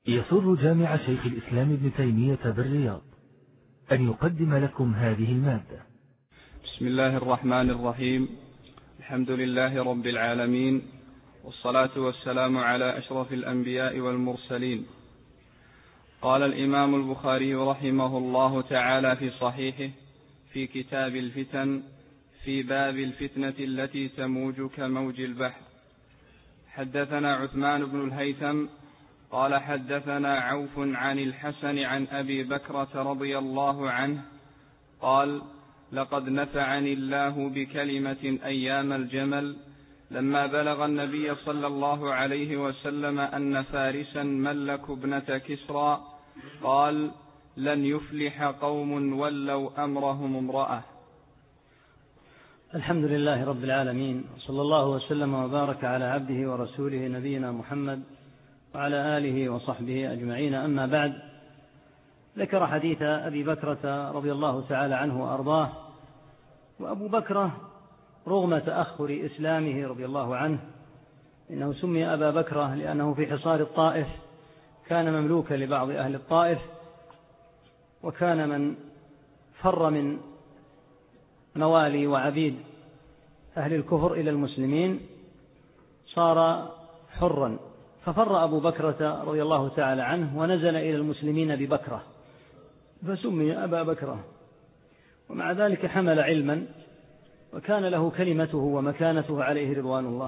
يسر جامع شيخ الإسلام ابن تيمية بالرياض أن يقدم لكم هذه المادة. بسم الله الرحمن الرحيم. الحمد لله رب العالمين، والصلاة والسلام على أشرف الأنبياء والمرسلين. قال الإمام البخاري رحمه الله تعالى في صحيحه في كتاب الفتن في باب الفتنة التي تموج كموج البحر: حدثنا عثمان بن الهيثم قال حدثنا عوف عن الحسن عن أبي بكرة رضي الله عنه قال: لقد نفعني الله بكلمة أيام الجمل لما بلغ النبي صلى الله عليه وسلم أن فارسا ملكوا ابنة كسرى، قال: لن يفلح قوم ولوا أمرهم امرأة. الحمد لله رب العالمين، صلى الله وسلم وبارك على عبده ورسوله نبينا محمد وعلى آله وصحبه أجمعين. أما بعد، ذكر حديث أبي بكرة رضي الله تعالى عنه وأرضاه. وأبو بكرة رغم تأخر إسلامه رضي الله عنه إنه سمي أبا بكرة لأنه في حصار الطائف كان مملوكا لبعض أهل الطائف، وكان من فر من موالي وعبيد أهل الكفر إلى المسلمين صار حرا، ففر أبو بكرة رضي الله تعالى عنه ونزل إلى المسلمين ببكرة فسمي أبا بكرة. ومع ذلك حمل علما وكان له كلمته ومكانته عليه رضوان الله.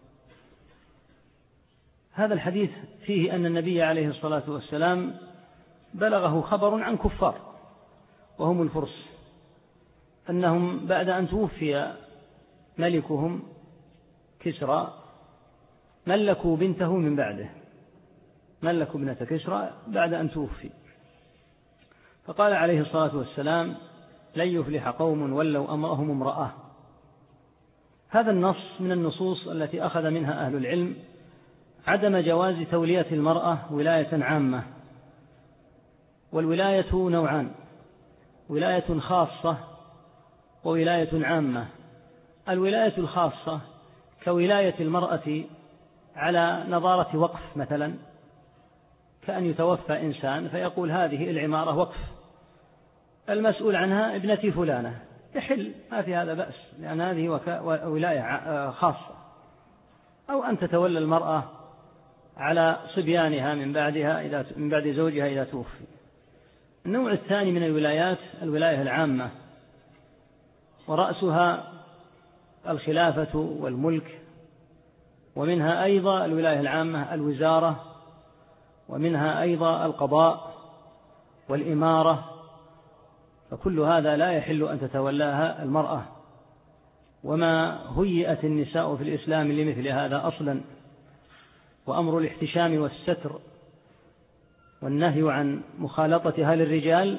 هذا الحديث فيه أن النبي عليه الصلاة والسلام بلغه خبر عن كفار وهم الفرس أنهم بعد أن توفي ملكهم كسرى ملكوا بنته من بعده، ملكوا ابنة كسرى بعد أن توفي. فقال عليه الصلاة والسلام: لن يفلح قوم ولوا أمرهم امرأة. هذا النص من النصوص التي أخذ منها أهل العلم عدم جواز تولية المرأة ولاية عامة. والولاية نوعان: ولاية خاصة وولاية عامة. الولاية الخاصة كولاية المرأة على نظارة وقف مثلا، كأن يتوفى إنسان فيقول هذه العمارة وقف، المسؤول عنها ابنتي فلانة، يحل، ما في هذا بأس، لأن هذه ولاية خاصة. أو أن تتولى المرأة على صبيانها من بعد زوجها إذا توفي. النوع الثاني من الولايات الولاية العامة، ورأسها الخلافة والملك، ومنها أيضا الولاية العامة الوزارة، ومنها أيضا القضاء والإمارة. فكل هذا لا يحل أن تتولاها المرأة، وما هيئت النساء في الإسلام لمثل هذا أصلا. وأمر الاحتشام والستر والنهي عن مخالطتها للرجال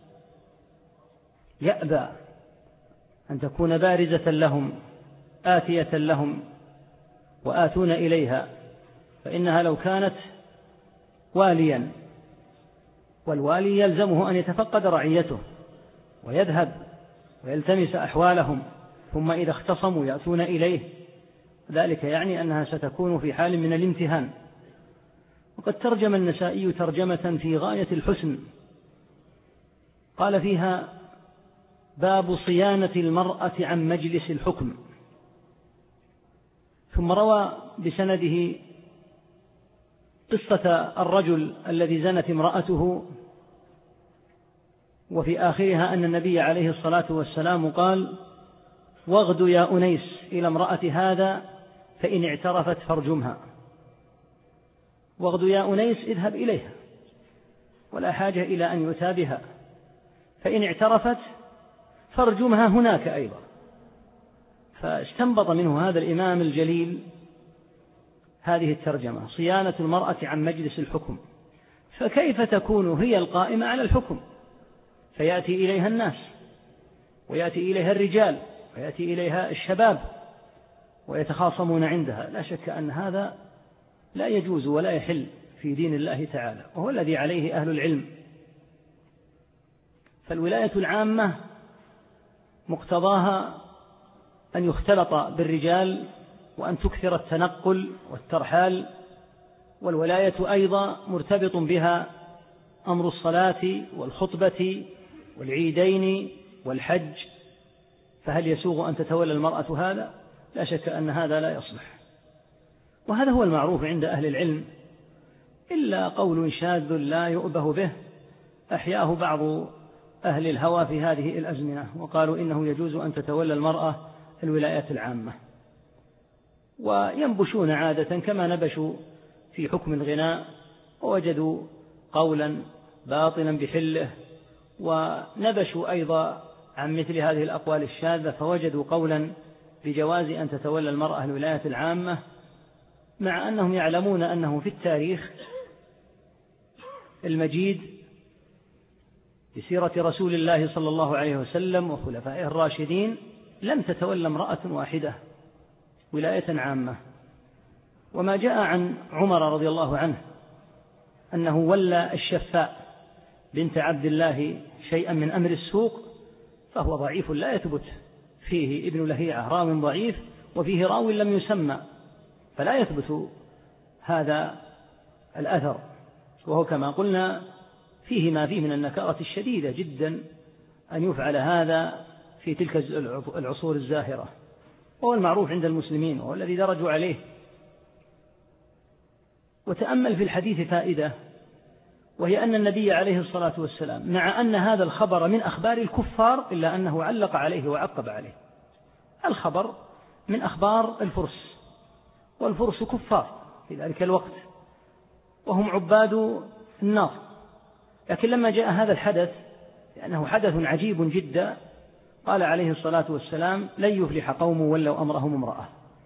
يأبى أن تكون بارزة لهم آتية لهم وآتون إليها، فإنها لو كانت واليا، والوالي يلزمه أن يتفقد رعيته ويذهب ويلتمس أحوالهم، ثم إذا اختصموا يأتون إليه، ذلك يعني أنها ستكون في حال من الامتهان. وقد ترجم النسائي ترجمة في غاية الحسن، قال فيها: باب صيانة المرأة عن مجلس الحكم. ثم روى بسنده قصة الرجل الذي زنت امرأته، وفي آخرها أن النبي عليه الصلاة والسلام قال: واغد يا أنيس إلى امرأة هذا فإن اعترفت فارجمها. واغد يا أنيس، اذهب إليها ولا حاجة إلى أن يؤتى بها، فإن اعترفت فارجمها هناك أيضا. فاستنبط منه هذا الإمام الجليل هذه الترجمة: صيانة المرأة عن مجلس الحكم. فكيف تكون هي القائمة على الحكم، فيأتي إليها الناس ويأتي إليها الرجال ويأتي إليها الشباب ويتخاصمون عندها؟ لا شك أن هذا لا يجوز ولا يحل في دين الله تعالى، وهو الذي عليه أهل العلم. فالولاية العامة مقتضاها أن يختلط بالرجال وأن تكثر التنقل والترحال والولاية أيضا مرتبط بها أمر الصلاة والخطبة والعيدين والحج، فهل يسوغ أن تتولى المرأة هذا؟ لا شك أن هذا لا يصلح، وهذا هو المعروف عند أهل العلم، إلا قول شاذ لا يؤبه به أحياه بعض أهل الهوى في هذه الأزمنة، وقالوا إنه يجوز أن تتولى المرأة الولايات العامة، وينبشون عادة كما نبشوا في حكم الغناء، ووجدوا قولا باطلا بحله، ونبشوا أيضا عن مثل هذه الأقوال الشاذة فوجدوا قولا بجواز أن تتولى المرأة الولايات العامة، مع أنهم يعلمون أنه في التاريخ المجيد بسيرة رسول الله صلى الله عليه وسلم وخلفائه الراشدين لم تتولى امرأة واحدة ولاية عامة. وما جاء عن عمر رضي الله عنه أنه ولى الشفاء بنت عبد الله شيئا من أمر السوق فهو ضعيف لا يثبت فيه ابن لهيعة، راو ضعيف وفيه راو لم يسمى، فلا يثبت هذا الأثر، وهو كما قلنا فيه ما فيه من النكارة الشديدة جدا أن يفعل هذا في تلك العصور الزاهرة، وهو المعروف عند المسلمين وهو الذي درجوا عليه. وتأمل في الحديث فائدة، وهي أن النبي عليه الصلاة والسلام مع أن هذا الخبر من أخبار الكفار إلا أنه علق عليه وعقب عليه. الخبر من أخبار الفرس، والفرس كفار في ذلك الوقت وهم عباد النار، لكن لما جاء هذا الحدث لأنه حدث عجيب جدا قال عليه الصلاة والسلام لن يفلح قوم ولوا أمرهم امرأة.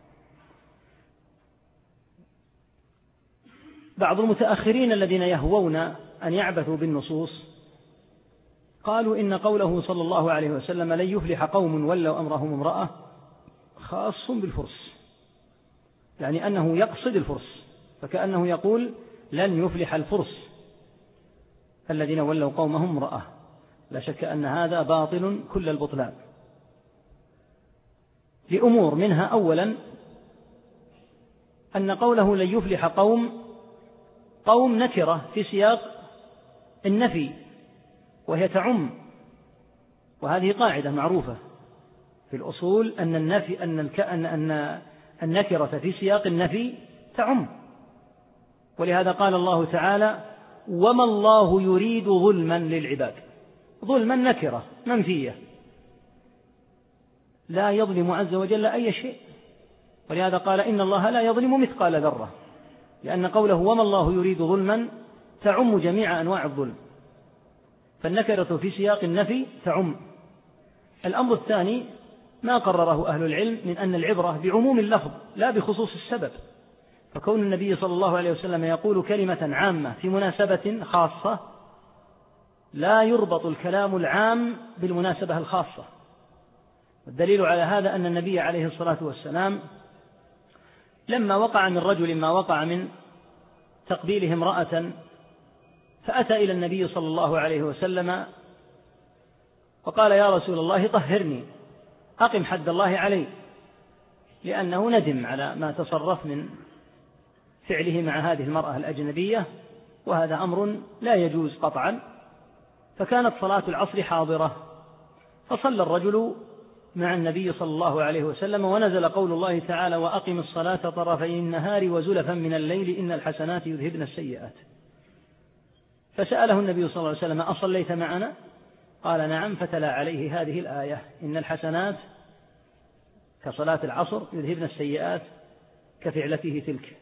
بعض المتأخرين الذين يهوون أن يعبثوا بالنصوص قالوا إن قوله صلى الله عليه وسلم لن يفلح قوم ولوا أمرهم امرأة خاص بالفرس، يعني أنه يقصد الفرس، فكأنه يقول لن يفلح الفرس الذين ولوا قومهم امرأة. لا شك أن هذا باطل كل البطلان لأمور، منها أولا أن قوله لن يفلح قوم نكرة في سياق النفي وهي تعم، وهذه قاعدة معروفة في الأصول أن النكرة في سياق النفي تعم، ولهذا قال الله تعالى وما الله يريد ظلما للعباد. ظلما نكرة منفية لا يظلم عز وجل أي شيء، ولهذا قال إن الله لا يظلم مثقال ذرة، لأن قوله وما الله يريد ظلما تعم جميع أنواع الظلم، فالنكرة في سياق النفي تعم. الأمر الثاني ما قرره أهل العلم من أن العبرة بعموم اللفظ لا بخصوص السبب، فكون النبي صلى الله عليه وسلم يقول كلمة عامة في مناسبة خاصة لا يربط الكلام العام بالمناسبة الخاصة. والدليل على هذا أن النبي عليه الصلاة والسلام لما وقع من رجل ما وقع من تقبيله امرأة فأتى إلى النبي صلى الله عليه وسلم وقال يا رسول الله طهرني أقم حد الله علي، لأنه ندم على ما تصرف من فعله مع هذه المرأة الأجنبية، وهذا أمر لا يجوز قطعا. فكانت صلاة العصر حاضرة، فصلى الرجل مع النبي صلى الله عليه وسلم، ونزل قول الله تعالى وأقم الصلاة طرفي النهار وزلفا من الليل إن الحسنات يذهبن السيئات. فسأله النبي صلى الله عليه وسلم أصليت معنا؟ قال نعم، فتلا عليه هذه الآية إن الحسنات كصلاة العصر يذهبن السيئات كفعلته تلك.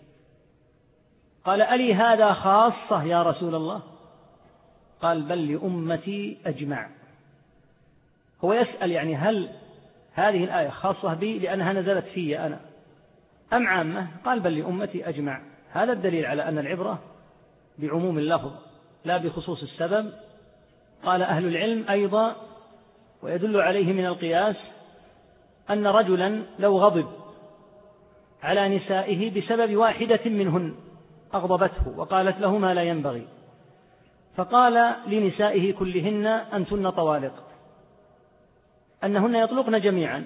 قال ألي هذا خاصة يا رسول الله؟ قال بل لأمتي أجمع. هو يسأل يعني هل هذه الآية خاصة بي لأنها نزلت في أنا أم عامة؟ قال بل لأمتي أجمع. هذا الدليل على أن العبرة بعموم اللفظ لا بخصوص السبب. قال أهل العلم أيضا ويدل عليه من القياس أن رجلا لو غضب على نسائه بسبب واحدة منهن أغضبته وقالت له ما لا ينبغي، فقال لنسائه كلهن أنتن طوالق، أنهن يطلقن جميعا،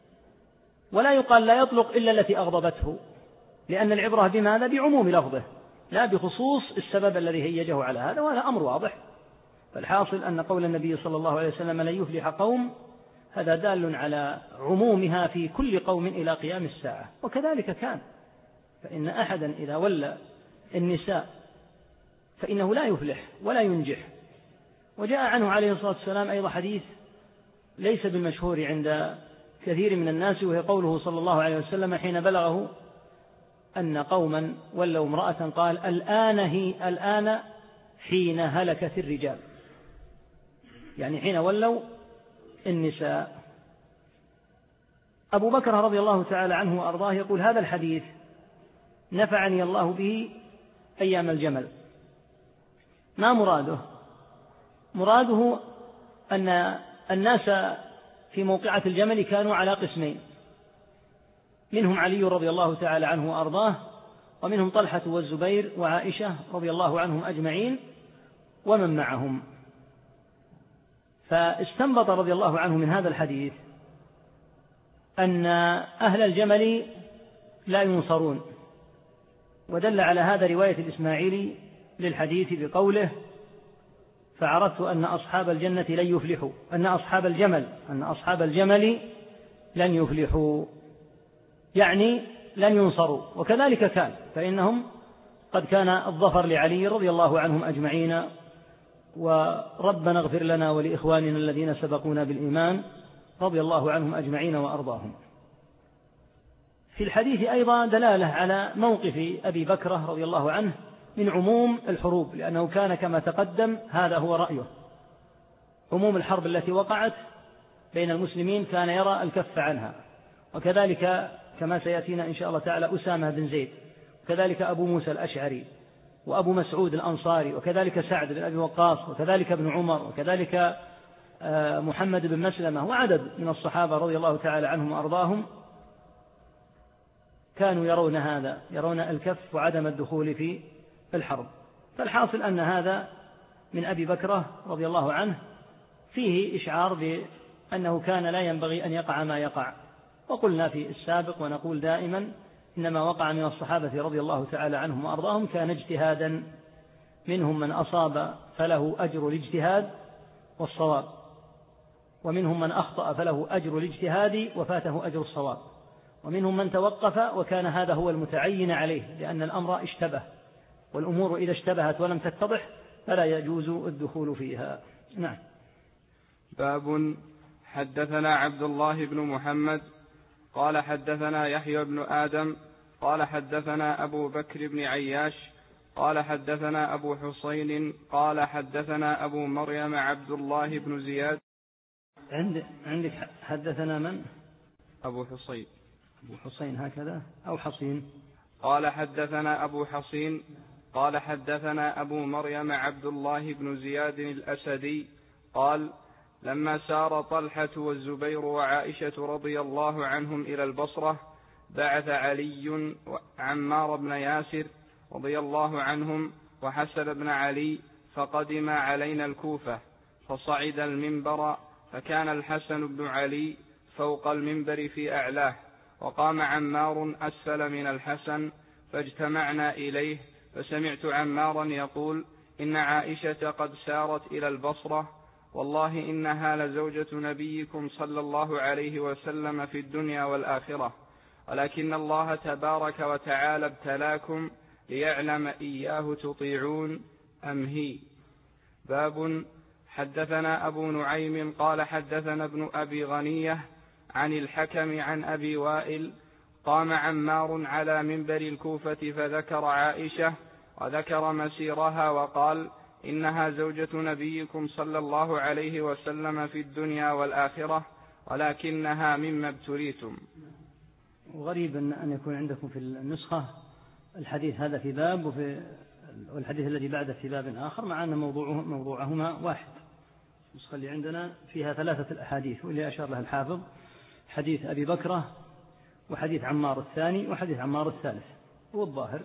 ولا يقال لا يطلق إلا التي أغضبته، لأن العبرة بماذا؟ بعموم لفظه. لا بخصوص السبب الذي هيجه على هذا، وهذا أمر واضح. فالحاصل أن قول النبي صلى الله عليه وسلم لن يفلح قوم هذا دال على عمومها في كل قوم إلى قيام الساعة، وكذلك كان. فإن أحدا إذا ولى النساء فإنه لا يفلح ولا ينجح. وجاء عنه عليه الصلاة والسلام أيضا حديث ليس بالمشهور عند كثير من الناس، وهي قوله صلى الله عليه وسلم حين بلغه أن قوما ولوا امرأة قال الآن حين هلكت الرجال، يعني حين ولوا النساء. أبو بكر رضي الله تعالى عنه وأرضاه يقول هذا الحديث نفعني الله به أيام الجمل. ما مراده؟ مراده أن الناس في موقعة الجمل كانوا على قسمين، منهم علي رضي الله تعالى عنه وأرضاه، ومنهم طلحة والزبير وعائشة رضي الله عنهم أجمعين ومن معهم. فاستنبط رضي الله عنه من هذا الحديث أن أهل الجمل لا ينصرون، ودل على هذا رواية الإسماعيلي للحديث بقوله فعرفت أن أصحاب الجنة لن يفلحوا، أن أصحاب الجمل لن يفلحوا، يعني لن ينصروا. وكذلك كان، فإنهم قد كان الظفر لعلي رضي الله عنهم أجمعين، وربنا اغفر لنا ولإخواننا الذين سبقونا بالإيمان رضي الله عنهم أجمعين وأرضاهم. في الحديث أيضا دلالة على موقف أبي بكر رضي الله عنه من عموم الحروب، لأنه كان كما تقدم هذا هو رأيه. عموم الحرب التي وقعت بين المسلمين كان يرى الكف عنها، وكذلك كما سيأتينا إن شاء الله تعالى أسامة بن زيد، وكذلك أبو موسى الأشعري، وأبو مسعود الأنصاري، وكذلك سعد بن أبي وقاص، وكذلك ابن عمر، وكذلك محمد بن مسلمة، وعدد من الصحابة رضي الله تعالى عنهم وأرضاهم كانوا يرون هذا، يرون الكف وعدم الدخول في الحرب. فالحاصل أن هذا من أبي بكر رضي الله عنه فيه إشعار بأنه كان لا ينبغي أن يقع ما يقع. وقلنا في السابق ونقول دائما إنما وقع من الصحابة رضي الله تعالى عنهم وأرضاهم كان اجتهادا، منهم من أصاب فله أجر الاجتهاد والصواب، ومنهم من أخطأ فله أجر الاجتهاد وفاته أجر الصواب، ومنهم من توقف وكان هذا هو المتعين عليه، لأن الأمر اشتبه، والأمور إذا اشتبهت ولم تتضح فلا يجوز الدخول فيها. نعم. باب حدثنا عبد الله بن محمد قال حدثنا يحيى بن آدم قال حدثنا أبو بكر بن عياش قال حدثنا أبو حسين قال حدثنا أبو مريم عبد الله بن زياد. عندك حدثنا من؟ أبو حسين. أبو حسين هكذا أو حصين؟ قال حدثنا أبو حصين قال حدثنا أبو مريم عبد الله بن زياد الأسدي قال لما سار طلحة والزبير وعائشة رضي الله عنهم إلى البصرة بعث علي عمار بن ياسر رضي الله عنهم وحسن بن علي فقدم علينا الكوفة، فصعد المنبر فكان الحسن بن علي فوق المنبر في أعلاه، وقام عمار أسفل من الحسن، فاجتمعنا إليه، فسمعت عمارا يقول إن عائشة قد سارت إلى البصرة، والله إنها لزوجة نبيكم صلى الله عليه وسلم في الدنيا والآخرة، ولكن الله تبارك وتعالى ابتلاكم ليعلم إياه تطيعون أم هي. باب حدثنا أبو نعيم قال حدثنا ابن أبي غنية عن الحكم عن أبي وائل قام عمار على منبر الكوفة فذكر عائشة وذكر مسيرها وقال إنها زوجة نبيكم صلى الله عليه وسلم في الدنيا والآخرة، ولكنها مما ابتليتم. وغريب أن يكون عندكم في النسخة الحديث هذا في باب والحديث الذي بعده في باب آخر، مع أن موضوعهما واحد. النسخة اللي عندنا فيها 3 الأحاديث، واللي أشار لها الحافظ حديث أبي بكرة وحديث عمار الثاني وحديث عمار الثالث. والظاهر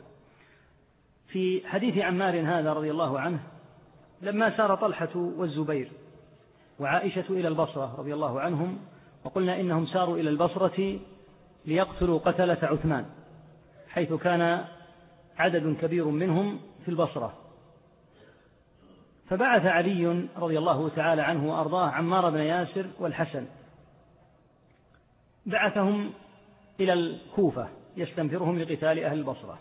في حديث عمار هذا رضي الله عنه لما سار طلحة والزبير وعائشة إلى البصرة رضي الله عنهم، وقلنا إنهم ساروا إلى البصرة ليقتلوا قتلة عثمان، حيث كان عدد كبير منهم في البصرة. فبعث علي رضي الله تعالى عنه وأرضاه عمار بن ياسر والحسن، بعثهم إلى الكوفة يستنفرهم لقتال أهل البصرة.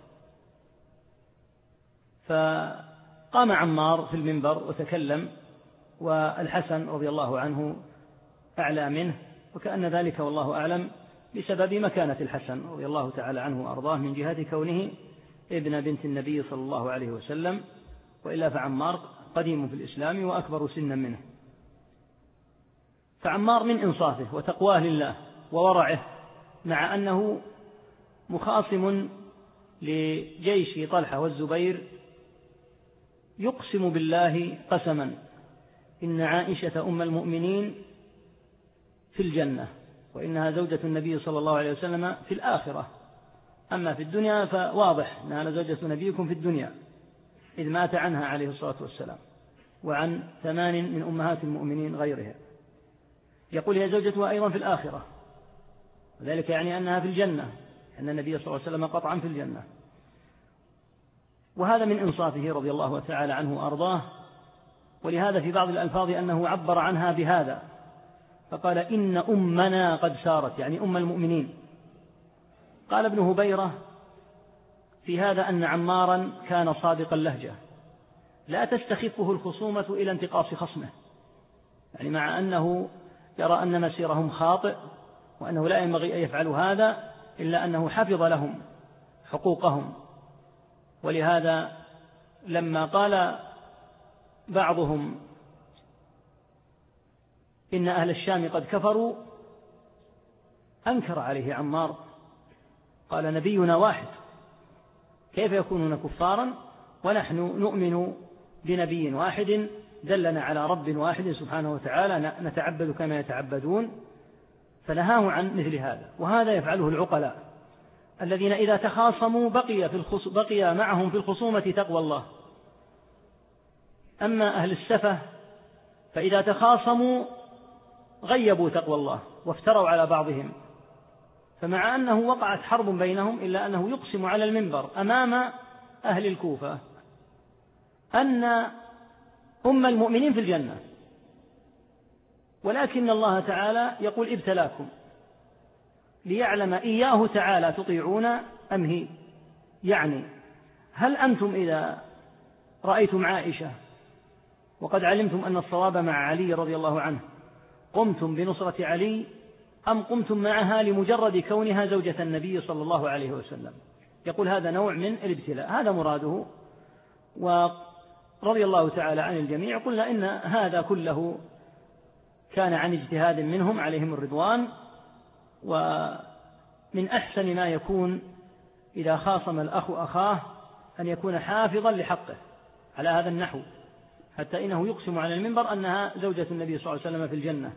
فقام عمار في المنبر وتكلم، والحسن رضي الله عنه أعلى منه، وكأن ذلك والله أعلم بسبب مكانة الحسن رضي الله تعالى عنه وأرضاه من جهة كونه ابن بنت النبي صلى الله عليه وسلم، وإلا فعمار قديم في الإسلام وأكبر سنا منه. فعمار من إنصافه وتقواه لله وورعه، مع أنه مخاصم لجيش طلحة والزبير، يقسم بالله قسما إن عائشة أم المؤمنين في الجنة، وإنها زوجة النبي صلى الله عليه وسلم في الآخرة، أما في الدنيا فواضح أنها زوجة نبيكم في الدنيا، إذ مات عنها عليه الصلاة والسلام، وعن 8 من أمهات المؤمنين غيرها. يقول هي زوجتها أيضا في الآخرة، وذلك يعني أنها في الجنة، أن النبي صلى الله عليه وسلم قطعا في الجنة. وهذا من إنصافه رضي الله تعالى عنه وأرضاه. ولهذا في بعض الألفاظ أنه عبر عنها بهذا، فقال إن أمنا قد سارت، يعني أم المؤمنين. قال ابن هبيرة في هذا أن عمارا كان صادق اللهجة، لا تستخفه الخصومة إلى انتقاص خصمه، يعني مع أنه يرى أن مسيرهم خاطئ وأنه لا ينبغي أن يفعلوا هذا، إلا أنه حفظ لهم حقوقهم. ولهذا لما قال بعضهم إن أهل الشام قد كفروا، أنكر عليه عمار، قال نبينا واحد، كيف يكونون كفارا ونحن نؤمن بنبي واحد دلنا على رب واحد سبحانه وتعالى نتعبد كما يتعبدون. فنهاه عن مثل هذا. وهذا يفعله العقلاء الذين إذا تخاصموا بقي معهم في الخصومة تقوى الله. أما أهل السفة فإذا تخاصموا غيبوا تقوى الله وافتروا على بعضهم، فمع أنه وقعت حرب بينهم إلا أنه يقسم على المنبر أمام أهل الكوفة أن أم المؤمنين في الجنة، ولكن الله تعالى يقول ابتلاكم ليعلم إياه تعالى تطيعون أم هي، يعني هل أنتم إذا رأيتم عائشة وقد علمتم أن الصواب مع علي رضي الله عنه قمتم بنصرة علي، أم قمتم معها لمجرد كونها زوجة النبي صلى الله عليه وسلم؟ يقول هذا نوع من الابتلاء، هذا مراده. ورضي الله تعالى عن الجميع. قلنا إن هذا كله كان عن اجتهاد منهم عليهم الرضوان. ومن أحسن ما يكون إذا خاصم الأخ أخاه أن يكون حافظا لحقه على هذا النحو، حتى إنه يقسم على المنبر أنها زوجة النبي صلى الله عليه وسلم في الجنة.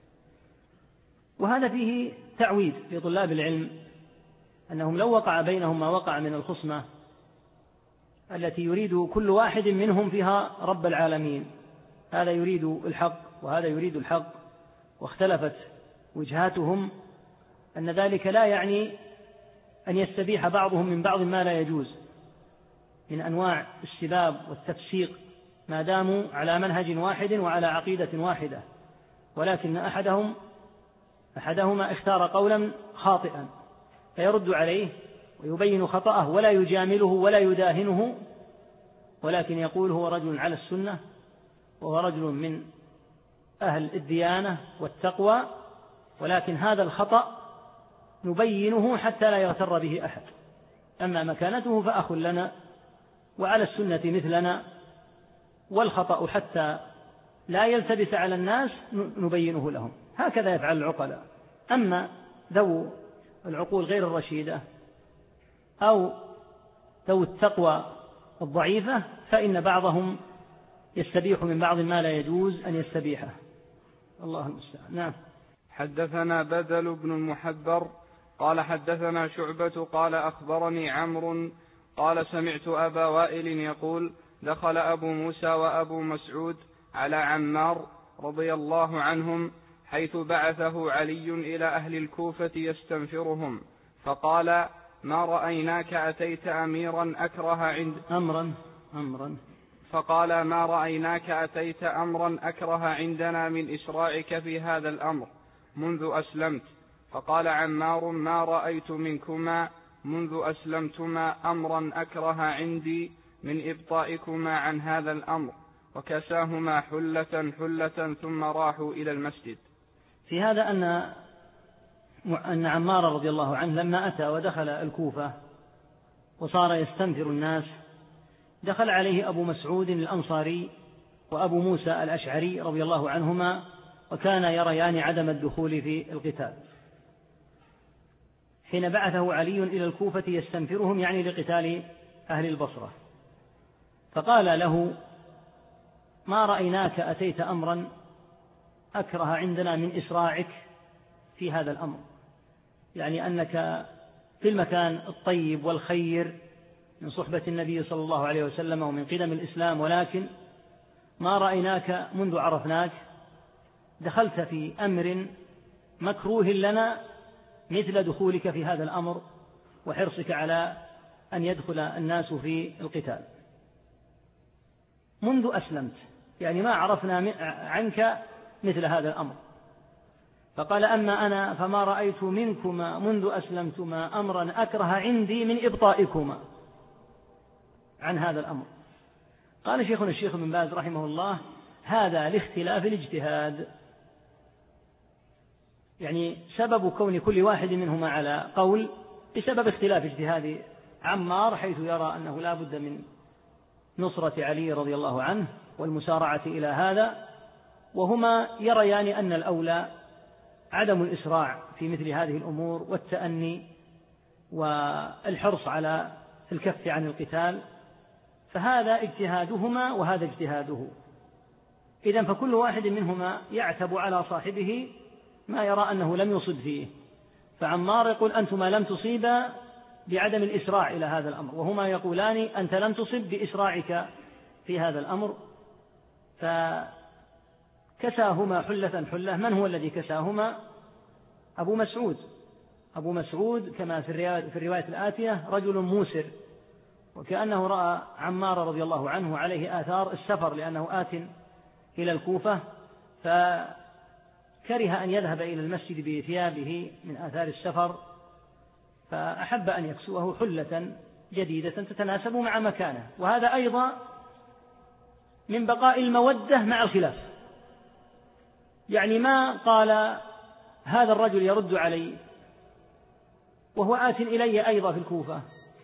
وهذا فيه تعويد لطلاب العلم أنهم لو وقع بينهم ما وقع من الخصمة التي يريد كل واحد منهم فيها رب العالمين، هذا يريد الحق وهذا يريد الحق، واختلفت وجهاتهم، أن ذلك لا يعني أن يستبيح بعضهم من بعض ما لا يجوز من أنواع السباب والتفسيق ما داموا على منهج واحد وعلى عقيدة واحدة، ولكن أحدهما اختار قولا خاطئا فيرد عليه ويبين خطأه ولا يجامله ولا يداهنه، ولكن يقول هو رجل على السنة وهو رجل من أهل الديانة والتقوى، ولكن هذا الخطأ نبينه حتى لا يغتر به أحد، أما مكانته فأخ لنا وعلى السنة مثلنا، والخطأ حتى لا يلتبس على الناس نبينه لهم. هكذا يفعل العقلاء. أما ذو العقول غير الرشيدة أو ذو التقوى الضعيفة فإن بعضهم يستبيح من بعض ما لا يجوز أن يستبيحه. الله المستعان. نعم. حدثنا بدل بن المحبر قال حدثنا شعبة قال أخبرني عمرو قال سمعت أبا وائل يقول دخل أبو موسى وأبو مسعود على عمار رضي الله عنهم حيث بعثه علي إلى أهل الكوفة يستنفرهم، فقال ما رأيناك أتيت أميرا أكره عند أمرا فقال ما رأيناك أتيت أمرا أكره عندنا من إسراعك في هذا الأمر منذ أسلمت. فقال عمار ما رأيت منكما منذ أسلمتما أمرا أكره عندي من إبطائكما عن هذا الأمر، وكساهما حلة ثم راحوا إلى المسجد. في هذا أن عمار رضي الله عنه لما أتى ودخل الكوفة وصار يستنفر الناس، دخل عليه أبو مسعود الأنصاري وأبو موسى الأشعري رضي الله عنهما، وكان يريان عدم الدخول في القتال. حين بعثه علي إلى الكوفة يستنفرهم يعني لقتال أهل البصرة، فقال له ما رأيناك أتيت أمرا أكره عندنا من إسراعك في هذا الأمر، يعني أنك في المكان الطيب والخير من صحبة النبي صلى الله عليه وسلم ومن قدم الإسلام، ولكن ما رأيناك منذ عرفناك دخلت في أمر مكروه لنا مثل دخولك في هذا الأمر وحرصك على أن يدخل الناس في القتال منذ أسلمت، يعني ما عرفنا عنك مثل هذا الأمر. فقال أما أنا فما رأيت منكما منذ أسلمتما أمرا أكره عندي من إبطائكما عن هذا الأمر. قال شيخنا الشيخ بن باز رحمه الله هذا لاختلاف الاجتهاد، يعني سبب كون كل واحد منهما على قول بسبب اختلاف اجتهاد عمار، حيث يرى أنه لا بد من نصرة علي رضي الله عنه والمسارعة إلى هذا، وهما يريان أن الأولى عدم الإسراع في مثل هذه الأمور والتأني والحرص على الكف عن القتال، فهذا اجتهادهما وهذا اجتهاده. إذن فكل واحد منهما يعتب على صاحبه ما يرى أنه لم يصب فيه. فعمار يقول أنتما لم تصيبا بعدم الإسراع إلى هذا الأمر، وهما يقولان أنت لم تصب بإسراعك في هذا الأمر. فكساهما حلة. من هو الذي كساهما؟ أبو مسعود. أبو مسعود كما في الرواية الآتية رجل موسر، وكأنه رأى عمار رضي الله عنه عليه آثار السفر لأنه آت إلى الكوفة، فكره أن يذهب إلى المسجد بثيابه من آثار السفر، فأحب أن يكسوه حلة جديدة تتناسب مع مكانه. وهذا أيضا من بقاء المودة مع الخلاف، يعني ما قال هذا الرجل يرد علي وهو آت إلي أيضا في الكوفة،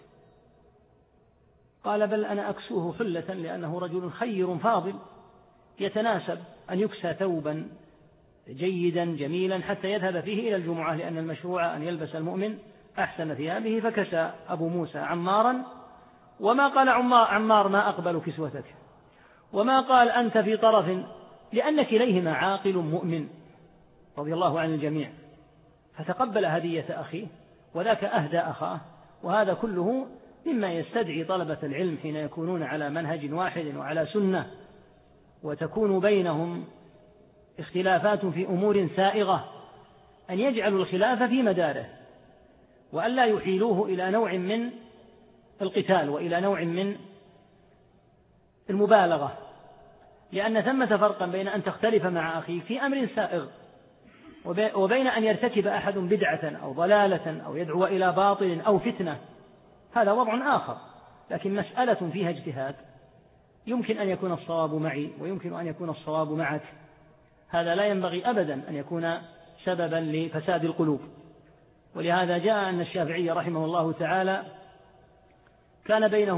قال بل أنا أكسوه حلة لأنه رجل خير فاضل يتناسب أن يكسى ثوبا جيدا جميلا حتى يذهب فيه إلى الجمعة، لأن المشروع أن يلبس المؤمن أحسن ثيابه. فكسى أبو موسى عمارا، وما قال عمار ما أقبل كسوتك، وما قال أنت في طرف، لأن كليهما عاقل مؤمن رضي الله عن الجميع، فتقبل هدية أخيه وذاك أهدى أخاه. وهذا كله مما يستدعي طلبة العلم حين يكونون على منهج واحد وعلى سنة وتكون بينهم اختلافات في أمور سائغة أن يجعلوا الخلاف في مداره، وأن لا يحيلوه إلى نوع من القتال وإلى نوع من المبالغة، لأن ثمة فرقا بين أن تختلف مع أخيك في أمر سائغ وبين أن يرتكب أحد بدعة أو ضلالة أو يدعو إلى باطل أو فتنة، هذا وضع آخر. لكن مسألة فيها اجتهاد يمكن أن يكون الصواب معي ويمكن أن يكون الصواب معك، هذا لا ينبغي أبدا أن يكون سببا لفساد القلوب. ولهذا جاء أن الشافعي رحمه الله تعالى كان بينه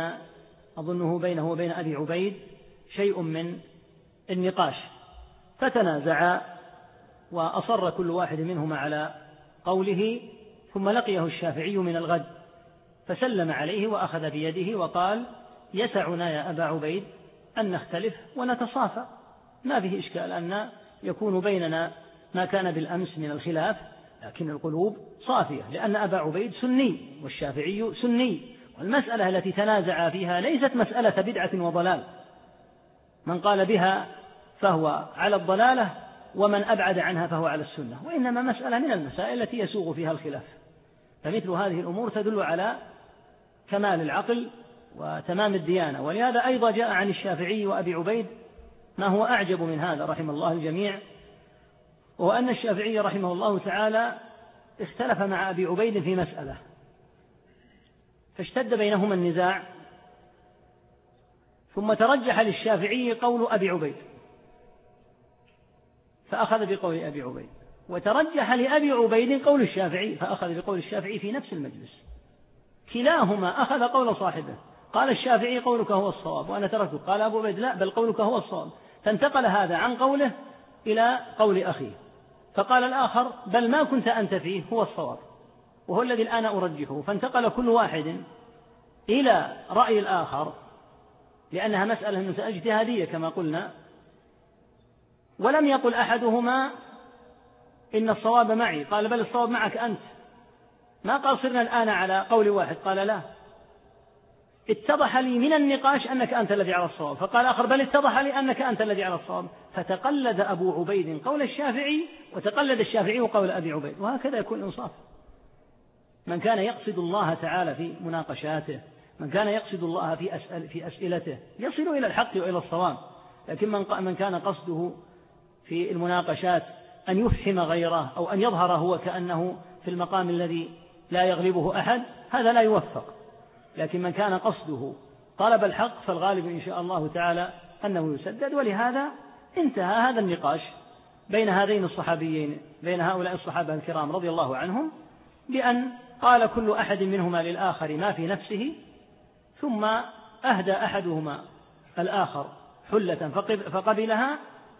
وبين أبي عبيد شيء من النقاش، فتنازعا وأصر كل واحد منهما على قوله، ثم لقيه الشافعي من الغد فسلم عليه وأخذ بيده وقال يسعنا يا أبا عبيد أن نختلف ونتصافى، ما فيه إشكال أن يكون بيننا ما كان بالأمس من الخلاف، لكن القلوب صافية، لأن أبا عبيد سني والشافعي سني، والمسألة التي تنازع فيها ليست مسألة بدعة وضلال، من قال بها فهو على الضلالة ومن أبعد عنها فهو على السنة، وإنما مسألة من المسائل التي يسوغ فيها الخلاف. فمثل هذه الأمور تدل على كمال العقل وتمام الديانة. ولهذا أيضا جاء عن الشافعي وأبي عبيد ما هو أعجب من هذا رحم الله الجميع، وهو أن الشافعي رحمه الله تعالى اختلف مع أبي عبيد في مسألة، فاشتد بينهما النزاع، ثم ترجح للشافعي قول أبي عبيد فأخذ بقول أبي عبيد، وترجح لأبي عبيد قول الشافعي فأخذ بقول الشافعي في نفس المجلس. كلاهما أخذ قول صاحبه، قال الشافعي قولك هو الصواب وأنا تركته، قال أبو عبيد لا بل قولك هو الصواب، فانتقل هذا عن قوله إلى قول أخيه، فقال الآخر بل ما كنت أنت فيه هو الصواب وهو الذي الآن أرجحه، فانتقل كل واحد إلى رأي الآخر، لأنها مسألة اجتهادية كما قلنا، ولم يقل أحدهما إن الصواب معي، قال بل الصواب معك أنت، ما قال صرنا الآن على قول واحد، قال لا اتضح لي من النقاش أنك أنت الذي على الصواب، فقال آخر بل اتضح لي أنك أنت الذي على الصواب، فتقلد أبو عبيد قول الشافعي وتقلد الشافعي قول أبي عبيد. وهكذا يكون الإنصاف، من كان يقصد الله تعالى في مناقشاته، من كان يقصد الله في أسئلته يصل إلى الحق وإلى الصواب. لكن من كان قصده في المناقشات أن يفهم غيره أو أن يظهر هو كأنه في المقام الذي لا يغلبه أحد، هذا لا يوفق. لكن من كان قصده طلب الحق فالغالب إن شاء الله تعالى أنه يسدد. ولهذا انتهى هذا النقاش بين هذين الصحابيين، بين هؤلاء الصحابة الكرام رضي الله عنهم، بأن قال كل أحد منهما للآخر ما في نفسه، ثم أهدى أحدهما الآخر حلة فقبلها،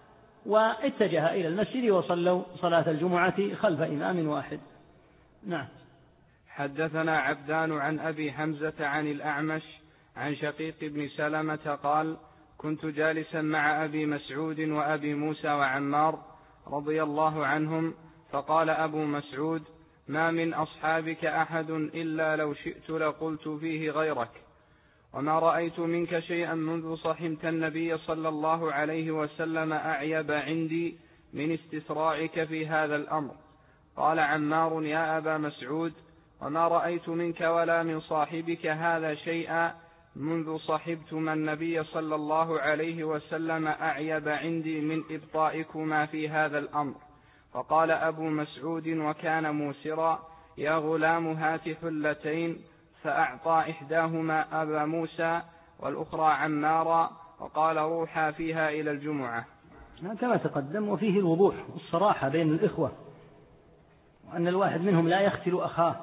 واتجه إلى المسجد وصلوا صلاة الجمعة خلف إمام واحد. نعم. حدثنا عبدان عن أبي حمزة عن الأعمش عن شقيق بن سلمة قال كنت جالسا مع أبي مسعود وأبي موسى وعمار رضي الله عنهم، فقال أبو مسعود ما من أصحابك أحد إلا لو شئت لقلت فيه غيرك، وما رأيت منك شيئا منذ صحمت النبي صلى الله عليه وسلم أعيب عندي من استسراعك في هذا الأمر. قال عمار يا أبا مسعود وما رأيت منك ولا من صاحبك هذا شيئا منذ صحبتما النبي صلى الله عليه وسلم أعيب عندي من إبطائكما في هذا الأمر. فقال أبو مسعود وكان موسرا يا غلام هات حلتين، فأعطى إحداهما أبا موسى والأخرى عمارا، وقال روحا فيها إلى الجمعة. كما تقدم، وفيه الوضوح والصراحة بين الإخوة، وأن الواحد منهم لا يختل أخاه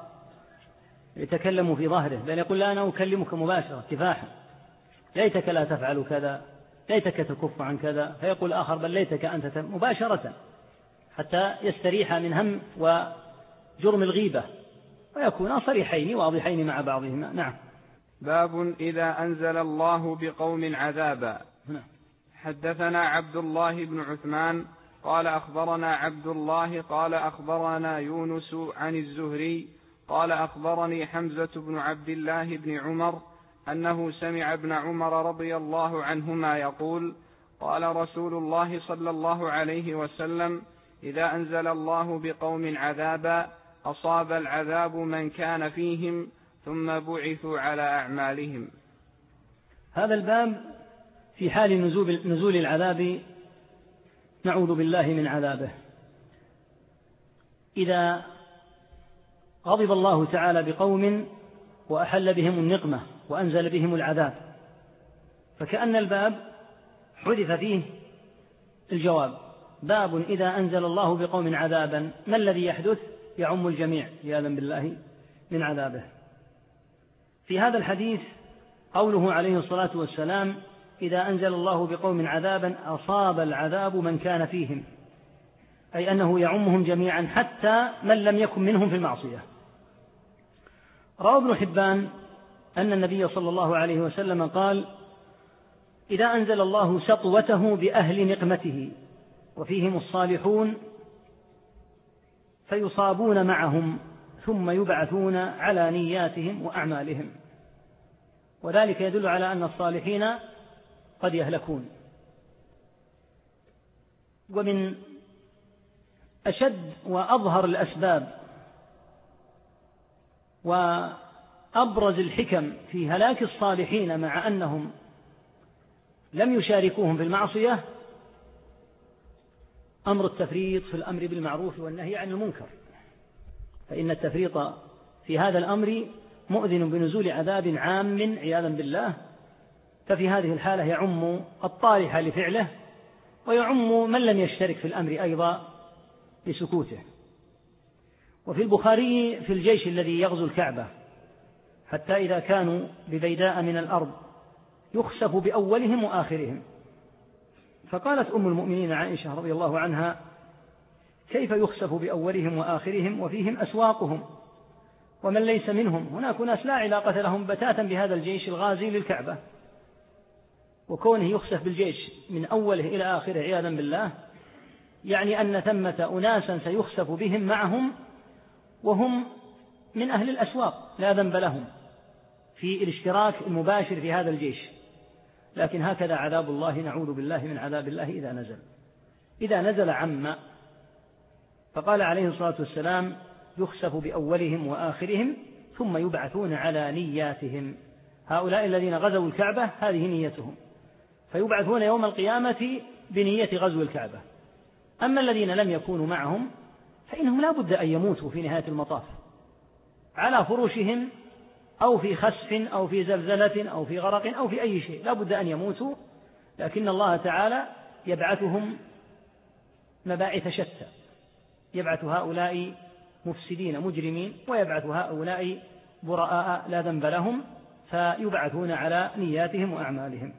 يتكلم في ظهره، بل يقول لا أنا أكلمك مباشرة كفاحا، ليتك لا تفعل كذا، ليتك تكف عن كذا، فيقول آخر بل ليتك أنت مباشرة، حتى يستريح من هم وجرم الغيبة، ويكون صريحين واضحين مع بعضهما. نعم. باب إذا أنزل الله بقوم عذابا. حدثنا عبد الله بن عثمان قال أخبرنا عبد الله قال أخبرنا يونس عن الزهري قال أخبرني حمزة بن عبد الله بن عمر أنه سمع ابن عمر رضي الله عنهما يقول قال رسول الله صلى الله عليه وسلم إذا أنزل الله بقوم عذابا أصاب العذاب من كان فيهم ثم بعثوا على أعمالهم. هذا الباب في حال نزول العذاب، نعوذ بالله من عذابه. إذا غضب الله تعالى بقوم وأحل بهم النقمة وأنزل بهم العذاب، فكأن الباب حذف فيه الجواب، باب إذا أنزل الله بقوم عذابا، ما الذي يحدث؟ يعم الجميع عياذا بالله من عذابه. في هذا الحديث قوله عليه الصلاة والسلام إذا أنزل الله بقوم عذابا أصاب العذاب من كان فيهم، أي أنه يعمهم جميعا حتى من لم يكن منهم في المعصية. روى ابن حبان أن النبي صلى الله عليه وسلم قال إذا أنزل الله سطوته بأهل نقمته وفيهم الصالحون فيصابون معهم ثم يبعثون على نياتهم وأعمالهم، وذلك يدل على أن الصالحين قد يهلكون. ومن أشد وأظهر الأسباب وأبرز الحكم في هلاك الصالحين مع أنهم لم يشاركوهم في المعصية أمر التفريط في الأمر بالمعروف والنهي عن المنكر، فإن التفريط في هذا الأمر مؤذن بنزول عذاب عام عياذا بالله. ففي هذه الحالة يعم الطارح لفعله ويعم من لم يشترك في الأمر أيضا لسكوته. وفي البخاري في الجيش الذي يغزو الكعبة حتى إذا كانوا ببيداء من الأرض يخسف بأولهم وآخرهم، فقالت أم المؤمنين عائشة رضي الله عنها: كيف يخسف بأولهم وآخرهم وفيهم أسواقهم ومن ليس منهم؟ هناك ناس لا علاقة لهم بتاتا بهذا الجيش الغازي للكعبة، وكونه يخسف بالجيش من أوله إلى آخره عياذا بالله يعني أن ثمة أناسا سيخسف بهم معهم وهم من أهل الأسواق لا ذنب لهم في الاشتراك المباشر في هذا الجيش. لكن هكذا عذاب الله، نعوذ بالله من عذاب الله إذا نزل عم. فقال عليه الصلاة والسلام: يخسف بأولهم وآخرهم ثم يبعثون على نياتهم. هؤلاء الذين غزوا الكعبة هذه نيتهم، فيبعثون يوم القيامة بنية غزو الكعبة. أما الذين لم يكونوا معهم فإنهم لا بد أن يموتوا في نهاية المطاف على فروشهم أو في خسف أو في زلزلة أو في غرق أو في أي شيء، لا بد أن يموتوا، لكن الله تعالى يبعثهم مباعث شتى، يبعث هؤلاء مفسدين مجرمين ويبعث هؤلاء براء لا ذنب لهم، فيبعثون على نياتهم وأعمالهم.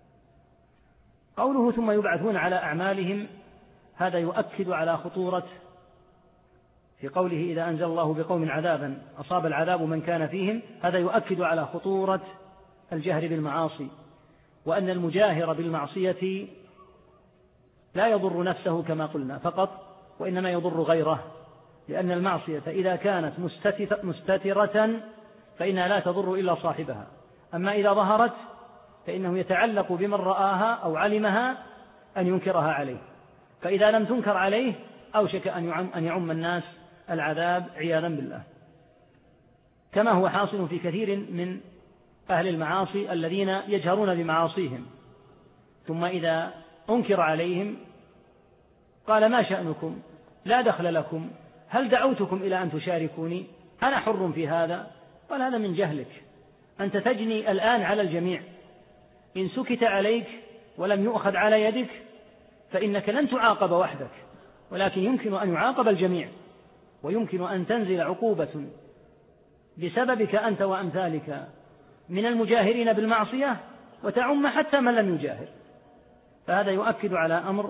قوله ثم يبعثون على أعمالهم هذا يؤكد على خطورة، في قوله إذا أنزل الله بقوم عذابا أصاب العذاب من كان فيهم، هذا يؤكد على خطورة الجهر بالمعاصي، وأن المجاهر بالمعصية لا يضر نفسه كما قلنا فقط، وإنما يضر غيره، لأن المعصية إذا كانت مستترة فإنها لا تضر إلا صاحبها، أما إذا ظهرت فإنه يتعلق بمن رآها أو علمها أن ينكرها عليه، فإذا لم تنكر عليه أوشك أن يعم الناس العذاب عياذا بالله، كما هو حاصل في كثير من أهل المعاصي الذين يجهرون بمعاصيهم، ثم إذا أنكر عليهم قال: ما شأنكم؟ لا دخل لكم، هل دعوتكم إلى أن تشاركوني؟ أنا حر في هذا. قال: هذا من جهلك، أنت تجني الآن على الجميع، إن سكت عليك ولم يؤخذ على يدك فإنك لن تعاقب وحدك، ولكن يمكن أن يعاقب الجميع، ويمكن أن تنزل عقوبة بسببك أنت وأمثالك من المجاهرين بالمعصية وتعم حتى من لم يجاهر. فهذا يؤكد على أمر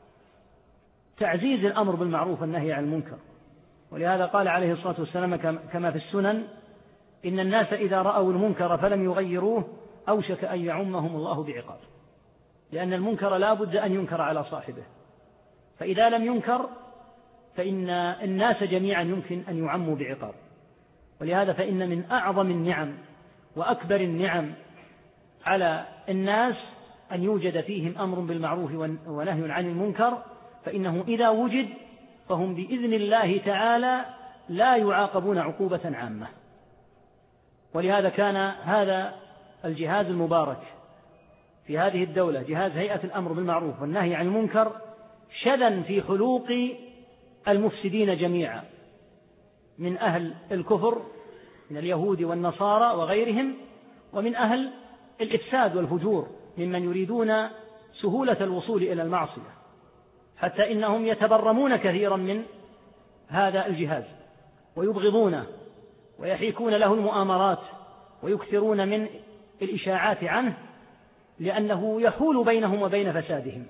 تعزيز الأمر بالمعروف والنهي عن المنكر. ولهذا قال عليه الصلاة والسلام كما في السنن: إن الناس إذا رأوا المنكر فلم يغيروه أوشك أن يعمهم الله بعقاب، لأن المنكر لا بد أن ينكر على صاحبه، فإذا لم ينكر فإن الناس جميعا يمكن أن يعموا بعقاب. ولهذا فإن من أعظم النعم وأكبر النعم على الناس أن يوجد فيهم أمر بالمعروف ونهي عن المنكر، فإنه إذا وجد فهم بإذن الله تعالى لا يعاقبون عقوبة عامة. ولهذا كان هذا الجهاز المبارك في هذه الدولة، جهاز هيئة الأمر بالمعروف والنهي عن المنكر، شذا في حلوق المفسدين جميعا من أهل الكفر من اليهود والنصارى وغيرهم، ومن أهل الإفساد والفجور ممن يريدون سهولة الوصول إلى المعصية، حتى إنهم يتبرمون كثيرا من هذا الجهاز ويبغضونه ويحيكون له المؤامرات ويكثرون من الإشاعات عنه، لأنه يحول بينهم وبين فسادهم.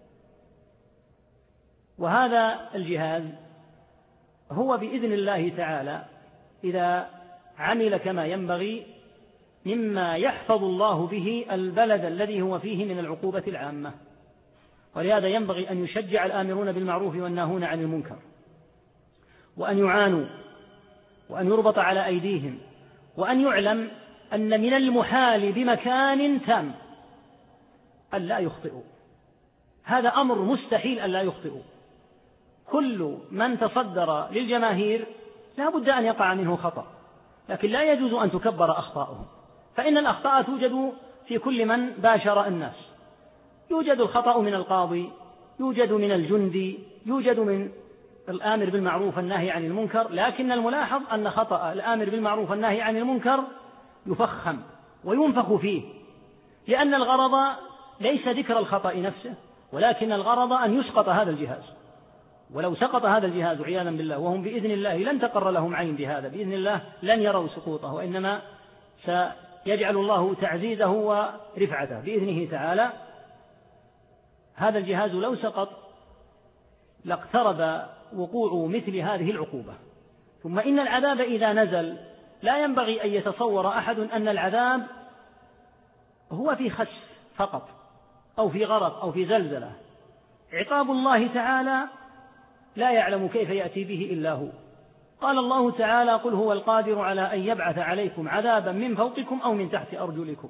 وهذا الجهاز هو بإذن الله تعالى إذا عمل كما ينبغي مما يحفظ الله به البلد الذي هو فيه من العقوبة العامة. ولهذا ينبغي أن يشجع الآمرون بالمعروف والناهون عن المنكر، وأن يعانوا، وأن يربط على أيديهم، وأن يعلم أن من المحال بمكان تام أن لا يخطئوا. هذا أمر مستحيل أن لا يخطئوا. كل من تصدر للجماهير لا بد أن يقع منه خطأ، لكن لا يجوز أن تكبر أخطاؤهم، فإن الأخطاء توجد في كل من باشر الناس، يوجد الخطأ من القاضي، يوجد من الجندي، يوجد من الآمر بالمعروف والنهي عن المنكر، لكن الملاحظ أن خطأ الآمر بالمعروف والنهي عن المنكر يفخم وينفخ فيه، لأن الغرض ليس ذكر الخطأ نفسه، ولكن الغرض أن يسقط هذا الجهاز. ولو سقط هذا الجهاز عياذا بالله وهم بإذن الله لن تقر لهم عين بهذا، بإذن الله لن يروا سقوطه، وإنما سيجعل الله تعزيزه ورفعته بإذنه تعالى. هذا الجهاز لو سقط لاقترب وقوع مثل هذه العقوبة. ثم إن العذاب إذا نزل لا ينبغي أن يتصور أحد أن العذاب هو في خسف فقط أو في غرق أو في زلزلة. عقاب الله تعالى لا يعلم كيف يأتي به إلا هو. قال الله تعالى: قل هو القادر على أن يبعث عليكم عذابا من فوقكم أو من تحت أرجلكم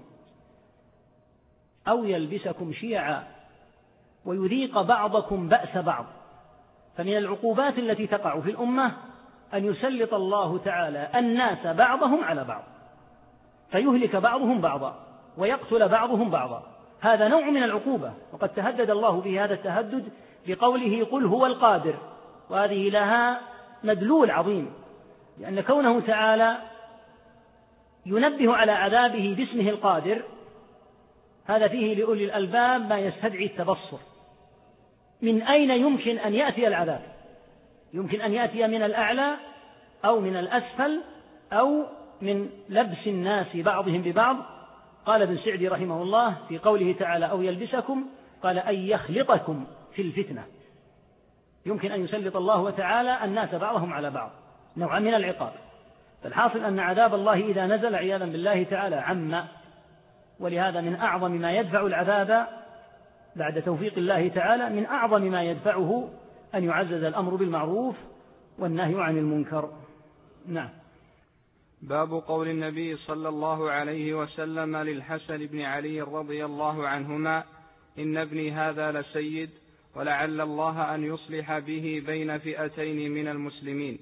أو يلبسكم شيعا ويذيق بعضكم بأس بعض. فمن العقوبات التي تقع في الأمة أن يسلط الله تعالى الناس بعضهم على بعض، فيهلك بعضهم بعضا ويقتل بعضهم بعضا. هذا نوع من العقوبة، وقد تهدد الله به هذا التهدد بقوله: قل هو القادر، وهذه لها مدلول عظيم، لأن كونه تعالى ينبه على عذابه باسمه القادر هذا فيه لأولي الألباب ما يستدعي التبصر. من أين يمكن أن يأتي العذاب؟ يمكن أن يأتي من الأعلى أو من الأسفل أو من لبس الناس بعضهم ببعض. قال ابن سعدي رحمه الله في قوله تعالى: أو يلبسكم، قال: أن يخلطكم في الفتنة. يمكن أن يسلط الله تعالى الناس بعضهم على بعض، نوعا من العقاب. فالحاصل أن عذاب الله إذا نزل عياذا بالله تعالى عم، ولهذا من أعظم ما يدفع العذاب بعد توفيق الله تعالى، من أعظم ما يدفعه أن يعزز الأمر بالمعروف والنهي عن المنكر. نعم. باب قول النبي صلى الله عليه وسلم للحسن بن علي رضي الله عنهما: إن ابني هذا لسيد، ولعل الله أن يصلح به بين فئتين من المسلمين.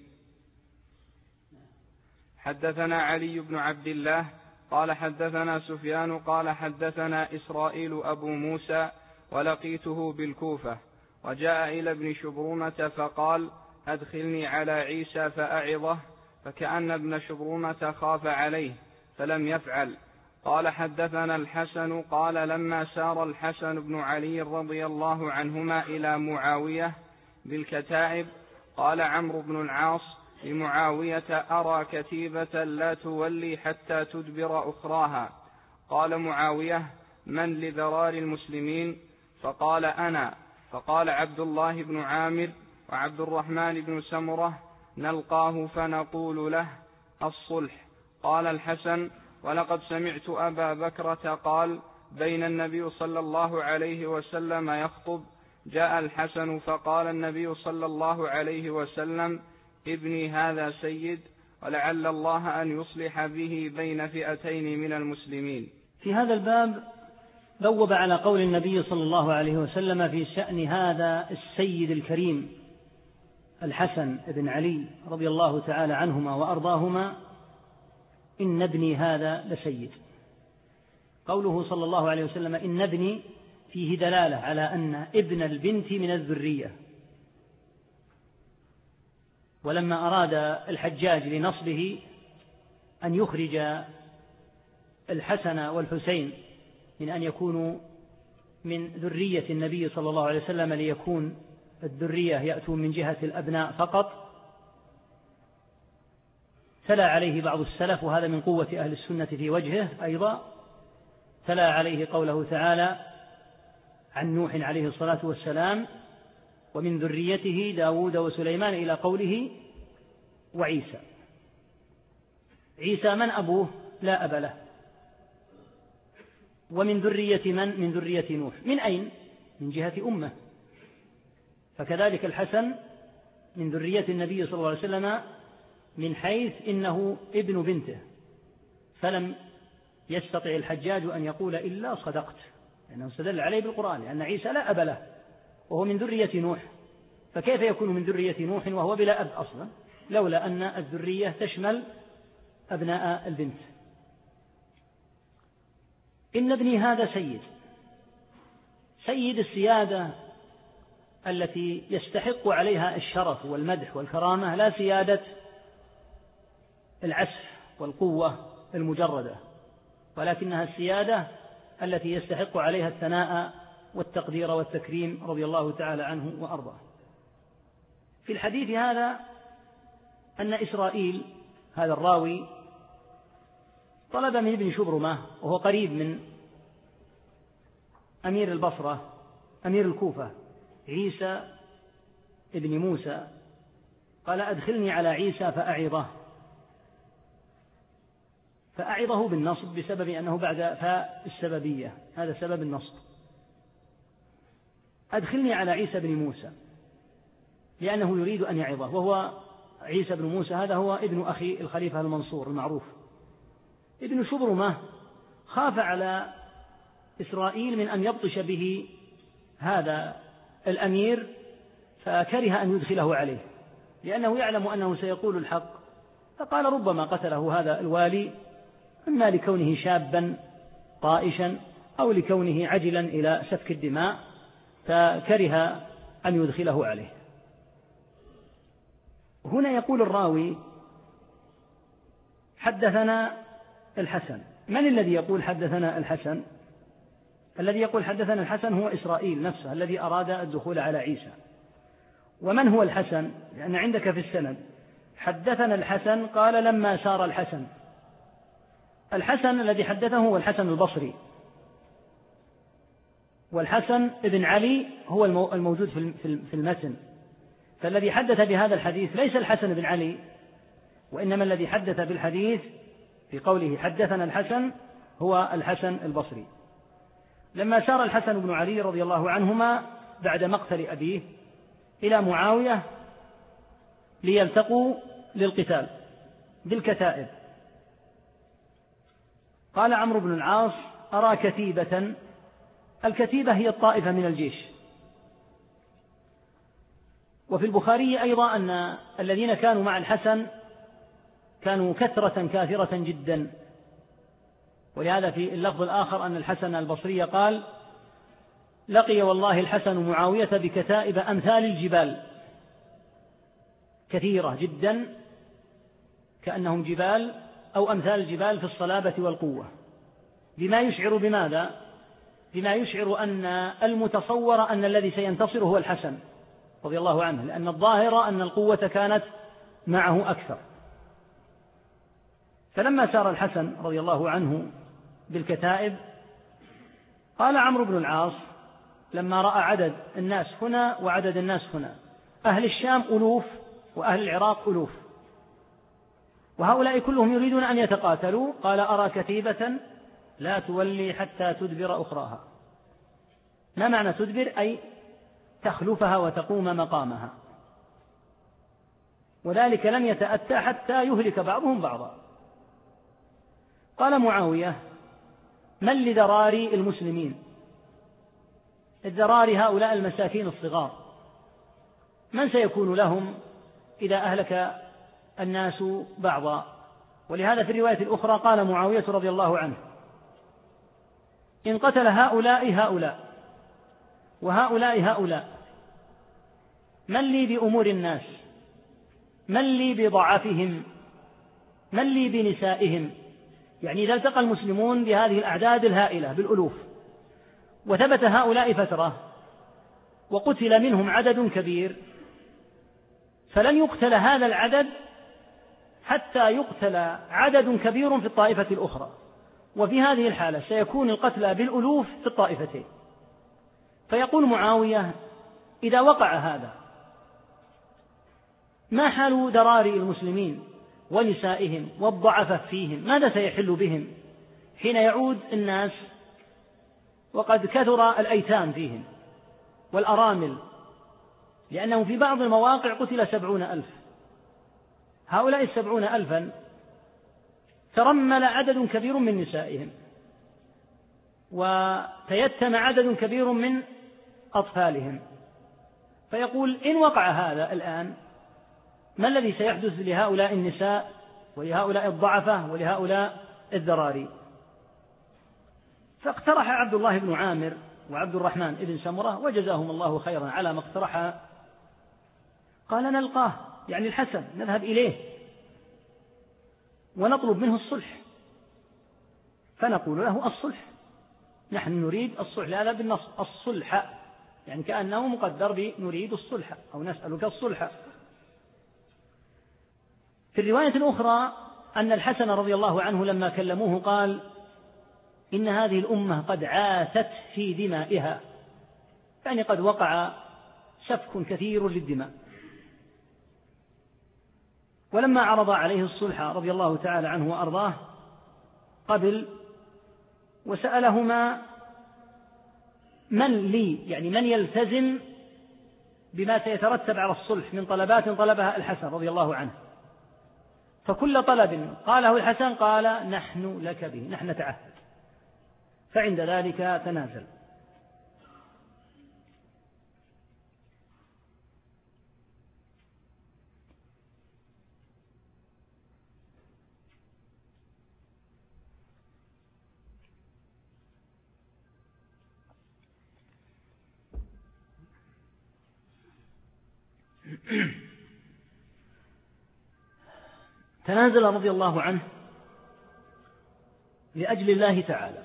حدثنا علي بن عبد الله قال حدثنا سفيان قال حدثنا إسرائيل أبو موسى ولقيته بالكوفة، وجاء إلى ابن شبرمة فقال: أدخلني على عيسى فأعظه، فكأن ابن شبرمة خاف عليه فلم يفعل. قال حدثنا الحسن قال: لما سار الحسن بن علي رضي الله عنهما إلى معاوية بالكتائب قال عمرو بن العاص لمعاوية: أرى كتيبة لا تولي حتى تدبر أخراها. قال معاوية: من لذرار المسلمين؟ فقال: أنا. فقال عبد الله بن عامر وعبد الرحمن بن سمرة: نلقاه فنقول له الصلح. قال الحسن: ولقد سمعت أبا بكرة قال: بين النبي صلى الله عليه وسلم يخطب جاء الحسن فقال النبي صلى الله عليه وسلم: ابني هذا سيد، ولعل الله أن يصلح به بين فئتين من المسلمين. في هذا الباب بوب على قول النبي صلى الله عليه وسلم في شأن هذا السيد الكريم الحسن بن علي رضي الله تعالى عنهما وأرضاهما: إن ابني هذا لسيد. قوله صلى الله عليه وسلم إن ابني فيه دلالة على أن ابن البنت من الذرية. ولما أراد الحجاج لنصبه أن يخرج الحسن والحسين من أن يكونوا من ذرية النبي صلى الله عليه وسلم ليكون الذرية يأتون من جهة الأبناء فقط، تلا عليه بعض السلف، وهذا من قوة أهل السنة في وجهه أيضا، تلا عليه قوله تعالى عن نوح عليه الصلاة والسلام: ومن ذريته داود وسليمان، إلى قوله وعيسى. عيسى من أبوه؟ لا أب له. ومن ذرية من؟ من ذرية نوح. من أين؟ من جهة أمه. فكذلك الحسن من ذرية النبي صلى الله عليه وسلم من حيث إنه ابن بنته، فلم يستطع الحجاج أن يقول إلا صدقت، لأنه استدل عليه بالقرآن، لأن عيسى لا أب له وهو من ذرية نوح، فكيف يكون من ذرية نوح وهو بلا أب أصلا؟ لولا أن الذرية تشمل أبناء البنت: إن ابني هذا سيد السيادة التي يستحق عليها الشرف والمدح والكرامة، لا سيادة العسف والقوة المجردة، ولكنها السيادة التي يستحق عليها الثناء والتقدير والتكريم رضي الله تعالى عنه وأرضاه. في الحديث هذا أن إسرائيل هذا الراوي طلب من ابن شبرمة، وهو قريب من أمير البصرة أمير الكوفة عيسى ابن موسى، قال: أدخلني على عيسى فأعظه بالنصب بسبب أنه بعد فاء السببية، هذا سبب النصب. أدخلني على عيسى بن موسى، لأنه يريد أن يعظه، وهو عيسى بن موسى هذا هو ابن أخي الخليفة المنصور المعروف. ابن شبرمة خاف على إسرائيل من أن يبطش به هذا الأمير، فكره أن يدخله عليه، لأنه يعلم أنه سيقول الحق، فقال: ربما قتله هذا الوالي، إما لكونه شابا طائشا أو لكونه عجلا إلى سفك الدماء، فكره أن يدخله عليه. هنا يقول الراوي: حدثنا الحسن. من الذي يقول حدثنا الحسن؟ الذي يقول حدثنا الحسن هو إسرائيل نفسه الذي أراد الدخول على عيسى. ومن هو الحسن؟ لأن عندك في السند حدثنا الحسن، قال: لما سار الحسن. الحسن الذي حدثه هو الحسن البصري، والحسن ابن علي هو الموجود في المتن، فالذي حدث بهذا الحديث ليس الحسن بن علي، وإنما الذي حدث بالحديث في قوله حدثنا الحسن هو الحسن البصري. لما سار الحسن بن علي رضي الله عنهما بعد مقتل أبيه إلى معاوية ليلتقوا للقتال بالكتائب، قال عمرو بن العاص: أرى كتيبة. الكتيبة هي الطائفة من الجيش. وفي البخاري أيضا أن الذين كانوا مع الحسن كانوا كثرة جدا، ولهذا في اللفظ الآخر أن الحسن البصري قال: لقي والله الحسن معاوية بكتائب أمثال الجبال، كثيرة جدا كأنهم جبال أو أمثال الجبال في الصلابة والقوة، بما يشعر بماذا؟ بما يشعر أن المتصور أن الذي سينتصر هو الحسن رضي الله عنه، لأن الظاهر أن القوة كانت معه أكثر. فلما سار الحسن رضي الله عنه بالكتائب، قال عمرو بن العاص لما رأى عدد الناس هنا وعدد الناس هنا، أهل الشام ألوف وأهل العراق ألوف، وهؤلاء كلهم يريدون أن يتقاتلوا، قال: أرى كتيبة لا تولي حتى تدبر أخراها. ما معنى تدبر؟ أي تخلفها وتقوم مقامها، وذلك لم يتأتى حتى يهلك بعضهم بعضا. قال معاوية: من لذراري المسلمين؟ الذراري هؤلاء المساكين الصغار، من سيكون لهم إذا أهلك الناس بعضا؟ ولهذا في الرواية الأخرى قال معاوية رضي الله عنه: إن قتل هؤلاء وهؤلاء من لي بأمور الناس؟ من لي بضعفهم؟ من لي بنسائهم؟ يعني إذا التقى المسلمون بهذه الأعداد الهائلة بالألوف وثبت هؤلاء فترة وقتل منهم عدد كبير، فلن يقتل هذا العدد حتى يقتل عدد كبير في الطائفة الأخرى، وفي هذه الحالة سيكون القتلى بالألوف في الطائفتين. فيقول معاوية: إذا وقع هذا ما حال ذراري المسلمين ونسائهم والضعفة فيهم؟ ماذا سيحل بهم حين يعود الناس وقد كثر الأيتام فيهم والأرامل؟ لأنه في بعض المواقع قتل 70,000. هؤلاء 70,000 ترمل عدد كبير من نسائهم وتيتم عدد كبير من أطفالهم. فيقول: إن وقع هذا الآن ما الذي سيحدث لهؤلاء النساء ولهؤلاء الضعفة ولهؤلاء الذراري. فاقترح عبد الله بن عامر وعبد الرحمن بن سمرة وجزاهم الله خيرا على ما اقترحا، قال نلقاه يعني الحسن نذهب إليه ونطلب منه الصلح، فنقول له الصلح، نحن نريد الصلح، هذا بالنص الصلح، يعني كأنه مقدر بنريد الصلح أو نسألك الصلح. في الرواية الأخرى أن الحسن رضي الله عنه لما كلموه قال إن هذه الأمة قد عاثت في دمائها، يعني قد وقع سفك كثير للدماء. ولما عرض عليه الصلح رضي الله تعالى عنه وأرضاه قبل، وسألهما من لي، يعني من يلتزم بما سيترتب على الصلح من طلبات طلبها الحسن رضي الله عنه، فكل طلب قاله الحسن قال نحن لك به، نحن نتعهد. فعند ذلك تنازل. تنازل رضي الله عنه لأجل الله تعالى،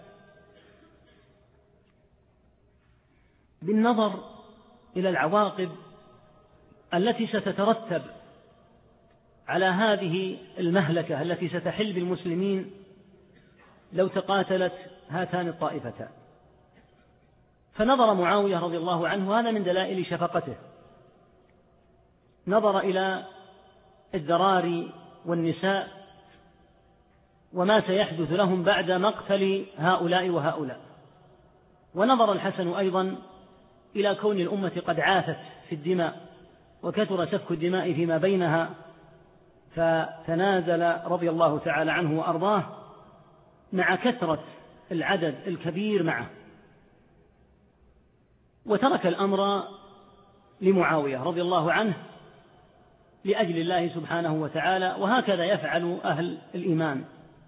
بالنظر إلى العواقب التي ستترتب على هذه المهلكة التي ستحل بالمسلمين لو تقاتلت هاتان الطائفتان. فنظر معاوية رضي الله عنه، هذا من دلائل شفقته، نظر إلى الذراري والنساء وما سيحدث لهم بعد مقتل هؤلاء وهؤلاء. ونظر الحسن أيضا إلى كون الأمة قد عاثت في الدماء وكثر سفك الدماء فيما بينها، فتنازل رضي الله تعالى عنه وأرضاه مع كثرة العدد الكبير معه، وترك الأمر لمعاوية رضي الله عنه لأجل الله سبحانه وتعالى. وهكذا يفعل أهل الإيمان،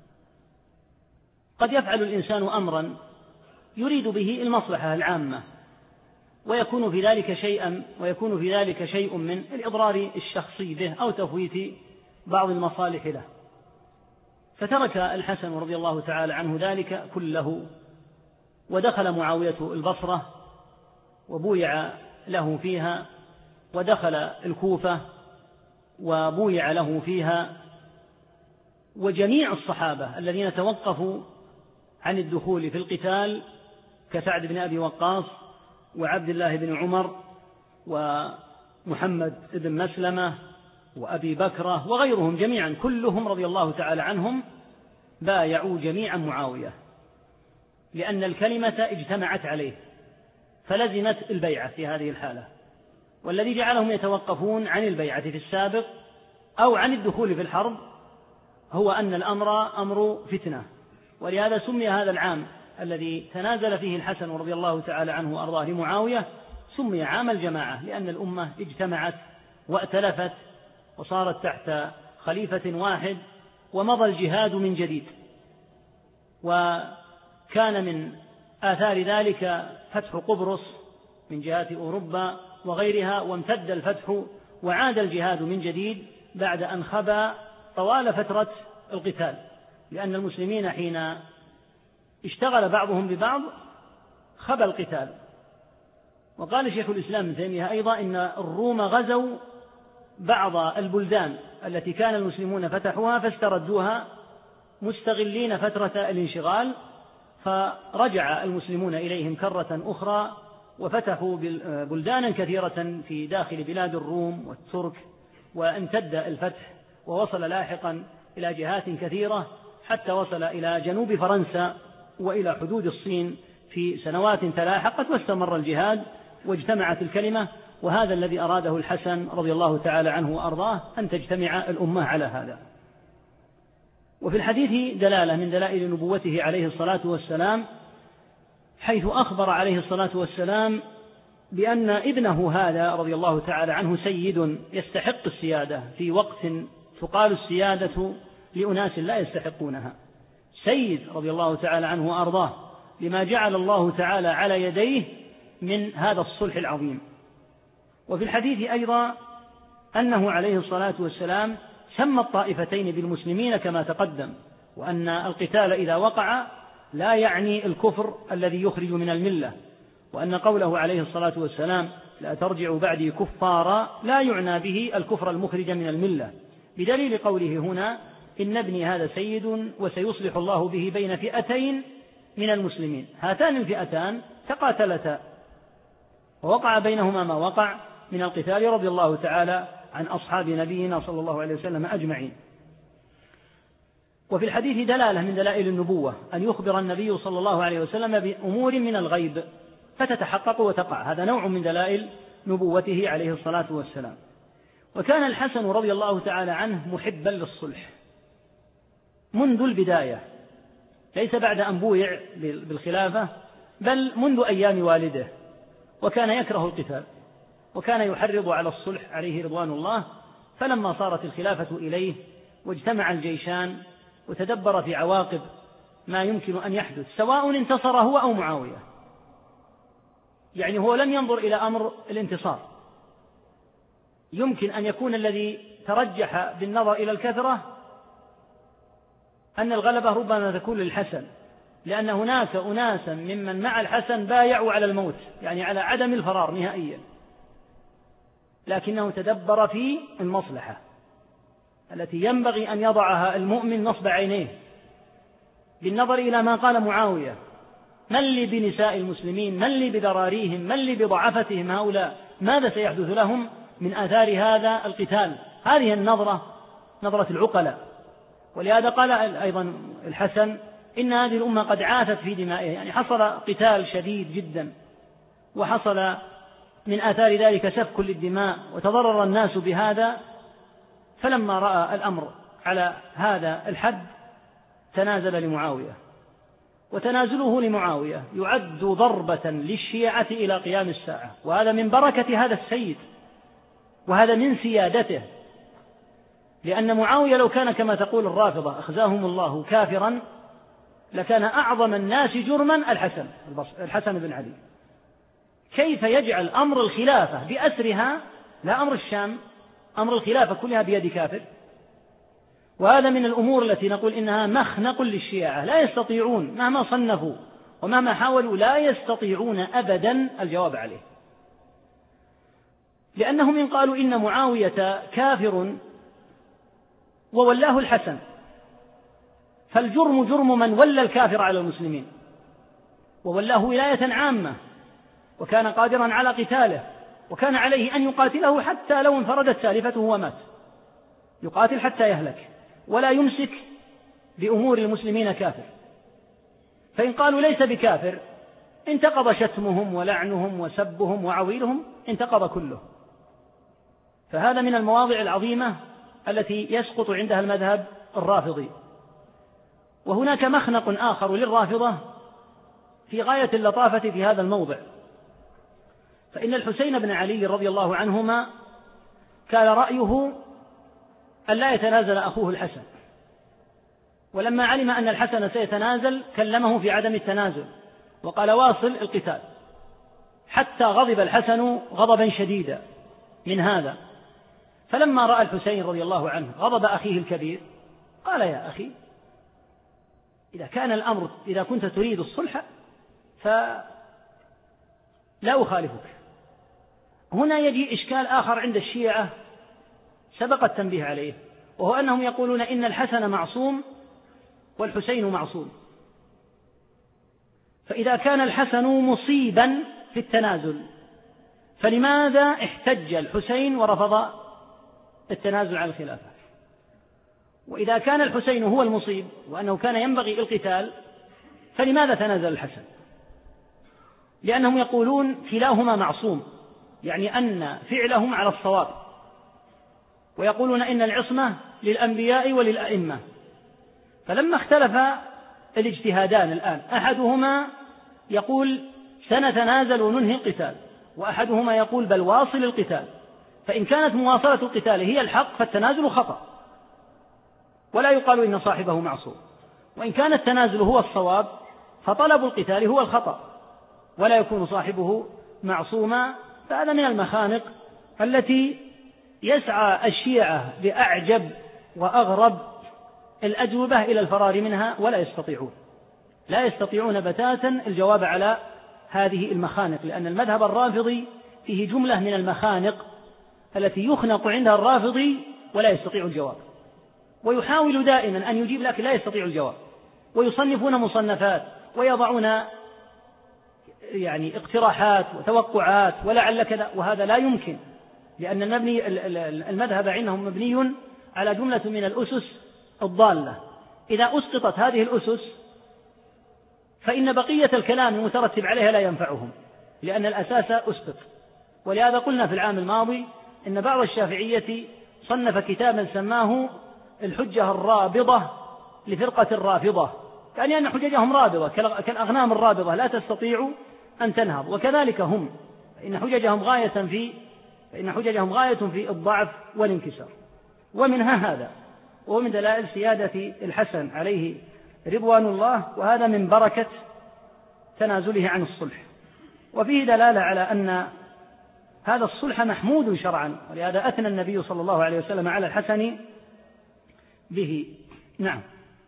قد يفعل الإنسان أمرا يريد به المصلحة العامة ويكون في ذلك شيء من الإضرار الشخصي به أو تفويت بعض المصالح له، فترك الحسن رضي الله تعالى عنه ذلك كله، ودخل معاوية البصرة وبويع له فيها، ودخل الكوفة وبويع له فيها، وجميع الصحابة الذين توقفوا عن الدخول في القتال كسعد بن أبي وقاص وعبد الله بن عمر ومحمد بن مسلمة وأبي بكرة وغيرهم جميعا، كلهم رضي الله تعالى عنهم بايعوا جميعا معاوية، لأن الكلمة اجتمعت عليه فلزمت البيعة في هذه الحالة. والذي جعلهم يتوقفون عن البيعة في السابق أو عن الدخول في الحرب هو أن الأمر أمر فتنة، ولهذا سمي هذا العام الذي تنازل فيه الحسن رضي الله تعالى عنه وأرضاه لمعاوية سمي عام الجماعة، لأن الأمة اجتمعت وائتلفت وصارت تحت خليفة واحد، ومضى الجهاد من جديد. وكان من آثار ذلك فتح قبرص من جهات أوروبا وغيرها، وامتد الفتح وعاد الجهاد من جديد بعد أن خبى طوال فترة القتال، لأن المسلمين حين اشتغل بعضهم ببعض خبى القتال. وقال شيخ الإسلام ابن تيمية أيضا إن الروم غزوا بعض البلدان التي كان المسلمون فتحوها فاستردوها مستغلين فترة الانشغال، فرجع المسلمون إليهم كرة أخرى وفتحوا بلدانا كثيرة في داخل بلاد الروم والترك، وامتد الفتح ووصل لاحقا إلى جهات كثيرة حتى وصل إلى جنوب فرنسا وإلى حدود الصين في سنوات تلاحقت، واستمر الجهاد واجتمعت الكلمة. وهذا الذي أراده الحسن رضي الله تعالى عنه وأرضاه، أن تجتمع الأمة على هذا. وفي الحديث دلالة من دلائل نبوته عليه الصلاة والسلام، حيث أخبر عليه الصلاة والسلام بأن ابنه هذا رضي الله تعالى عنه سيد يستحق السيادة في وقت تقال السيادة لأناس لا يستحقونها. سيد رضي الله تعالى عنه وأرضاه لما جعل الله تعالى على يديه من هذا الصلح العظيم. وفي الحديث أيضا أنه عليه الصلاة والسلام سمى الطائفتين بالمسلمين كما تقدم، وأن القتال إذا وقع لا يعني الكفر الذي يخرج من الملة، وأن قوله عليه الصلاة والسلام لا ترجعوا بعدي كفارا لا يعنى به الكفر المخرج من الملة، بدليل قوله هنا إن ابني هذا سيد وسيصلح الله به بين فئتين من المسلمين. هاتان الفئتان تقاتلتا ووقع بينهما ما وقع من القتال رضي الله تعالى عن أصحاب نبينا صلى الله عليه وسلم أجمعين. وفي الحديث دلالة من دلائل النبوة أن يخبر النبي صلى الله عليه وسلم بأمور من الغيب فتتحقق وتقع، هذا نوع من دلائل نبوته عليه الصلاة والسلام. وكان الحسن رضي الله تعالى عنه محبا للصلح منذ البداية، ليس بعد أن بويع بالخلافة بل منذ أيام والده، وكان يكره القتال وكان يحرض على الصلح عليه رضوان الله. فلما صارت الخلافة إليه واجتمع الجيشان وتدبر في عواقب ما يمكن أن يحدث سواء انتصر هو أو معاوية، يعني هو لم ينظر إلى أمر الانتصار، يمكن أن يكون الذي ترجح بالنظر إلى الكثرة أن الغلبة ربما تكون للحسن، لأن هناك أناسا ممن مع الحسن بايعوا على الموت، يعني على عدم الفرار نهائيا، لكنه تدبر في المصلحة التي ينبغي أن يضعها المؤمن نصب عينيه بالنظر إلى ما قال معاوية: من لي بنساء المسلمين، من لي بذراريهم، من لي بضعفتهم هؤلاء، ماذا سيحدث لهم من آثار هذا القتال؟ هذه النظرة نظرة العقلاء. ولهذا قال أيضا الحسن: إن هذه الأمة قد عاثت في دمائها، يعني حصل قتال شديد جدا وحصل من آثار ذلك سفك للدماء وتضرر الناس بهذا. فلما رأى الأمر على هذا الحد تنازل لمعاوية، وتنازله لمعاوية يعد ضربة للشيعة إلى قيام الساعة، وهذا من بركة هذا السيد وهذا من سيادته، لأن معاوية لو كان كما تقول الرافضة أخزاهم الله كافرا لكان أعظم الناس جرما الحسن بن علي. كيف يجعل أمر الخلافة بأسرها، لا أمر الشام، أمر الخلافة كلها بيد كافر؟ وهذا من الأمور التي نقول إنها مخنق للشيعة، لا يستطيعون مهما صنفوا ومهما حاولوا لا يستطيعون أبدا الجواب عليه، لأنهم إن قالوا إن معاوية كافر وولاه الحسن فالجرم جرم من ولى الكافر على المسلمين وولاه ولاية عامة وكان قادرا على قتاله، وكان عليه أن يقاتله حتى لو انفردت سالفته ومات، يقاتل حتى يهلك ولا يمسك بأمور المسلمين كافر. فإن قالوا ليس بكافر انتقض شتمهم ولعنهم وسبهم وعويلهم، انتقض كله. فهذا من المواضع العظيمة التي يسقط عندها المذهب الرافضي. وهناك مخنق آخر للرافضة في غاية اللطافة في هذا الموضع، فإن الحسين بن علي رضي الله عنهما كان رأيه أن لا يتنازل أخوه الحسن، ولما علم أن الحسن سيتنازل كلمه في عدم التنازل وقال: واصل القتال، حتى غضب الحسن غضبا شديدا من هذا. فلما رأى الحسين رضي الله عنه غضب أخيه الكبير قال: يا أخي، إذا كان الأمر إذا كنت تريد الصلح فلا أخالفك. هنا يجي إشكال آخر عند الشيعة سبق التنبيه عليه، وهو أنهم يقولون إن الحسن معصوم والحسين معصوم، فإذا كان الحسن مصيبا في التنازل فلماذا احتج الحسين ورفض التنازل عن الخلافة؟ وإذا كان الحسين هو المصيب وأنه كان ينبغي القتال فلماذا تنازل الحسن؟ لأنهم يقولون كلاهما معصوم، يعني أن فعلهم على الصواب، ويقولون إن العصمة للأنبياء وللأئمة. فلما اختلف الاجتهادان الآن، أحدهما يقول سنتنازل وننهي القتال، وأحدهما يقول بل واصل القتال، فإن كانت مواصلة القتال هي الحق فالتنازل خطأ، ولا يقال إن صاحبه معصوم. وإن كان التنازل هو الصواب فطلب القتال هو الخطأ، ولا يكون صاحبه معصوما. فهذا من المخانق التي يسعى الشيعة بأعجب وأغرب الأجوبة إلى الفرار منها، ولا يستطيعون بتاتا الجواب على هذه المخانق، لأن المذهب الرافضي فيه جملة من المخانق التي يخنق عندها الرافضي ولا يستطيع الجواب، ويحاول دائما أن يجيب لكن لا يستطيع الجواب، ويصنفون مصنفات ويضعون اقتراحات وتوقعات ولعل كذا، وهذا لا يمكن، لأن المذهب عندهم مبني على جملة من الأسس الضالة. إذا أسقطت هذه الأسس فإن بقية الكلام المترتب عليها لا ينفعهم، لأن الأساس أسقط. ولهذا قلنا في العام الماضي إن بعض الشافعية صنف كتابا سماه الحجة الرابضة لفرقة الرافضة، يعني أن حججهم رابضة كالأغنام الرابضة لا تستطيع أن تنهض، وكذلك هم فإن حججهم غاية في الضعف والانكسار. ومنها هذا، ومن دلائل سيادة الحسن عليه رضوان الله، وهذا من بركة تنازله عن الصلح. وفيه دلالة على أن هذا الصلح محمود شرعا، ولهذا أثنى النبي صلى الله عليه وسلم على الحسن به. نعم.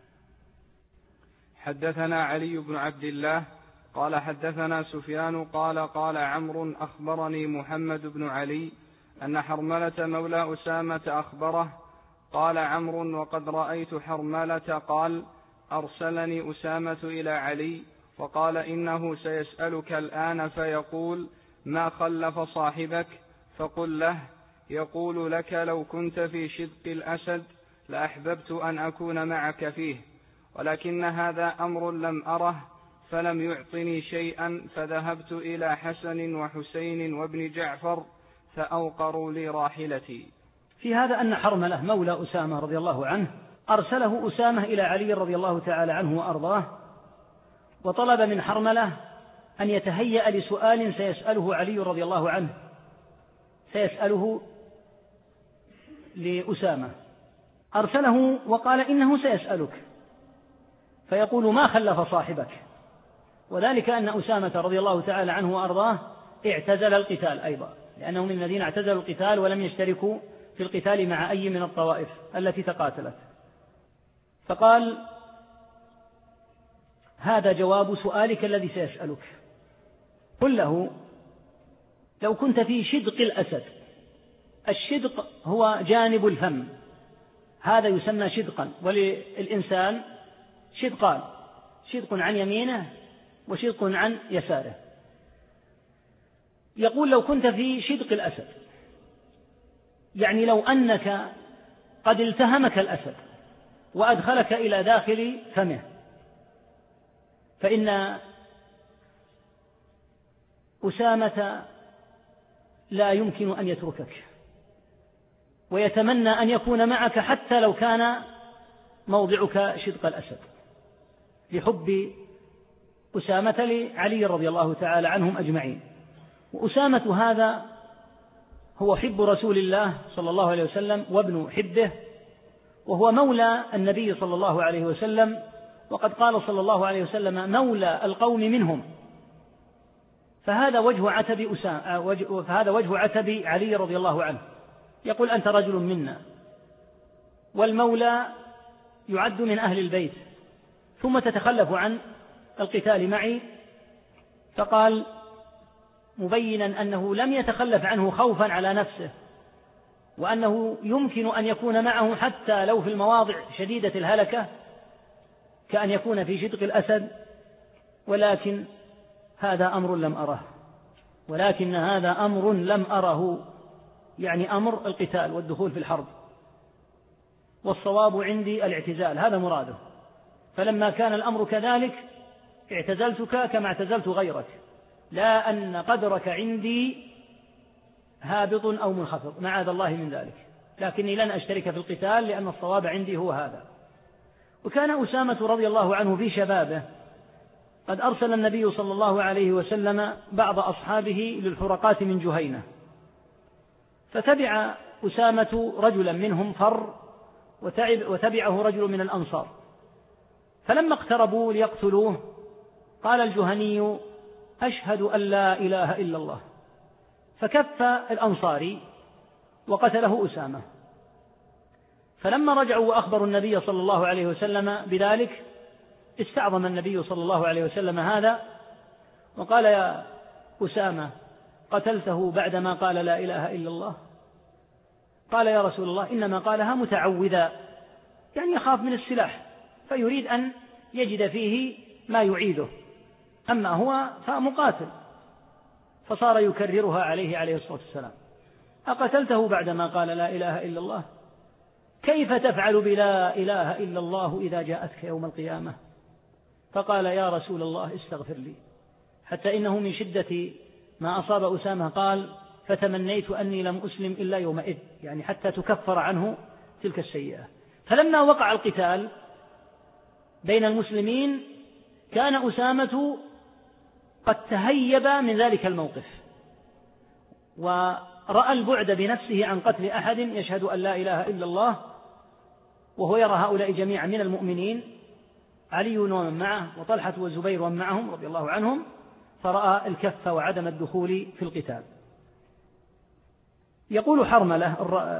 حدثنا علي بن عبد الله قال حدثنا سفيان قال عمرو أخبرني محمد بن علي أن حرملة مولى أسامة أخبره. قال عمرو وقد رأيت حرملة قال أرسلني أسامة إلى علي وقال إنه سيسألك الآن فيقول ما خلف صاحبك، فقل له يقول لك لو كنت في شدق الأسد لأحببت أن أكون معك فيه، ولكن هذا أمر لم أره فلم يعطني شيئا، فذهبت إلى حسن وحسين وابن جعفر فأوقروا لي راحلتي. في هذا أن حرملة مولى أسامة رضي الله عنه أرسله أسامة إلى علي رضي الله تعالى عنه وأرضاه، وطلب من حرملة أن يتهيأ لسؤال سيسأله علي رضي الله عنه، سيسأله لأسامة. أرسله وقال إنه سيسألك فيقول ما خلف صاحبك، وذلك أن أسامة رضي الله تعالى عنه وأرضاه اعتزل القتال أيضا، لأنه من الذين اعتزلوا القتال ولم يشتركوا في القتال مع أي من الطوائف التي تقاتلت. فقال هذا جواب سؤالك الذي سيسألك، قل له لو كنت في شدق الأسد. الشدق هو جانب الفم، هذا يسمى شدقا، وللإنسان شدقان، شدق عن يمينه وشدق عن يساره. يقول لو كنت في شدق الأسد، يعني لو أنك قد التهمك الأسد وأدخلك إلى داخل فمه، فإن أسامة لا يمكن أن يتركك، ويتمنى أن يكون معك حتى لو كان موضعك شدق الأسد، لحب أسامة لعلي رضي الله تعالى عنهم أجمعين. وأسامة هذا هو حب رسول الله صلى الله عليه وسلم وابن حبه، وهو مولى النبي صلى الله عليه وسلم، وقد قال صلى الله عليه وسلم مولى القوم منهم. فهذا وجه عتب علي رضي الله عنه، يقول أنت رجل منا، والمولى يعد من أهل البيت، ثم تتخلف عن القتال معي. فقال مبينا أنه لم يتخلف عنه خوفا على نفسه، وأنه يمكن أن يكون معه حتى لو في المواضع شديدة الهلكة كأن يكون في شدق الأسد، ولكن هذا أمر لم أره، يعني أمر القتال والدخول في الحرب، والصواب عندي الاعتزال، هذا مراده. فلما كان الأمر كذلك اعتزلتك كما اعتزلت غيرك، لا أن قدرك عندي هابط أو منخفض، معاذ الله من ذلك، لكني لن أشترك في القتال لأن الصواب عندي هو هذا. وكان أسامة رضي الله عنه في شبابه قد أرسل النبي صلى الله عليه وسلم بعض أصحابه للحرقات من جهينة، فتبع أسامة رجلا منهم فر وتبعه رجل من الأنصار، فلما اقتربوا ليقتلوه قال الجهني: أشهد أن لا إله إلا الله، فكف الأنصاري وقتله أسامة. فلما رجعوا وأخبروا النبي صلى الله عليه وسلم بذلك استعظم النبي صلى الله عليه وسلم هذا وقال: يا أسامة، قتلته بعدما قال لا إله إلا الله؟ قال: يا رسول الله، إنما قالها متعوذا، يعني يخاف من السلاح فيريد أن يجد فيه ما يعيده، أما هو فمقاتل. فصار يكررها عليه الصلاة والسلام: أقتلته بعدما قال لا إله إلا الله؟ كيف تفعل بلا إله إلا الله إذا جاءتك يوم القيامة؟ فقال: يا رسول الله، استغفر لي. حتى إنه من شدة ما أصاب أسامة قال: فتمنيت أني لم أسلم إلا يومئذ، يعني حتى تكفر عنه تلك السيئة. فلما وقع القتال بين المسلمين كان أسامة قد تهيب من ذلك الموقف، ورأى البعد بنفسه عن قتل أحد يشهد أن لا إله إلا الله، وهو يرى هؤلاء جميعا من المؤمنين، علي ومن معه وطلحة والزبير ومن معهم رضي الله عنهم، فرأى الكف وعدم الدخول في القتال. يقول حرملة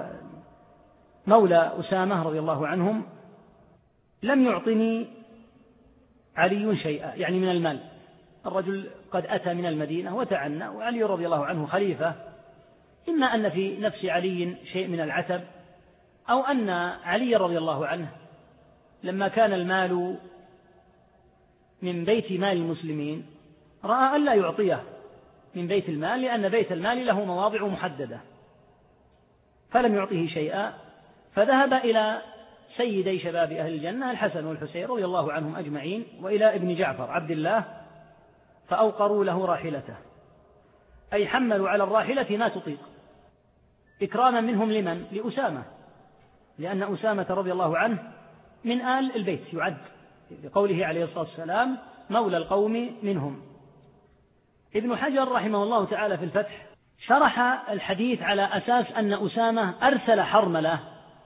مولى أسامة رضي الله عنهم: لم يعطني علي شيئا، يعني من المال. الرجل قد أتى من المدينة وتعنى، وعلي رضي الله عنه خليفة، إما أن في نفس علي شيء من العتب، أو أن علي رضي الله عنه لما كان المال من بيت مال المسلمين رأى أن لا يعطيه من بيت المال، لأن بيت المال له مواضع محددة، فلم يعطيه شيئا. فذهب إلى سيدي شباب أهل الجنة الحسن والحسين رضي الله عنهم أجمعين، وإلى ابن جعفر عبد الله، فأوقروا له راحلته، أي حملوا على الراحلة ما تطيق، إكراما منهم لمن؟ لأسامة، لأن أسامة رضي الله عنه من آل البيت، يعد لقوله عليه الصلاة والسلام: مولى القوم منهم. ابن حجر رحمه الله تعالى في الفتح شرح الحديث على أساس أن أسامة أرسل حرملة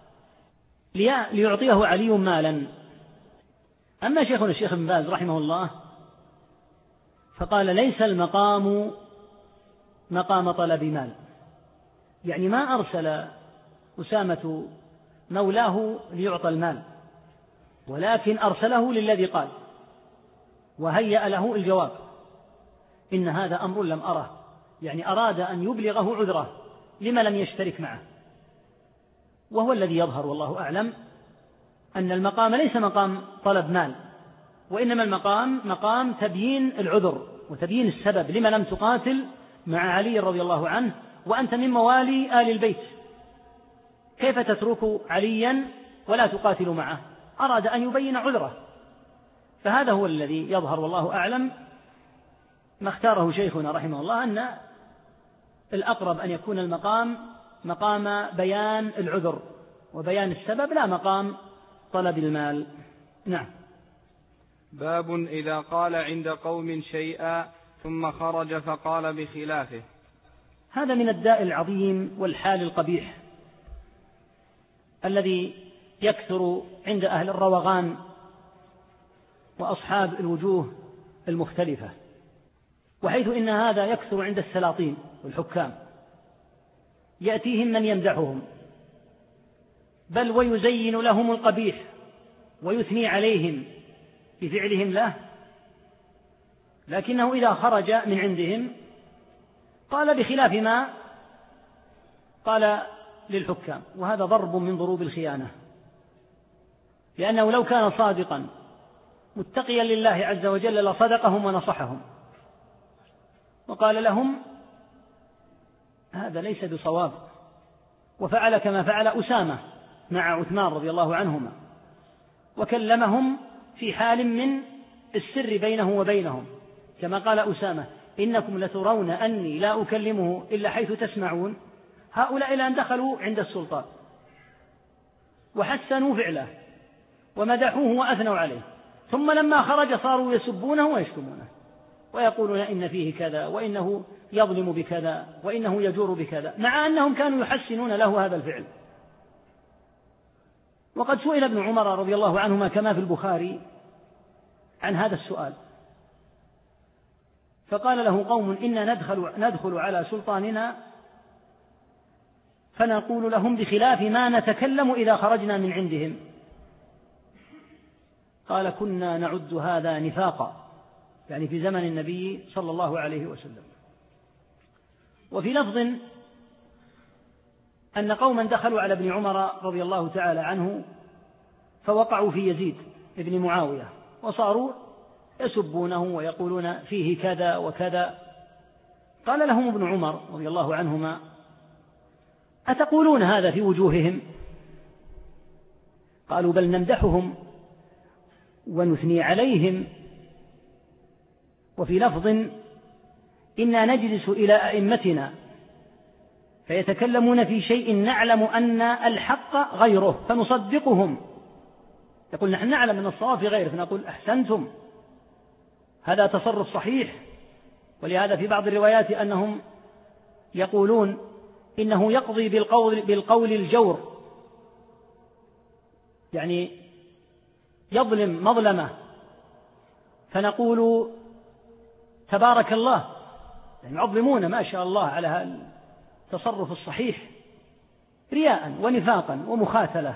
ليعطيه علي مالا. أما شيخنا الشيخ ابن باز رحمه الله فقال: ليس المقام مقام طلب مال، يعني ما أرسل أسامة مولاه ليعطى المال، ولكن أرسله للذي قال وهيأ له الجواب: إن هذا أمر لم أره، يعني أراد أن يبلغه عذره لما لم يشترك معه. وهو الذي يظهر والله أعلم أن المقام ليس مقام طلب مال، وإنما المقام مقام تبيين العذر وتبيين السبب لما لم تقاتل مع علي رضي الله عنه وأنت من موالي آل البيت، كيف تترك عليا ولا تقاتل معه؟ أراد أن يبين عذره. فهذا هو الذي يظهر والله أعلم. ما اختاره شيخنا رحمه الله أن الأقرب أن يكون المقام مقام بيان العذر وبيان السبب، لا مقام طلب المال. نعم. باب إذا قال عند قوم شيئا ثم خرج فقال بخلافه. هذا من الداء العظيم والحال القبيح الذي يكثر عند أهل الروغان وأصحاب الوجوه المختلفة، وحيث إن هذا يكثر عند السلاطين والحكام، يأتيهم من يمدحهم بل ويزين لهم القبيح ويثني عليهم بفعلهم له، لكنه إذا خرج من عندهم قال بخلاف ما قال للحكام، وهذا ضرب من ضروب الخيانة، لأنه لو كان صادقا متقيا لله عز وجل لصدقهم ونصحهم وقال لهم هذا ليس بصواب، وفعل كما فعل أسامة مع عثمان رضي الله عنهما، وكلمهم في حال من السر بينه وبينهم، كما قال أسامة: إنكم لترون أني لا أكلمه إلا حيث تسمعون. هؤلاء الآن دخلوا عند السلطان وحسنوا فعله ومدحوه وأثنوا عليه، ثم لما خرج صاروا يسبونه ويشتمونه ويقولون إن فيه كذا، وإنه يظلم بكذا، وإنه يجور بكذا، مع أنهم كانوا يحسنون له هذا الفعل. وقد سئل ابن عمر رضي الله عنهما كما في البخاري عن هذا السؤال، فقال له قوم إنا ندخل على سلطاننا فنقول لهم بخلاف ما نتكلم إذا خرجنا من عندهم. قال كنا نعد هذا نفاقا، يعني في زمن النبي صلى الله عليه وسلم. وفي لفظ أن قوما دخلوا على ابن عمر رضي الله تعالى عنه فوقعوا في يزيد ابن معاوية وصاروا يسبونه ويقولون فيه كذا وكذا. قال لهم ابن عمر رضي الله عنهما أتقولون هذا في وجوههم؟ قالوا بل نمدحهم ونثني عليهم. وفي لفظ إنا نجلس إلى أئمتنا فيتكلمون في شيء نعلم أن الحق غيره فنصدقهم. يقول نحن نعلم أن الصواب في غيره فنقول أحسنتم، هذا تصرف صحيح. ولهذا في بعض الروايات أنهم يقولون إنه يقضي بالقول الجور، يعني يظلم مظلمة، فنقول تبارك الله، يعني يعظمون ما شاء الله على هذا التصرف الصحيح رياء ونفاقا ومخاتلة.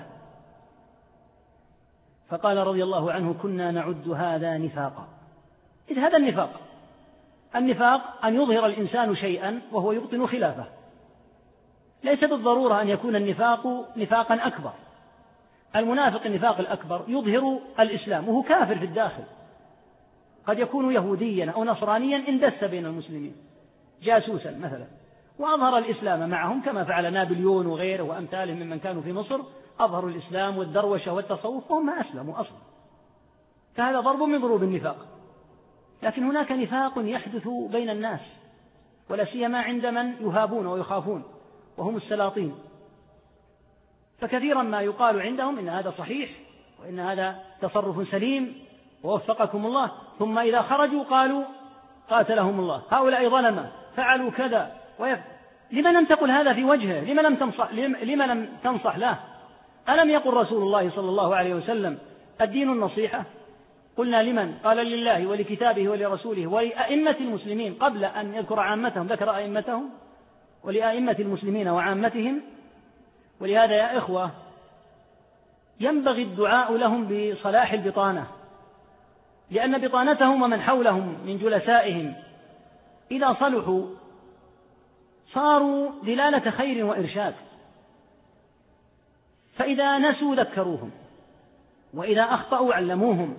فقال رضي الله عنه كنا نعد هذا نفاقا. إذ هذا النفاق أن يظهر الإنسان شيئا وهو يبطن خلافه، ليس بالضرورة أن يكون النفاق نفاقا أكبر. المنافق النفاق الأكبر يظهر الإسلام وهو كافر في الداخل، قد يكون يهوديا أو نصرانيا اندس بين المسلمين جاسوسا مثلا وأظهر الإسلام معهم، كما فعل نابليون وغيره وأمثالهم ممن كانوا في مصر، أظهروا الإسلام والدروشة والتصوف وهم ما أسلموا أصلا، فهذا ضرب من ضروب النفاق. لكن هناك نفاق يحدث بين الناس، ولا سيما عند من يهابون ويخافون وهم السلاطين، فكثيرا ما يقال عندهم إن هذا صحيح وإن هذا تصرف سليم ووفقكم الله، ثم إذا خرجوا قالوا قاتلهم الله هؤلاء ظلمة فعلوا كذا لما لم تقل هذا في وجهه؟ لما لم تنصح له؟ ألم يقل رسول الله صلى الله عليه وسلم الدين النصيحة؟ قلنا لمن؟ قال لله ولكتابه ولرسوله ولأئمة المسلمين، قبل أن يذكر عامتهم ذكر أئمتهم، ولأئمة المسلمين وعامتهم. ولهذا يا إخوة ينبغي الدعاء لهم بصلاح البطانة، لأن بطانتهم ومن حولهم من جلسائهم إذا صلحوا صاروا دلالة خير وإرشاد، فإذا نسوا ذكروهم، وإذا أخطأوا علموهم،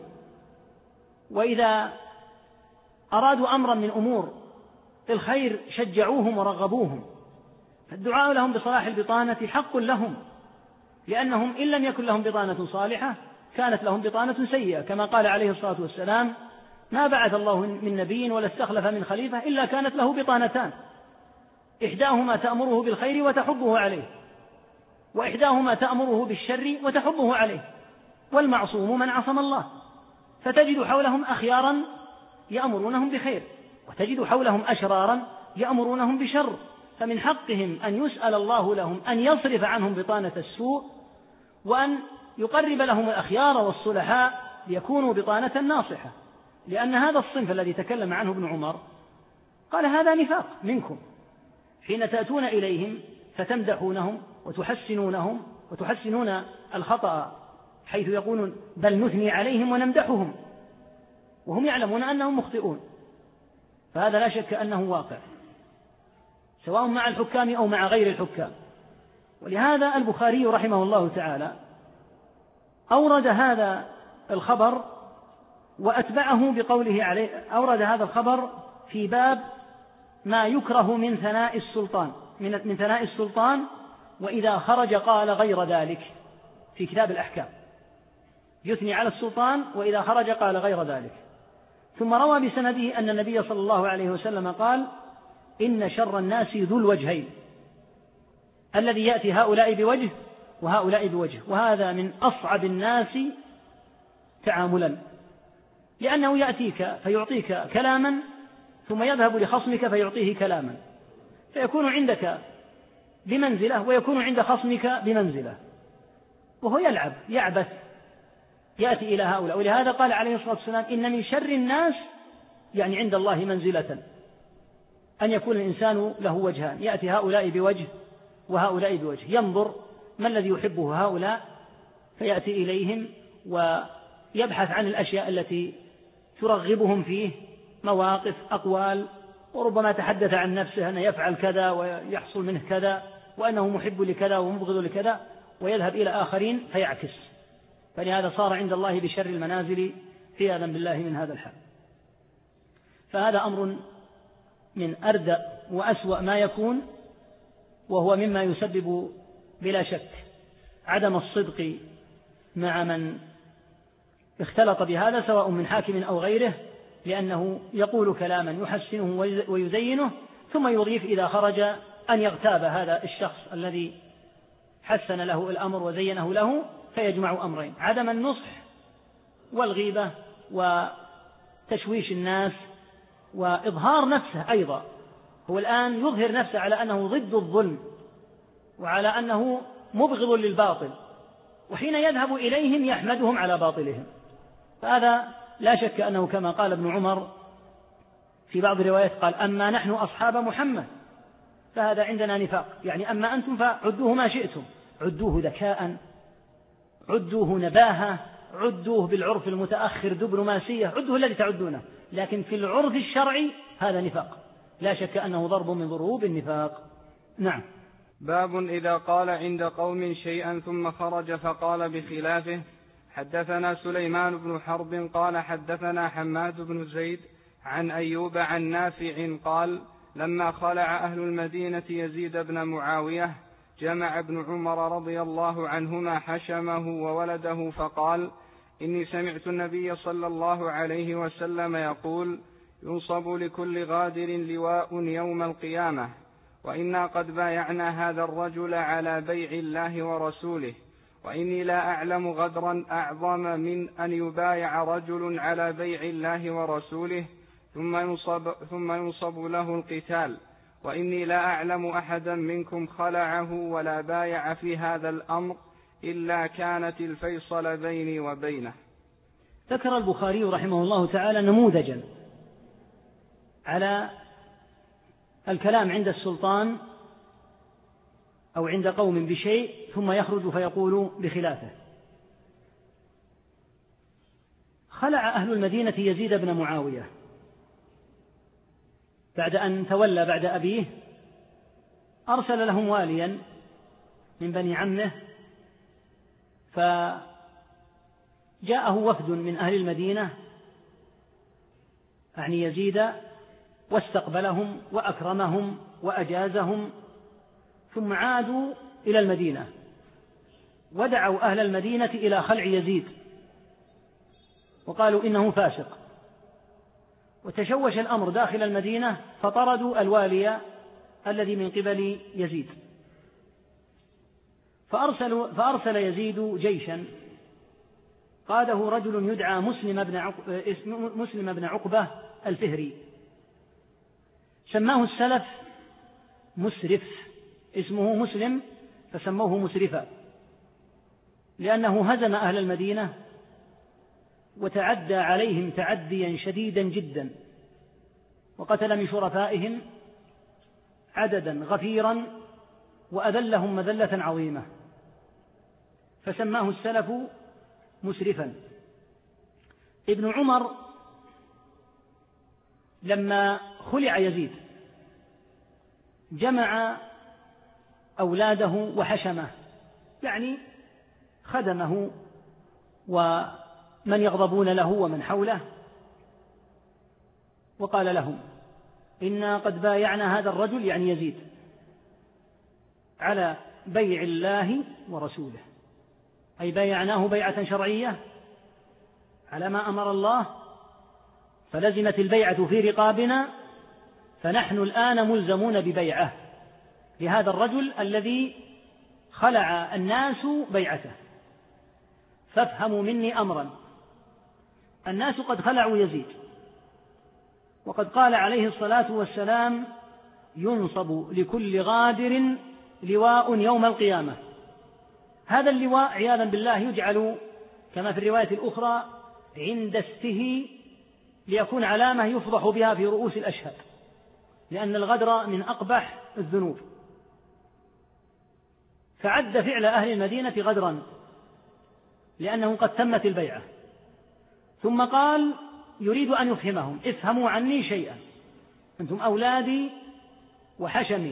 وإذا أرادوا أمرا من أمور الخير شجعوهم ورغبوهم. فالدعاء لهم بصلاح البطانة حق لهم، لأنهم إن لم يكن لهم بطانة صالحة كانت لهم بطانة سيئة، كما قال عليه الصلاة والسلام ما بعث الله من نبي ولا استخلف من خليفة إلا كانت له بطانتان، إحداهما تأمره بالخير وتحبه عليه، وإحداهما تأمره بالشر وتحبه عليه، والمعصوم من عصم الله. فتجد حولهم أخيارا يأمرونهم بخير، وتجد حولهم أشرارا يأمرونهم بشر، فمن حقهم أن يسأل الله لهم أن يصرف عنهم بطانة السوء، وأن يقرب لهم الأخيار والصلحاء ليكونوا بطانة ناصحة. لأن هذا الصنف الذي تكلم عنه ابن عمر قال هذا نفاق منكم، حين تأتون إليهم فتمدحونهم وتحسنونهم وتحسنون الخطأ، حيث يقولون بل نثني عليهم ونمدحهم وهم يعلمون أنهم مخطئون. فهذا لا شك أنه واقع، سواء مع الحكام أو مع غير الحكام. ولهذا البخاري رحمه الله تعالى أورد هذا الخبر وأتبعه بقوله عليه، أورد هذا الخبر في باب ما يكره من ثناء السلطان، من ثناء السلطان وإذا خرج قال غير ذلك، في كتاب الأحكام يثني على السلطان وإذا خرج قال غير ذلك. ثم روى بسنده أن النبي صلى الله عليه وسلم قال إن شر الناس ذو الوجهين، الذي يأتي هؤلاء بوجه وهؤلاء بوجه، وهذا من أصعب الناس تعاملا، لأنه يأتيك فيعطيك كلاما ثم يذهب لخصمك فيعطيه كلاما، فيكون عندك بمنزلة ويكون عند خصمك بمنزلة. وهو يلعب يعبث يأتي إلى هؤلاء. ولهذا قال عليه الصلاة والسلام إن من شر الناس يعني عند الله منزلة أن يكون الإنسان له وجهان، يأتي هؤلاء بوجه وهؤلاء بوجه، ينظر ما الذي يحبه هؤلاء فيأتي إليهم ويبحث عن الأشياء التي ترغبهم فيه، مواقف، أقوال، وربما تحدث عن نفسه أنه يفعل كذا ويحصل منه كذا وأنه محب لكذا ومبغض لكذا، ويذهب إلى آخرين فيعكس. فلهذا صار عند الله بشر المنازل عياذا بالله من هذا الحال. فهذا أمر من أردأ وأسوأ ما يكون، وهو مما يسبب بلا شك عدم الصدق مع من اختلط بهذا سواء من حاكم أو غيره، لأنه يقول كلاما يحسنه ويزينه ثم يضيف إذا خرج أن يغتاب هذا الشخص الذي حسن له الأمر وزينه له، فيجمع أمرين: عدم النصح والغيبة وتشويش الناس وإظهار نفسه. أيضا هو الآن يظهر نفسه على أنه ضد الظلم وعلى أنه مبغض للباطل، وحين يذهب إليهم يحمدهم على باطلهم. فهذا لا شك أنه كما قال ابن عمر في بعض الروايات قال: أما نحن أصحاب محمد فهذا عندنا نفاق، يعني أما أنتم فعدوه ما شئتم، عدوه ذكاء، عدوه نباهة، عدوه بالعرف المتأخر دبلوماسية، عدوه الذي تعدونه، لكن في العرف الشرعي هذا نفاق، لا شك أنه ضرب من ضروب النفاق. نعم. باب إذا قال عند قوم شيئا ثم خرج فقال بخلافه. حدثنا سليمان بن حرب قال حدثنا حماد بن زيد عن أيوب عن نافع قال: لما خلع أهل المدينة يزيد بن معاوية جمع ابن عمر رضي الله عنهما حشمه وولده فقال: إني سمعت النبي صلى الله عليه وسلم يقول: ينصب لكل غادر لواء يوم القيامة، وإنا قد بايعنا هذا الرجل على بيع الله ورسوله، وإني لا أعلم غدرا أعظم من أن يبايع رجل على بيع الله ورسوله ثم ينصب له القتال، وإني لا أعلم أحدا منكم خلعه ولا بايع في هذا الأمر إلا كانت الفيصل بيني وبينه. ذكر البخاري رحمه الله تعالى نموذجا على الكلام عند السلطان أو عند قوم بشيء ثم يخرج فيقول بخلافه. خلع أهل المدينة يزيد بن معاوية بعد أن تولى بعد أبيه، أرسل لهم واليا من بني عمه، فجاءه وفد من أهل المدينة أعني يزيد، واستقبلهم وأكرمهم وأجازهم، ثم عادوا إلى المدينة ودعوا أهل المدينة إلى خلع يزيد وقالوا إنه فاسق، وتشوش الأمر داخل المدينة فطردوا الوالي الذي من قبل يزيد، فأرسل يزيد جيشا قاده رجل يدعى مسلم بن عقبة الفهري، سماه السلف مسرف، اسمه مسلم فسموه مسرفا، لأنه هزم أهل المدينة وتعدى عليهم تعديا شديدا جدا، وقتل من شرفائهم عددا غفيرا وأذلهم مذلة عظيمة، فسماه السلف مسرفا. ابن عمر لما خلع يزيد جمع أولاده وحشمه، يعني خدمه ومن يغضبون له ومن حوله، وقال لهم: إنا قد بايعنا هذا الرجل يعني يزيد على بيع الله ورسوله، أي بايعناه بيعة شرعية على ما أمر الله، فلزمت البيعة في رقابنا، فنحن الآن ملزمون ببيعه لهذا الرجل الذي خلع الناس بيعته. فافهموا مني أمرا: الناس قد خلعوا يزيد، وقد قال عليه الصلاة والسلام: ينصب لكل غادر لواء يوم القيامة. هذا اللواء عياذا بالله يجعل كما في الرواية الأخرى عند استه ليكون علامة يفضح بها في رؤوس الأشهاد، لأن الغدر من أقبح الذنوب. فعد فعل أهل المدينة غدرا لأنه قد تمت البيعة، ثم قال يريد أن يفهمهم: افهموا عني شيئا، أنتم أولادي وحشمي،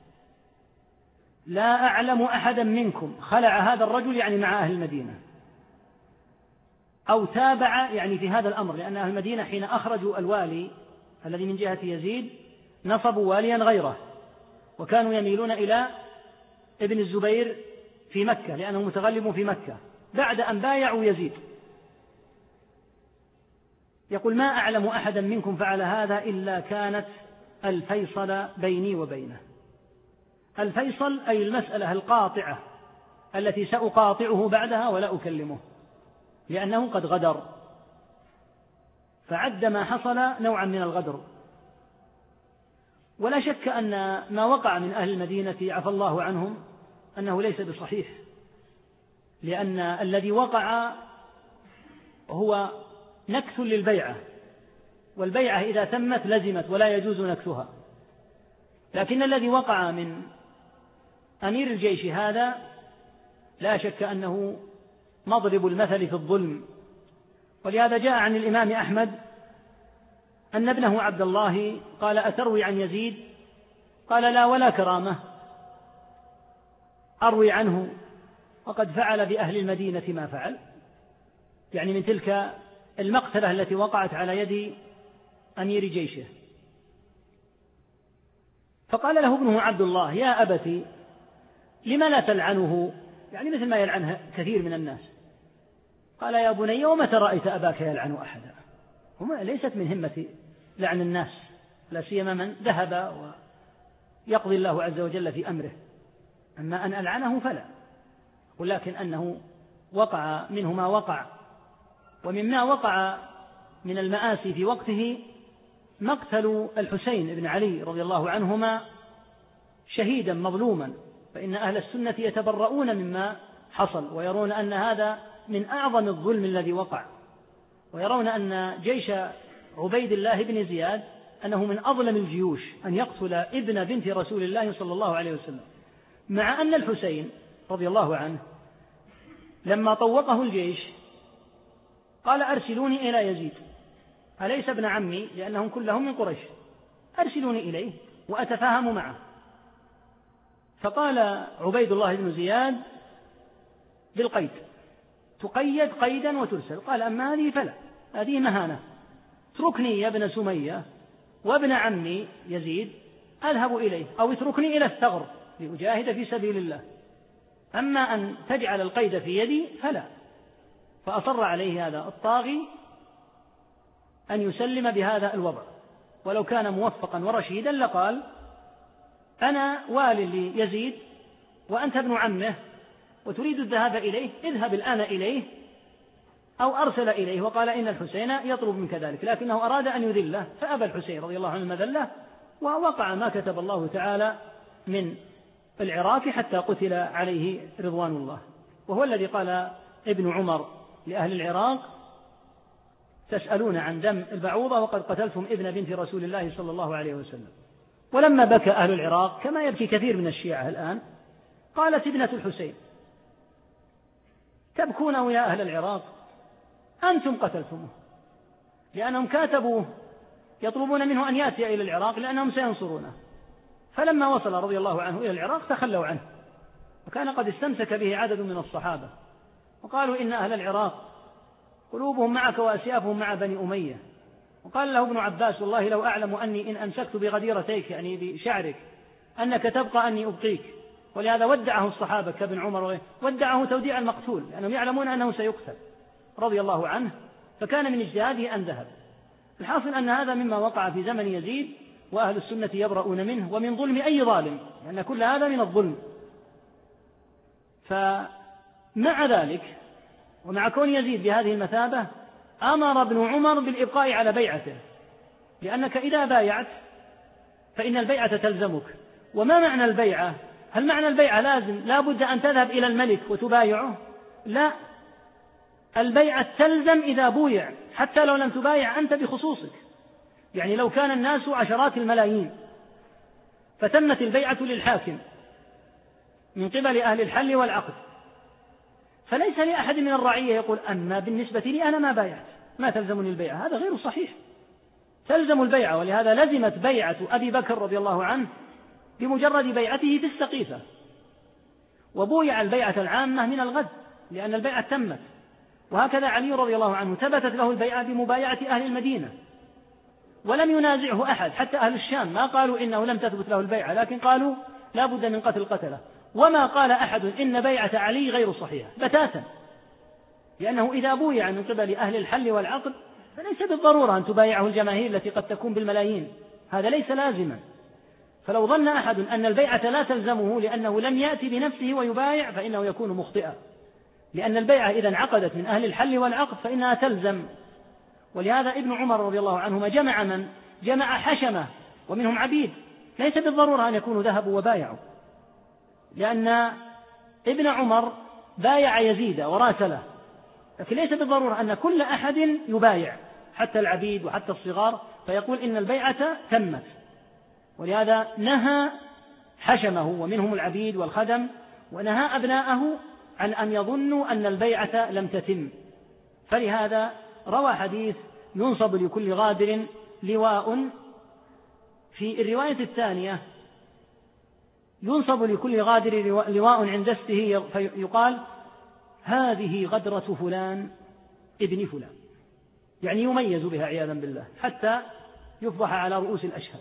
لا أعلم أحدا منكم خلع هذا الرجل، يعني مع أهل المدينة، أو تابع يعني في هذا الأمر، لأن أهل المدينة حين أخرجوا الوالي الذي من جهة يزيد نصبوا واليا غيره، وكانوا يميلون إلى ابن الزبير في مكة لأنه متغلب في مكة بعد أن بايعوا يزيد. يقول: ما أعلم أحدا منكم فعل هذا إلا كانت الفيصل بيني وبينه. الفيصل أي المسألة القاطعة التي سأقاطعه بعدها ولا أكلمه، لأنه قد غدر. فعد ما حصل نوعا من الغدر. ولا شك أن ما وقع من أهل المدينة عفى الله عنهم أنه ليس بصحيح، لأن الذي وقع هو نكث للبيعة، والبيعة إذا تمت لزمت ولا يجوز نكثها. لكن الذي وقع من أمير الجيش هذا لا شك أنه مضرب المثل في الظلم. ولهذا جاء عن الإمام أحمد أن ابنه عبد الله قال: أتروي عن يزيد؟ قال: لا ولا كرامة، أروي عنه وقد فعل بأهل المدينة ما فعل، يعني من تلك المقتلة التي وقعت على يد أمير جيشه. فقال له ابنه عبد الله: يا أبتي لما لا تلعنه، يعني مثل ما يلعنه كثير من الناس. قال: يا بني ومتى رأيت أباك يلعن أحدا؟ ليست من همة لعن الناس، لا سيما من ذهب ويقضي الله عز وجل في أمره، أما أن ألعنه فلا. ولكن أنه وقع منه ما وقع. ومما وقع من المآسي في وقته مقتل الحسين بن علي رضي الله عنهما شهيدا مظلوما، فإن أهل السنة يتبرؤون مما حصل ويرون أن هذا من أعظم الظلم الذي وقع، ويرون أن جيش عبيد الله بن زياد أنه من أظلم الجيوش أن يقتل ابن بنت رسول الله صلى الله عليه وسلم، مع أن الحسين رضي الله عنه لما طوقه الجيش قال: أرسلوني إلى يزيد، أليس ابن عمي؟ لأنهم كلهم من قريش، أرسلوني إليه وأتفاهم معه. فقال عبيد الله بن زياد بالقيد: تقيد قيدا وترسل. قال: أما هذه فلا، هذه مهانة، اتركني يا ابن سمية وابن عمي يزيد أذهب إليه، أو اتركني إلى الثغر لأجاهد في سبيل الله، أما أن تجعل القيد في يدي فلا. فأصر عليه هذا الطاغي أن يسلم بهذا الوضع، ولو كان موفقا ورشيدا لقال: أنا والي ليزيد وأنت ابن عمه وتريد الذهاب إليه، اذهب الآن إليه، أو أرسل إليه وقال: إن الحسين يطلب منك ذلك، لكنه أراد أن يذله فأبى الحسين رضي الله عنه المذلة، ووقع ما كتب الله تعالى من العراق حتى قتل عليه رضوان الله. وهو الذي قال ابن عمر لأهل العراق: تسألون عن دم البعوضة وقد قتلتم ابن بنت رسول الله صلى الله عليه وسلم. ولما بكى أهل العراق كما يبكي كثير من الشيعة الآن، قالت ابنة الحسين: تبكونه يا أهل العراق، أنتم قتلتموه، لأنهم كاتبوه يطلبون منه أن يأتي إلى العراق لأنهم سينصرونه. فلما وصل رضي الله عنه إلى العراق تخلوا عنه، وكان قد استمسك به عدد من الصحابة، وقالوا: إن أهل العراق قلوبهم معك وأسيافهم مع بني أمية. وقال له ابن عباس: والله لو أعلم أني إن أمسكت بغديرتيك، يعني بشعرك، أنك تبقى أني أبقيك. ولهذا ودعه الصحابة كابن عمر، ودعه توديع المقتول، لأنهم يعلمون أنه سيقتل رضي الله عنه، فكان من اجتهاده أن ذهب. الحاصل أن هذا مما وقع في زمن يزيد، وأهل السنة يبرؤون منه ومن ظلم أي ظالم، لأن كل هذا من الظلم. فمع ذلك ومع كون يزيد بهذه المثابة أمر ابن عمر بالإبقاء على بيعته، لأنك إذا بايعت فإن البيعة تلزمك. وما معنى البيعة؟ هل معنى البيعة لازم لا بد أن تذهب إلى الملك وتبايعه؟ لا، البيعة تلزم إذا بويع، حتى لو لم تبايع أنت بخصوصك. يعني لو كان الناس عشرات الملايين فتمت البيعة للحاكم من قبل أهل الحل والعقد، فليس لأحد من الرعية يقول أما بالنسبة لي أنا ما بايعت، ما تلزمني البيعة. هذا غير صحيح، تلزم البيعة. ولهذا لزمت بيعة أبي بكر رضي الله عنه بمجرد بيعته في السقيفة، وبويع البيعة العامة من الغد لأن البيعة تمت. وهكذا علي رضي الله عنه ثبتت له البيعة بمبايعة أهل المدينة، ولم ينازعه أحد، حتى أهل الشام ما قالوا إنه لم تثبت له البيعة، لكن قالوا لا بد من قتل القتلة. وما قال أحد إن بيعة علي غير صحيحة بتاتا، لأنه إذا بويع من قبل أهل الحل والعقد فليس بالضرورة أن تبايعه الجماهير التي قد تكون بالملايين، هذا ليس لازما. فلو ظن أحد أن البيعة لا تلزمه لأنه لم يأتي بنفسه ويبايع فإنه يكون مخطئا، لأن البيعة إذا انعقدت من أهل الحل والعقد فإنها تلزم. ولهذا ابن عمر رضي الله عنهما جمع حشمة ومنهم عبيد، ليس بالضرورة أن يكونوا ذهبوا وبايعوا، لأن ابن عمر بايع يزيد وراسله، لكن ليس بالضرورة أن كل أحد يبايع، حتى العبيد وحتى الصغار، فيقول إن البيعة تمت. ولهذا نهى حشمه ومنهم العبيد والخدم، ونهى أبناءه عن أن يظنوا أن البيعة لم تتم. فلهذا روى حديث ينصب لكل غادر لواء. في الرواية الثانية ينصب لكل غادر لواء عند استه فيقال هذه غدرة فلان ابن فلان، يعني يميز بها عياذا بالله حتى يفضح على رؤوس الأشهاد.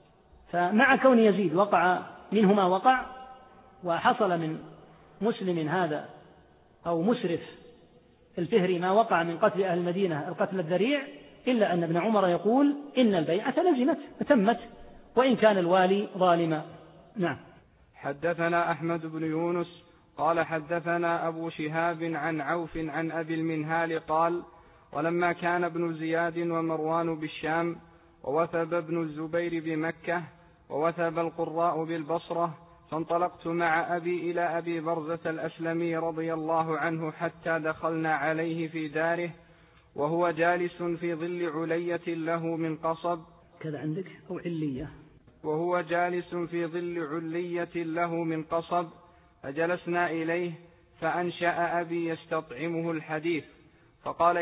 فمع كون يزيد وقع منه ما وقع، وحصل من مسلم هذا أو مسرف الفهري ما وقع من قتل أهل المدينة القتل الذريع، إلا أن ابن عمر يقول إن البيعة لزمت وتمت وإن كان الوالي ظالما. نعم. حدثنا أحمد بن يونس قال حدثنا أبو شهاب عن عوف عن أبي المنهال قال ولما كان ابن زياد ومروان بالشام ووثب ابن الزبير بمكة ووثب القراء بالبصرة فانطلقت مع أبي إلى أبي برزة الأسلمي رضي الله عنه حتى دخلنا عليه في داره وهو جالس في ظل علية له من قصب كذا عندك أو علية، وهو جالس في ظل علية له من قصب، فجلسنا إليه فأنشأ أبي يستطعمه الحديث فقال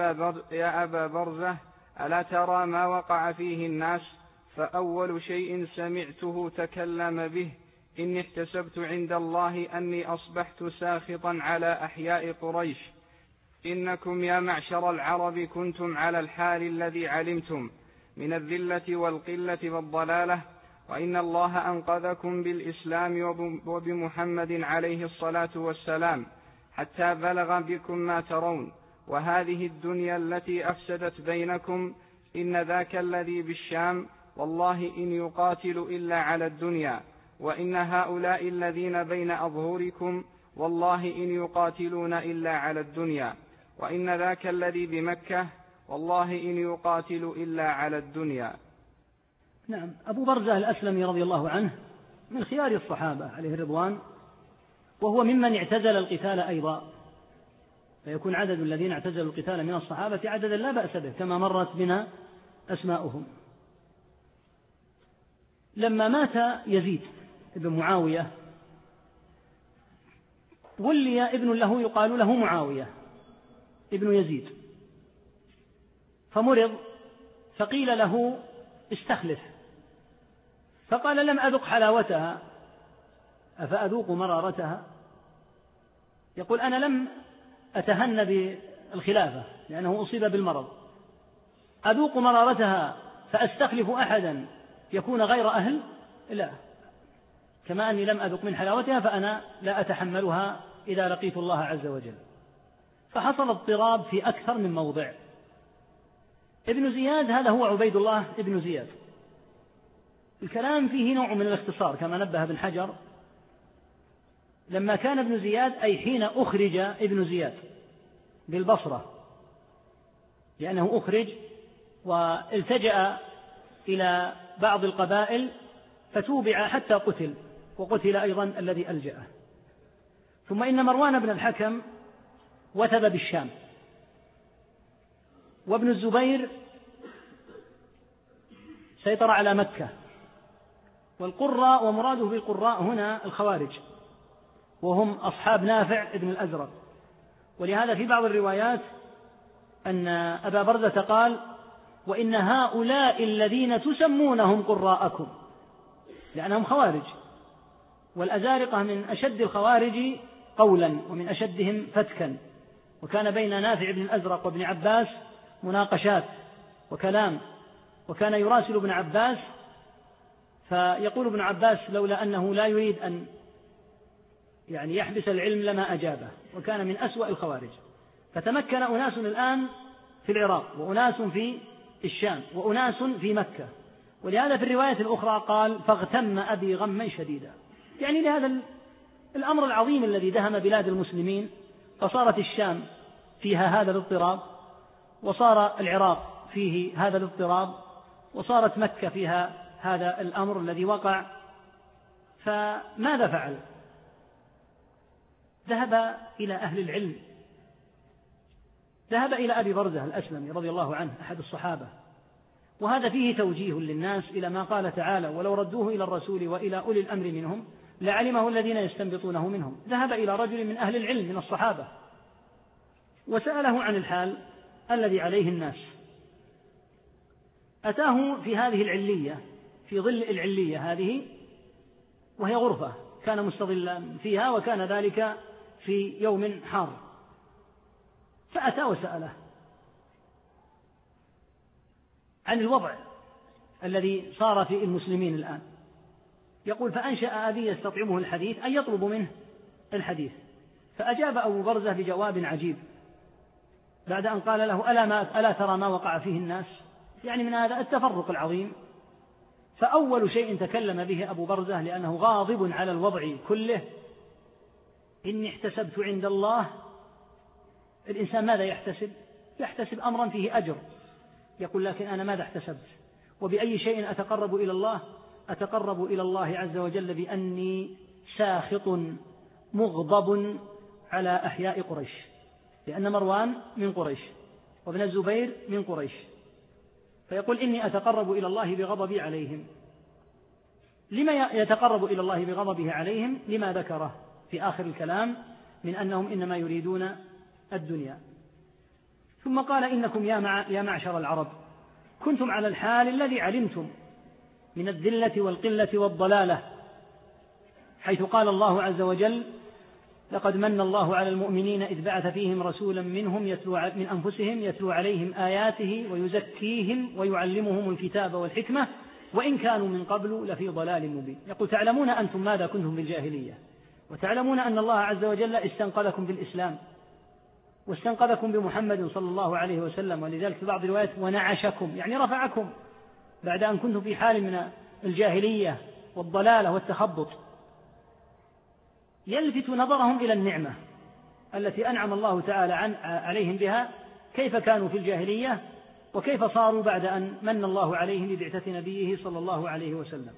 يا أبا برزة ألا ترى ما وقع فيه الناس؟ فأول شيء سمعته تكلم به إني احتسبت عند الله أني أصبحت ساخطا على أحياء قريش، إنكم يا معشر العرب كنتم على الحال الذي علمتم من الذلة والقلة والضلالة، وإن الله أنقذكم بالإسلام وبمحمد عليه الصلاة والسلام حتى بلغ بكم ما ترون، وهذه الدنيا التي أفسدت بينكم إن ذاك الذي بالشام والله إن يقاتل إلا على الدنيا، وإن هؤلاء الذين بين أظهركم والله إن يقاتلون إلا على الدنيا، وإن ذاك الذي بمكة والله إن يقاتل إلا على الدنيا. نعم. أبو برزة الأسلمي رضي الله عنه من خيار الصحابة عليه الرضوان، وهو ممن اعتزل القتال أيضا، فيكون عدد الذين اعتزلوا القتال من الصحابة عددا لا بأس به كما مرت بنا أسماؤهم. لما مات يزيد ابن معاوية ولي ابن له يقال له معاوية ابن يزيد، فمرض فقيل له استخلف، فقال لم أذق حلاوتها أفأذوق مرارتها؟ يقول أنا لم أتهن بالخلافة لأنه أصيب بالمرض، أذوق مرارتها فأستخلف أحدا يكون غير أهل؟ لا، كما أني لم أذق من حلاوتها فأنا لا أتحملها إذا لقيت الله عز وجل. فحصل اضطراب في أكثر من موضع. ابن زياد هذا هو عبيد الله ابن زياد، الكلام فيه نوع من الاختصار كما نبه ابن حجر. لما كان ابن زياد أي حين أخرج ابن زياد بالبصرة، لأنه أخرج والتجأ إلى بعض القبائل فتوبع حتى قتل، وقتل أيضا الذي ألجأه. ثم إن مروان بن الحكم وثب بالشام، وابن الزبير سيطر على مكة. والقراء، ومراده بالقراء هنا الخوارج، وهم أصحاب نافع بن الأزرق. ولهذا في بعض الروايات أن أبا برزة قال: وإن هؤلاء الذين تسمونهم قراءكم، لأنهم خوارج. والأزارقة من أشد الخوارج قولا ومن أشدهم فتكا، وكان بين نافع بن الأزرق وابن عباس مناقشات وكلام، وكان يراسل ابن عباس فيقول ابن عباس لولا أنه لا يريد أن يحبس العلم لما أجابه، وكان من أسوأ الخوارج. فتمكن أناس الآن في العراق، وأناس في الشام، وأناس في مكة. ولهذا في الرواية الأخرى قال: فاغتم أبي غما شديدا، يعني لهذا الأمر العظيم الذي دهم بلاد المسلمين، فصارت الشام فيها هذا الاضطراب، وصار العراق فيه هذا الاضطراب، وصارت مكة فيها هذا الأمر الذي وقع. فماذا فعل؟ ذهب إلى أهل العلم، ذهب إلى أبي برزة الأسلمي رضي الله عنه أحد الصحابة، وهذا فيه توجيه للناس إلى ما قال تعالى: ولو ردوه إلى الرسول وإلى أولي الأمر منهم لعلمه الذين يستنبطونه منهم. ذهب إلى رجل من أهل العلم من الصحابة وسأله عن الحال الذي عليه الناس. أتاه في هذه العلية، في ظل العلية هذه، وهي غرفة كان مستظلا فيها، وكان ذلك في يوم حار، فأتى وسأله عن الوضع الذي صار في المسلمين الآن. يقول: فأنشأ أبي يستطعمه الحديث، أن يطلب منه الحديث. فأجاب أبو برزة بجواب عجيب بعد أن قال له: ألا ترى ما وقع فيه الناس؟ يعني من هذا التفرق العظيم. فأول شيء تكلم به أبو برزة لأنه غاضب على الوضع كله: إني احتسبت عند الله. الإنسان ماذا يحتسب؟ يحتسب أمرا فيه أجر، يقول: لكن أنا ماذا احتسبت؟ وبأي شيء أتقرب إلى الله؟ أتقرب إلى الله عز وجل بأني ساخط مغضب على أحياء قريش، لأن مروان من قريش وابن الزبير من قريش. فيقول: إني أتقرب إلى الله بغضبي عليهم. لما يتقرب إلى الله بغضبه عليهم؟ لما ذكره في آخر الكلام من أنهم إنما يريدون الدنيا. ثم قال: إنكم يا معشر العرب كنتم على الحال الذي علمتم من الذلة والقلة والضلالة، حيث قال الله عز وجل: لقد من الله على المؤمنين إذ بعث فيهم رسولا منهم من أنفسهم يتلو عليهم آياته ويزكيهم ويعلمهم الكتاب والحكمة وإن كانوا من قبل لفي ضلال مبين. يقول: تعلمون أنتم ماذا كنتم بالجاهلية، وتعلمون أن الله عز وجل استنقذكم بالإسلام واستنقذكم بمحمد صلى الله عليه وسلم. ولذلك في بعض الروايات: ونعشكم، يعني رفعكم بعد أن كنتم في حال من الجاهلية والضلالة والتخبط. يلفت نظرهم إلى النعمة التي أنعم الله تعالى عليهم بها، كيف كانوا في الجاهلية وكيف صاروا بعد أن من الله عليهم ببعثة نبيه صلى الله عليه وسلم.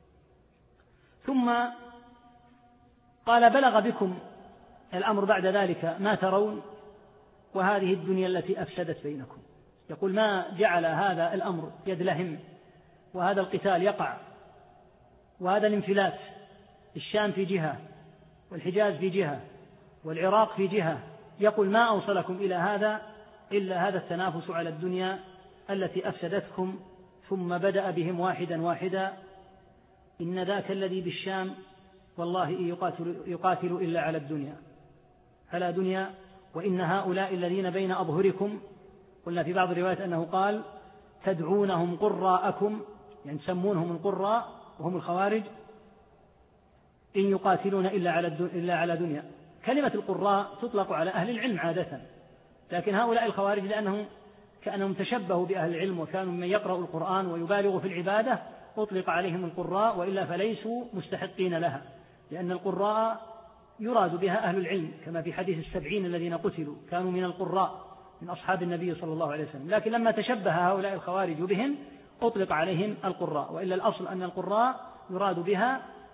ثم قال: بلغ بكم الأمر بعد ذلك ما ترون، وهذه الدنيا التي أفسدت بينكم. يقول: ما جعل هذا الأمر يدلهم وهذا القتال يقع وهذا الانفلات، الشام في جهة والحجاز في جهة والعراق في جهة. يقول: ما أوصلكم إلى هذا إلا هذا التنافس على الدنيا التي أفسدتكم. ثم بدأ بهم واحدا واحدا: إن ذاك الذي بالشام والله يقاتل إلا على الدنيا، على دنيا، وإن هؤلاء الذين بين أظهركم، قلنا في بعض الروايات أنه قال: تدعونهم قراءكم، يعني تسمونهم القراء وهم الخوارج، إن يقاتلون إلا على دنيا. كلمة القراء تطلق على أهل العلم عادة، لكن هؤلاء الخوارج لأنهم كأنهم تشبهوا بأهل العلم وكانوا من يقرأ القرآن ويبالغ في العبادة أطلق عليهم القراء، وإلا فليسوا مستحقين لها، لأن القراء يراد بها أهل العلم، كما في حديث 70 الذين قتلوا كانوا من القراء من أصحاب النبي صلى الله عليه وسلم. لكن لما تشبه هؤلاء الخوارج بهم أطلق عليهم القراء، وإلا الأصل أن القراء يراد بها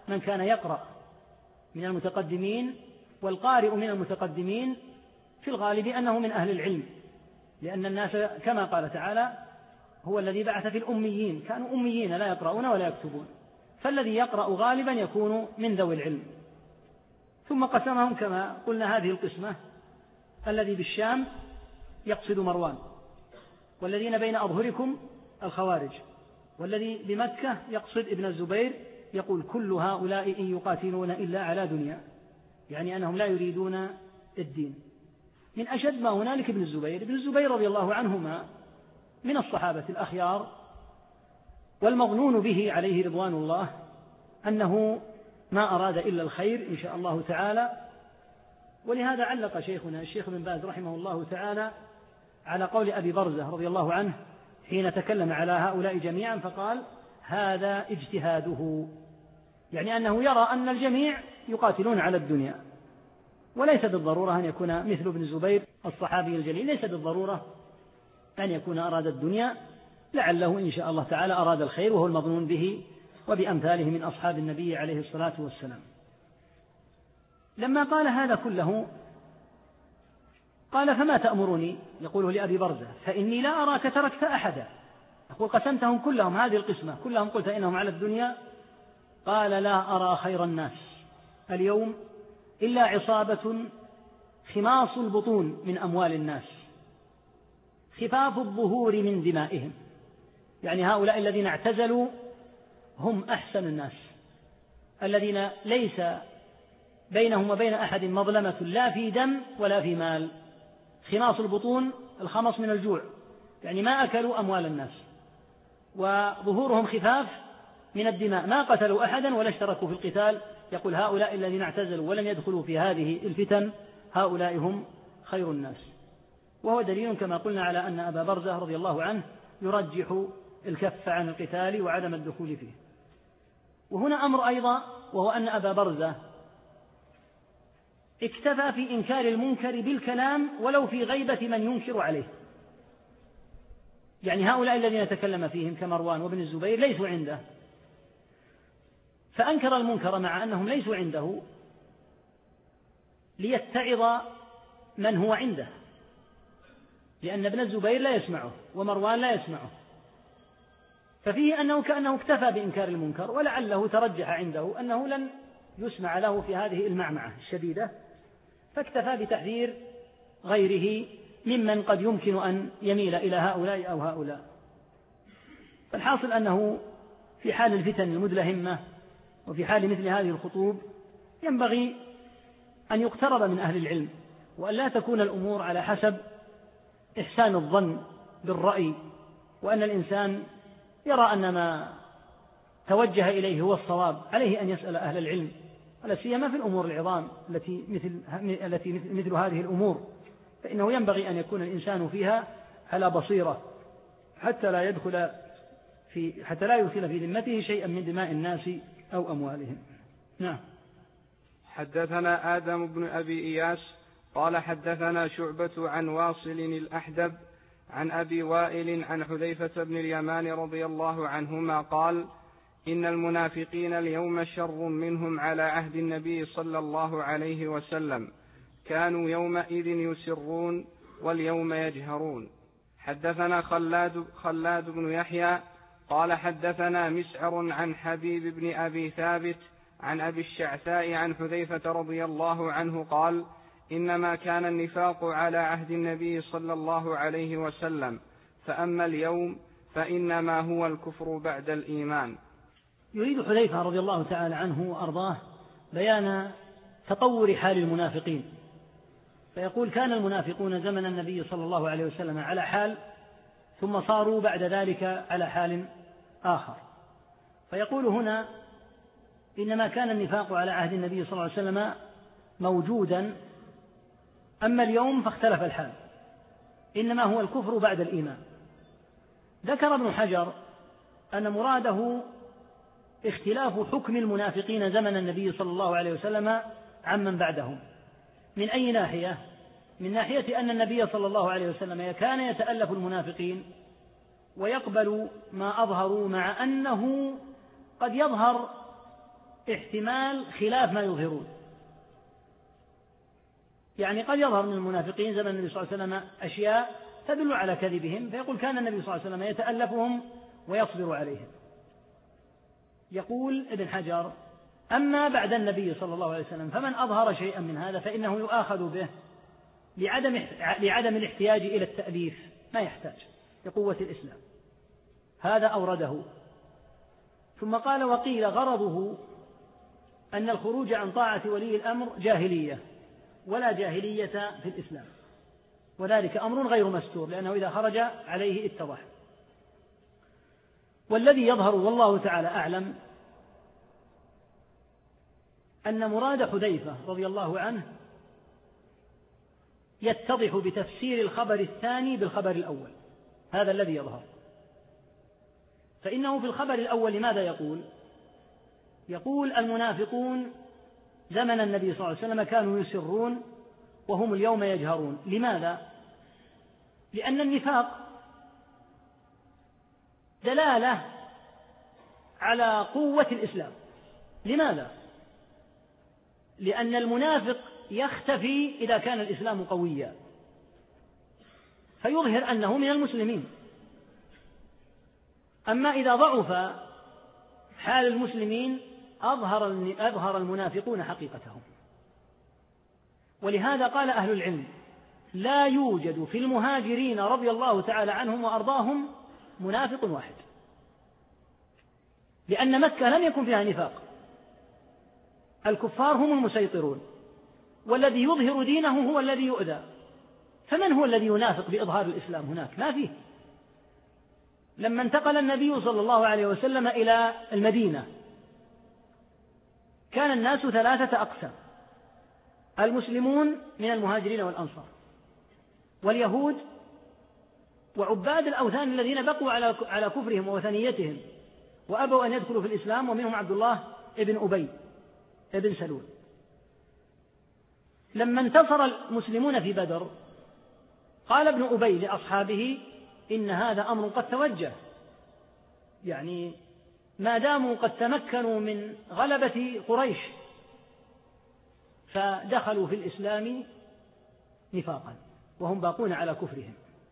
من كان يقرأ من المتقدمين، والقارئ من المتقدمين في الغالب أنه من أهل العلم، لأن الناس كما قال تعالى هو الذي بعث في الأميين، كانوا أميين لا يقرؤون ولا يكتبون، فالذي يقرأ غالبا يكون من ذوي العلم. ثم قسمهم كما قلنا هذه القسمة: الذي بالشام يقصد مروان، والذين بين أظهركم الخوارج، والذي بمكة يقصد ابن الزبير، يقول كل هؤلاء إن يقاتلون إلا على دنيا، يعني أنهم لا يريدون الدين. من أشد ما هنالك ابن الزبير. ابن الزبير رضي الله عنهما من الصحابة الأخيار، والمظنون به عليه رضوان الله أنه ما أراد إلا الخير إن شاء الله تعالى. ولهذا علق شيخنا الشيخ بن باز رحمه الله تعالى على قول أبي برزة رضي الله عنه حين تكلم على هؤلاء جميعا فقال: هذا اجتهاده، يعني أنه يرى أن الجميع يقاتلون على الدنيا، وليس بالضرورة أن يكون مثل ابن الزبير الصحابي الجليل، ليس بالضرورة أن يكون أراد الدنيا، لعله إن شاء الله تعالى أراد الخير، وهو المظنون به وبأمثاله من أصحاب النبي عليه الصلاة والسلام. لما قال هذا كله قال: فما تأمرني؟ يقوله لأبي برزة: فإني لا أراك تركت أحدا. يقول: قسمتهم كلهم هذه القسمة، كلهم قلت إنهم على الدنيا. قال: لا أرى خير الناس اليوم إلا عصابة خماص البطون من أموال الناس، خفاف الظهور من دمائهم، يعني هؤلاء الذين اعتزلوا هم أحسن الناس، الذين ليس بينهم وبين أحد مظلمة لا في دم ولا في مال. خماص البطون، الخمص من الجوع، يعني ما أكلوا أموال الناس، وظهورهم خفاف من الدماء، ما قتلوا أحدا ولا اشتركوا في القتال. يقول: هؤلاء الذين اعتزلوا ولم يدخلوا في هذه الفتن هؤلاء هم خير الناس. وهو دليل كما قلنا على أن أبا برزة رضي الله عنه يرجح الكف عن القتال وعدم الدخول فيه. وهنا أمر أيضا، وهو أن أبا برزة اكتفى في إنكار المنكر بالكلام ولو في غيبة من ينكر عليه، يعني هؤلاء الذين تكلم فيهم كمروان وابن الزبير ليسوا عنده، فأنكر المنكر مع أنهم ليسوا عنده ليتعظ من هو عنده، لأن ابن الزبير لا يسمعه ومروان لا يسمعه، ففيه أنه كأنه اكتفى بإنكار المنكر، ولعله ترجح عنده أنه لن يسمع له في هذه المعمعة الشديدة، فاكتفى بتحذير غيره ممن قد يمكن أن يميل إلى هؤلاء أو هؤلاء. فالحاصل أنه في حال الفتن المدلهمة وفي حال مثل هذه الخطوب ينبغي أن يقترب من أهل العلم، وأن لا تكون الأمور على حسب إحسان الظن بالرأي، وأن الإنسان يرى أن ما توجه إليه هو الصواب، عليه أن يسأل أهل العلم، ولا سيما في الأمور العظام التي مثل هذه الأمور، فإنه ينبغي أن يكون الإنسان فيها على بصيرة حتى لا يدخل في ذمته شيئا من دماء الناس أو أموالهم. نعم. حدثنا آدم بن أبي إياس قال حدثنا شعبة عن واصل الأحدب عن أبي وائل عن حذيفة بن اليمان رضي الله عنهما قال: إن المنافقين اليوم شر منهم على عهد النبي صلى الله عليه وسلم، كانوا يومئذ يسرون واليوم يجهرون. حدثنا خلاد بن يحيى قال حدثنا مسعر عن حبيب بن أبي ثابت عن أبي الشعثاء عن حذيفة رضي الله عنه قال: إنما كان النفاق على عهد النبي صلى الله عليه وسلم، فأما اليوم فإنما هو الكفر بعد الإيمان. يريد حذيفة رضي الله تعالى عنه وأرضاه بيان تطور حال المنافقين، فيقول: كان المنافقون زمن النبي صلى الله عليه وسلم على حال، ثم صاروا بعد ذلك على حال آخر. فيقول هنا: إنما كان النفاق على عهد النبي صلى الله عليه وسلم موجودا، أما اليوم فاختلف الحال، إنما هو الكفر بعد الإيمان. ذكر ابن حجر أن مراده اختلاف حكم المنافقين زمن النبي صلى الله عليه وسلم عمن بعدهم. من أي ناحية؟ من ناحية أن النبي صلى الله عليه وسلم كان يتألف المنافقين ويقبل ما أظهروا، مع أنه قد يظهر احتمال خلاف ما يظهرون. يعني قد يظهر من المنافقين زمن النبي صلى الله عليه وسلم أشياء تدل على كذبهم، فيقول كان النبي صلى الله عليه وسلم يتألفهم ويصبر عليهم. يقول ابن حجر: أما بعد النبي صلى الله عليه وسلم فمن أظهر شيئا من هذا فإنه يؤاخذ به لعدم الاحتياج إلى التأليف، ما يحتاج لقوة الإسلام. هذا أورده. ثم قال: وقيل غرضه أن الخروج عن طاعة ولي الأمر جاهلية، ولا جاهلية في الإسلام، وذلك أمر غير مستور، لأنه إذا خرج عليه اتضح. والذي يظهر والله تعالى أعلم أن مراد حذيفة رضي الله عنه يتضح بتفسير الخبر الثاني بالخبر الأول، هذا الذي يظهر. فإنه في الخبر الأول ماذا يقول؟ يقول: المنافقون زمن النبي صلى الله عليه وسلم كانوا يسرون وهم اليوم يجهرون. لماذا؟ لأن النفاق دلالة على قوة الإسلام. لماذا؟ لأن المنافق يختفي إذا كان الإسلام قويا، فيظهر أنه من المسلمين. أما إذا ضعف حال المسلمين أظهر المنافقون حقيقتهم. ولهذا قال أهل العلم: لا يوجد في المهاجرين رضي الله تعالى عنهم وأرضاهم منافق واحد، لأن مكة لم يكن فيها نفاق، الكفار هم المسيطرون، والذي يظهر دينه هو الذي يؤذى. فمن هو الذي ينافق بإظهار الإسلام هناك؟ ما فيه. لما انتقل النبي صلى الله عليه وسلم إلى المدينة كان الناس 3 أقسام: المسلمون من المهاجرين والأنصار، واليهود، وعباد الأوثان الذين بقوا على كفرهم ووثنيتهم وأبوا أن يدخلوا في الإسلام، ومنهم عبد الله ابن أبي ابن سلول. لما انتصر المسلمون في بدر قال ابن أبي لأصحابه: إن هذا أمر قد توجه، يعني ما داموا قد تمكنوا من غلبة قريش فدخلوا في الإسلام نفاقا وهم باقون على كفرهم.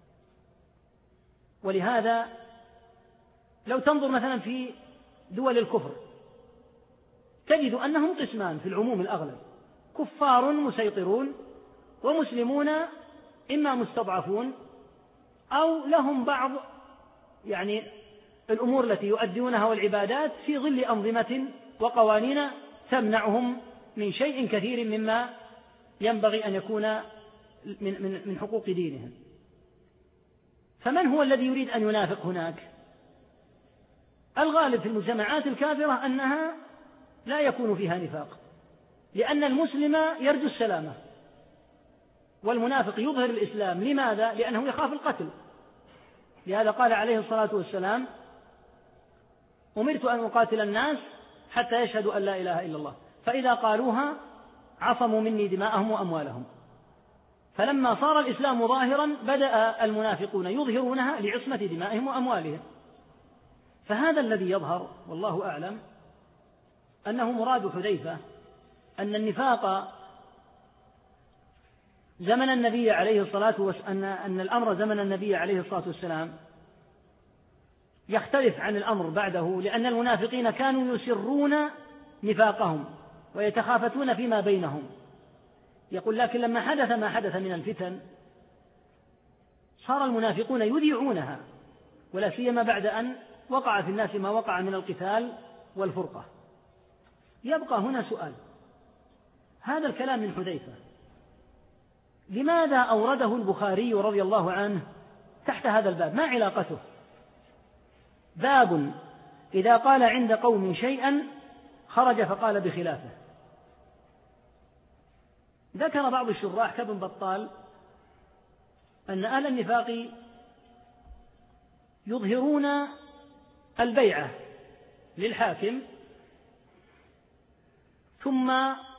ولهذا لو تنظر مثلا في دول الكفر تجد أنهم قسمان في العموم الأغلب: كفار مسيطرون، ومسلمون إما مستضعفون أو لهم بعض يعني الأمور التي يؤدونها والعبادات في ظل أنظمة وقوانين تمنعهم من شيء كثير مما ينبغي أن يكون من حقوق دينهم. فمن هو الذي يريد أن ينافق هناك؟ الغالب في المجتمعات الكافرة أنها لا يكون فيها نفاق، لأن المسلم يرجو السلامة، والمنافق يظهر الإسلام. لماذا؟ لأنه يخاف القتل. لهذا قال عليه الصلاة والسلام: أمرت أن أقاتل الناس حتى يشهدوا أن لا إله إلا الله، فإذا قالوها عصموا مني دماءهم وأموالهم. فلما صار الإسلام ظاهرا بدأ المنافقون يظهرونها لعصمة دمائهم وأموالهم. فهذا الذي يظهر والله أعلم أنه مراد حذيفة، أن النفاق زمن النبي عليه الصلاة والسلام، أن الأمر زمن النبي عليه الصلاة والسلام يختلف عن الأمر بعده، لأن المنافقين كانوا يسرون نفاقهم ويتخافتون فيما بينهم. يقول: لكن لما حدث ما حدث من الفتن صار المنافقون يذيعونها، ولا سيما بعد أن وقع في الناس ما وقع من القتال والفرقة. يبقى هنا سؤال: هذا الكلام من حذيفة لماذا أورده البخاري رضي الله عنه تحت هذا الباب؟ ما علاقته؟ باب إذا قال عند قوم شيئا خرج فقال بخلافه. ذكر بعض الشراح كابن بطال أن أهل النفاق يظهرون البيعة للحاكم ثم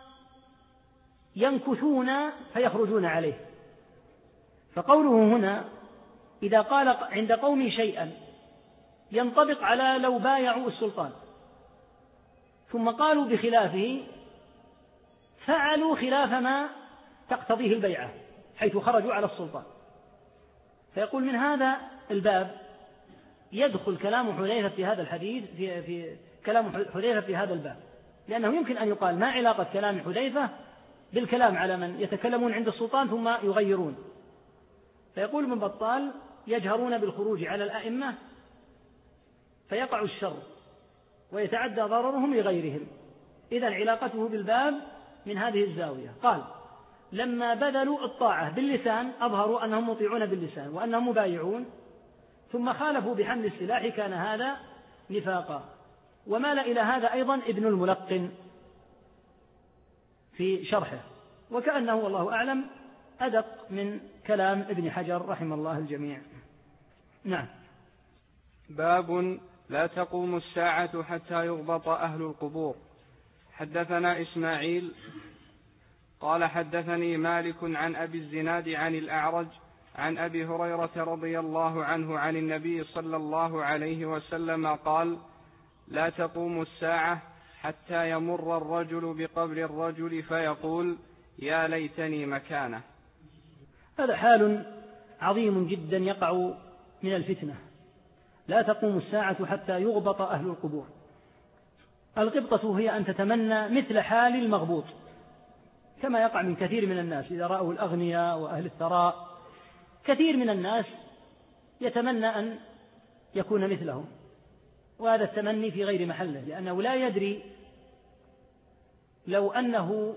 ينكثون فيخرجون عليه. فقوله هنا إذا قال عند قوم شيئا ينطبق على لو بايعوا السلطان، ثم قالوا بخلافه فعلوا خلاف ما تقتضيه البيعة حيث خرجوا على السلطان. فيقول من هذا الباب يدخل كلام حذيفة في هذا الحديث في كلام حذيفة في هذا الباب، لأنه يمكن أن يقال ما علاقة كلام حذيفة بالكلام على من يتكلمون عند السلطان ثم يغيرون. فيقول ابن بطال يجهرون بالخروج على الأئمة فيقع الشر ويتعدى ضررهم لغيرهم. إذن علاقته بالباب من هذه الزاوية. قال لما بذلوا الطاعة باللسان أظهروا أنهم مطيعون باللسان وأنهم مبايعون، ثم خالفوا بحمل السلاح، كان هذا نفاقا. ومال إلى هذا أيضا ابن الملقن في شرحه، وكأنه والله أعلم أدق من كلام ابن حجر رحمه الله الجميع. نعم. باب لا تقوم الساعة حتى يغبط أهل القبور. حدثنا إسماعيل قال حدثني مالك عن أبي الزناد عن الأعرج عن أبي هريرة رضي الله عنه عن النبي صلى الله عليه وسلم قال لا تقوم الساعة حتى يمر الرجل بقبر الرجل فيقول يا ليتني مكانه. هذا حال عظيم جدا يقع من الفتنة. لا تقوم الساعة حتى يغبط أهل القبور. الغبطة هي أن تتمنى مثل حال المغبوط، كما يقع من كثير من الناس إذا رأوا الأغنياء وأهل الثراء. كثير من الناس يتمنى أن يكون مثلهم، وهذا التمني في غير محله، لأنه لا يدري لو أنه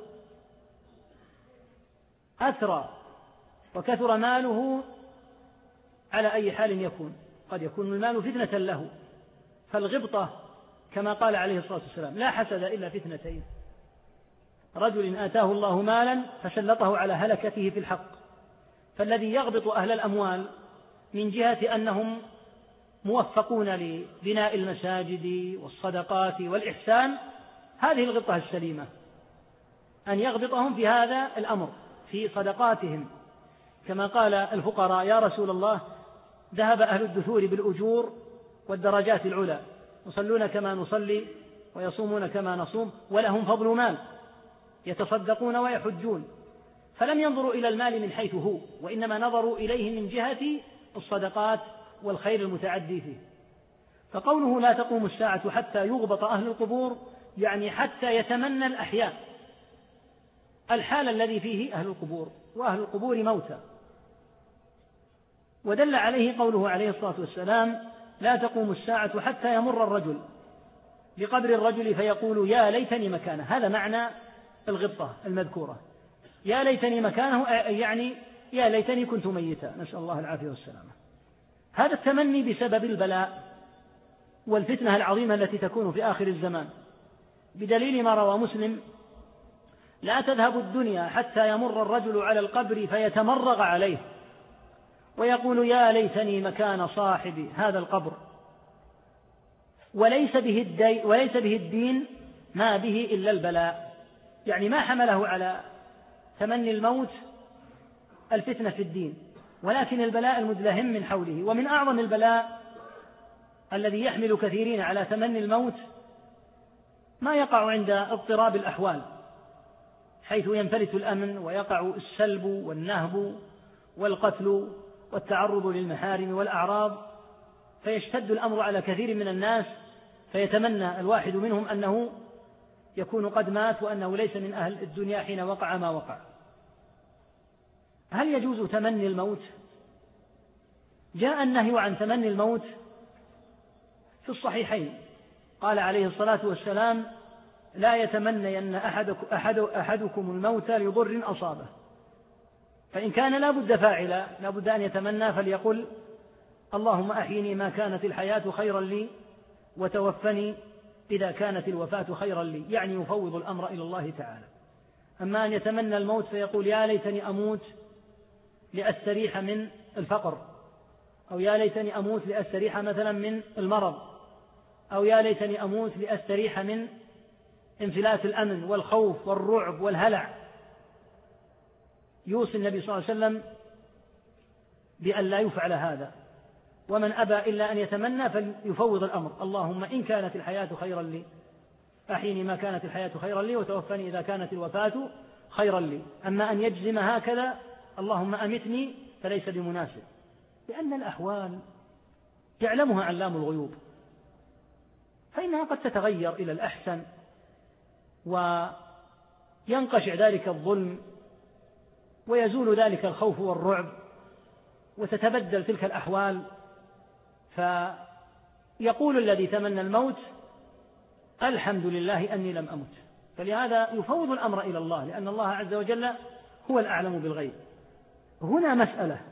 أثرى وكثر ماله على أي حال يكون، قد يكون المال فتنة له. فالغبطة كما قال عليه الصلاة والسلام لا حسد إلا فتنتين: رجل آتاه الله مالا فسلطه على هلكته في الحق. فالذي يغبط أهل الأموال من جهة أنهم موفقون لبناء المساجد والصدقات والإحسان، هذه الغبطة السليمة، أن يغبطهم في هذا الأمر في صدقاتهم، كما قال الفقراء: يا رسول الله ذهب أهل الدثور بالأجور والدرجات العلى، يصلون كما نصلي ويصومون كما نصوم ولهم فضل مال، يتصدقون ويحجون. فلم ينظروا إلى المال من حيث هو، وإنما نظروا إليه من جهة الصدقات والخير المتعدي فيه. فقوله لا تقوم الساعة حتى يغبط أهل القبور يعني حتى يتمنى الأحياء الحال الذي فيه أهل القبور، وأهل القبور موتى. ودل عليه قوله عليه الصلاة والسلام: لا تقوم الساعة حتى يمر الرجل بقبر الرجل فيقول يا ليتني مكانه. هذا معنى الغبطة المذكورة، يا ليتني مكانه، يعني يا ليتني كنت ميتا، نسأل الله العافية والسلامة. هذا التمني بسبب البلاء والفتنة العظيمة التي تكون في آخر الزمان، بدليل ما روى مسلم: لا تذهب الدنيا حتى يمر الرجل على القبر فيتمرغ عليه ويقول يا ليتني مكان صاحب هذا القبر، وليس به الدين ما به إلا البلاء. يعني ما حمله على تمني الموت الفتنة في الدين، ولكن البلاء المدلهم من حوله. ومن أعظم البلاء الذي يحمل كثيرين على تمني الموت ما يقع عند اضطراب الأحوال، حيث ينفلت الأمن ويقع السلب والنهب والقتل والتعرض للمحارم والأعراض، فيشتد الأمر على كثير من الناس، فيتمنى الواحد منهم أنه يكون قد مات وأنه ليس من أهل الدنيا حين وقع ما وقع. هل يجوز تمني الموت؟ جاء النهي عن تمني الموت في الصحيحين، قال عليه الصلاة والسلام: لا يتمنين أحدكم الموت لضر أصابه، فإن كان لا بد فاعلا، لا بد أن يتمنى، فليقل: اللهم أحيني ما كانت الحياة خيرا لي وتوفني إذا كانت الوفاة خيرا لي، يعني يفوض الأمر إلى الله تعالى. أما أن يتمنى الموت فيقول يا ليتني أموت لأستريح من الفقر، أو يا ليتني أموت لأستريح مثلا من المرض، أو يا ليتني أموت لأستريح من انفلات الأمن والخوف والرعب والهلع، يوصي النبي صلى الله عليه وسلم بأن لا يفعل هذا. ومن أبى إلا أن يتمنى فليفوض الأمر: اللهم إن كانت الحياة خيرا لي أحيني ما كانت الحياة خيرا لي وتوفني إذا كانت الوفاة خيرا لي. أما أن يجزم هكذا اللهم أمتني فليس بمناسب، لأن الأحوال يعلمها علام الغيوب، فإنها قد تتغير إلى الأحسن وينقشع ذلك الظلم ويزول ذلك الخوف والرعب وتتبدل تلك الأحوال، فيقول الذي تمنى الموت الحمد لله أني لم أمت. فلهذا يفوض الأمر إلى الله، لأن الله عز وجل هو الأعلم بالغيب. هنا مسألة: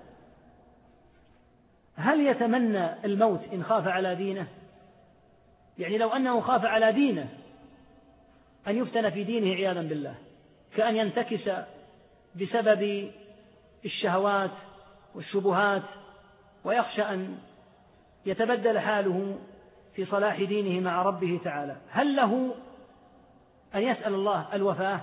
هل يتمنى الموت إن خاف على دينه؟ يعني لو أنه خاف على دينه أن يفتن في دينه عياذا بالله، كأن ينتكس بسبب الشهوات والشبهات ويخشى أن يتبدل حاله في صلاح دينه مع ربه تعالى، هل له أن يسأل الله الوفاة؟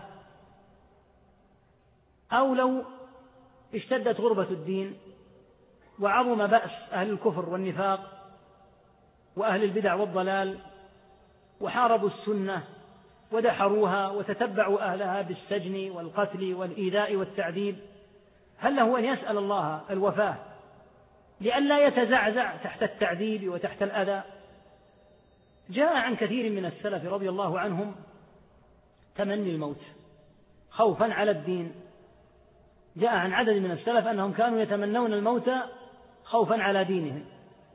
أو لو اشتدت غربة الدين وعظم بأس أهل الكفر والنفاق وأهل البدع والضلال وحاربوا السنة ودحروها وتتبعوا أهلها بالسجن والقتل والإيذاء والتعذيب، هل له أن يسأل الله الوفاة لئلا يتزعزع تحت التعذيب وتحت الأذى؟ جاء عن كثير من السلف رضي الله عنهم تمني الموت خوفا على الدين. جاء عن عدد من السلف أنهم كانوا يتمنون الموت خوفا على دينهم،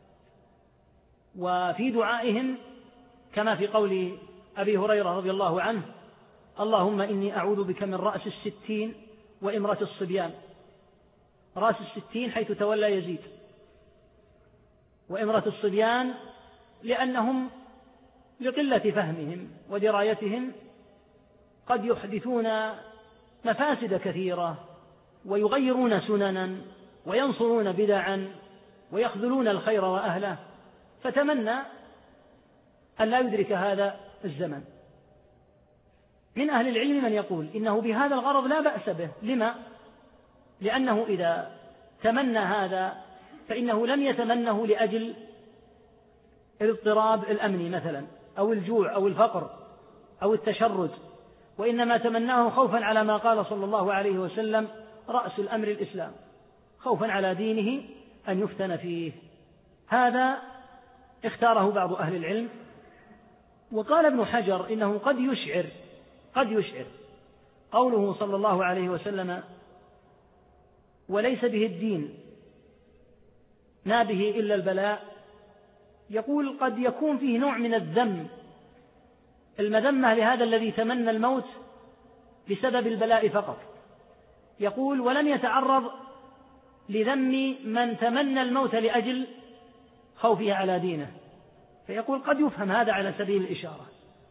وفي دعائهم كما في قول أبي هريرة رضي الله عنه: اللهم إني أعوذ بك من رأس 60 وإمرة الصبيان. رأس 60 حيث تولى يزيد، وإمرة الصبيان لأنهم لقلة فهمهم ودرايتهم قد يحدثون مفاسد كثيرة ويغيرون سننا وينصرون بدعا ويخذلون الخير وأهله، فتمنى أن لا يدرك هذا الزمن. من أهل العلم من يقول إنه بهذا الغرض لا بأس به. لما؟ لأنه إذا تمنى هذا فإنه لم يتمنه لأجل الاضطراب الأمني مثلا أو الجوع أو الفقر أو التشرد، وإنما تمناه خوفا على ما قال صلى الله عليه وسلم: رأس الأمر الإسلام، خوفا على دينه أن يفتن فيه. هذا اختاره بعض أهل العلم. وقال ابن حجر إنه قد يشعر قوله صلى الله عليه وسلم: وليس به الدين ما به إلا البلاء، يقول قد يكون فيه نوع من الذم، المذمة لهذا الذي تمنى الموت بسبب البلاء فقط. يقول: ولم يتعرض لذم من تمنى الموت لأجل خوفه على دينه، فيقول قد يفهم هذا على سبيل الإشارة.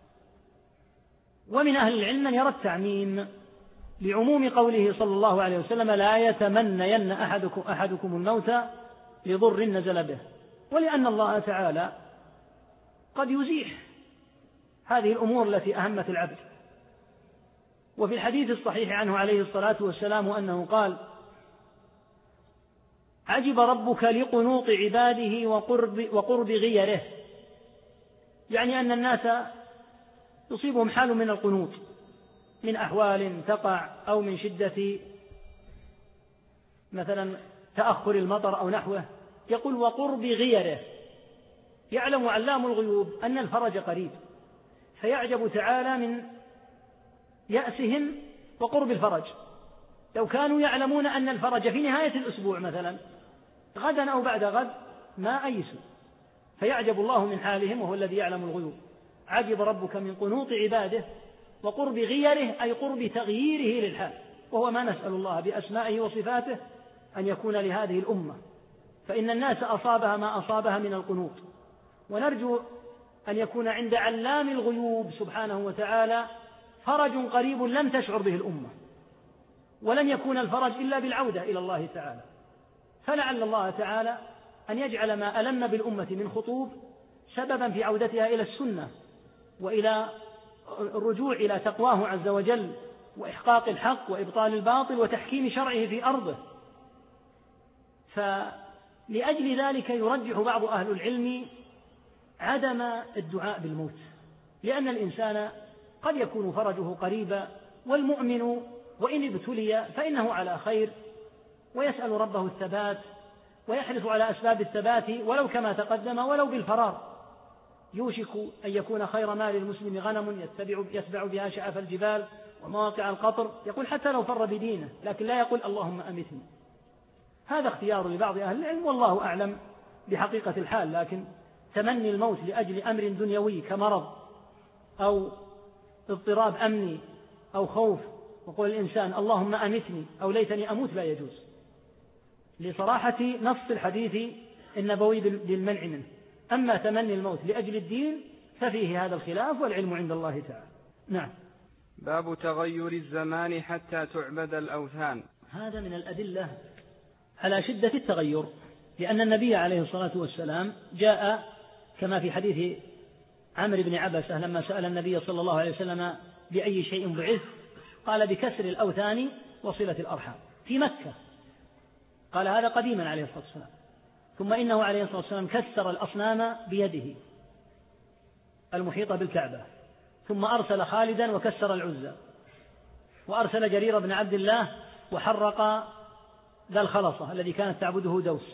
ومن أهل العلم من يرى التعميم لعموم قوله صلى الله عليه وسلم: لا يتمنين أحدكم الموت لضر نزل به، ولأن الله تعالى قد يزيح هذه الأمور التي أهمت العبد. وفي الحديث الصحيح عنه عليه الصلاة والسلام أنه قال: عجب ربك لقنوط عباده وقرب غيره، يعني أن الناس يصيبهم حال من القنوط من أحوال تقع أو من شدة مثلا تأخر المطر أو نحوه. يقول: وقرب غيره، يعلم علام الغيوب أن الفرج قريب، فيعجب تعالى من يأسهم وقرب الفرج. لو كانوا يعلمون أن الفرج في نهاية الأسبوع مثلا غدا أو بعد غد ما أيسوا، فيعجب الله من حالهم وهو الذي يعلم الغيوب. عجب ربك من قنوط عباده وقرب غيره، أي قرب تغييره للحال، وهو ما نسأل الله بأسمائه وصفاته أن يكون لهذه الأمة، فإن الناس أصابها ما أصابها من القنوط، ونرجو أن يكون عند علام الغيوب سبحانه وتعالى فرج قريب لم تشعر به الأمة، ولن يكون الفرج إلا بالعودة إلى الله تعالى. فلعل الله تعالى أن يجعل ما ألم بالأمة من خطوب سببا في عودتها إلى السنة وإلى الرجوع إلى تقواه عز وجل وإحقاق الحق وإبطال الباطل وتحكيم شرعه في أرضه. فلأجل ذلك يرجح بعض أهل العلم عدم الدعاء بالموت، لأن الإنسان قد يكون فرجه قريبا، والمؤمن وإن ابتلي فإنه على خير، ويسأل ربه الثبات ويحرص على أسباب الثبات ولو كما تقدم ولو بالفرار. يوشك أن يكون خير مال المسلم غنم يتبع بها شعف الجبال ومواقع القطر، يقول حتى لو فر بدينه، لكن لا يقول اللهم أمتني. هذا اختيار لبعض أهل العلم والله أعلم بحقيقة الحال، لكن تمني الموت لأجل أمر دنيوي كمرض أو اضطراب أمني أو خوف وقول الإنسان اللهم أمتني أو ليتني أموت لا يجوز، لصراحة نص الحديث النبوي بالمنع منه. أما تمني الموت لأجل الدين ففيه هذا الخلاف والعلم عند الله تعالى. نعم. باب تغير الزمان حتى تعبد الأوثان. هذا من الأدلة على شدة التغير، لأن النبي عليه الصلاة والسلام جاء كما في حديث عمرو بن عبسة لما سأل النبي صلى الله عليه وسلم بأي شيء بعث، قال بكسر الأوثان وصلة الأرحام في مكة، قال هذا قديما عليه الصلاة والسلام. ثم إنه عليه الصلاة والسلام كسر الأصنام بيده المحيطة بالكعبة، ثم أرسل خالدا وكسر العزى، وأرسل جرير بن عبد الله وحرق ذا الخلصة الذي كانت تعبده دوس.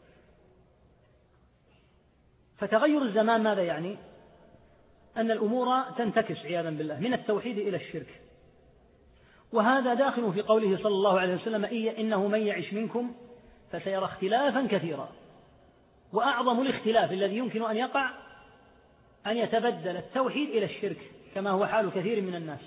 فتغير الزمان ماذا يعني؟ أن الأمور تنتكس عياذا بالله من التوحيد إلى الشرك، وهذا داخل في قوله صلى الله عليه وسلم إنه من يعش منكم فسيرى اختلافا كثيرا. وأعظم الاختلاف الذي يمكن أن يقع أن يتبدل التوحيد إلى الشرك كما هو حال كثير من الناس.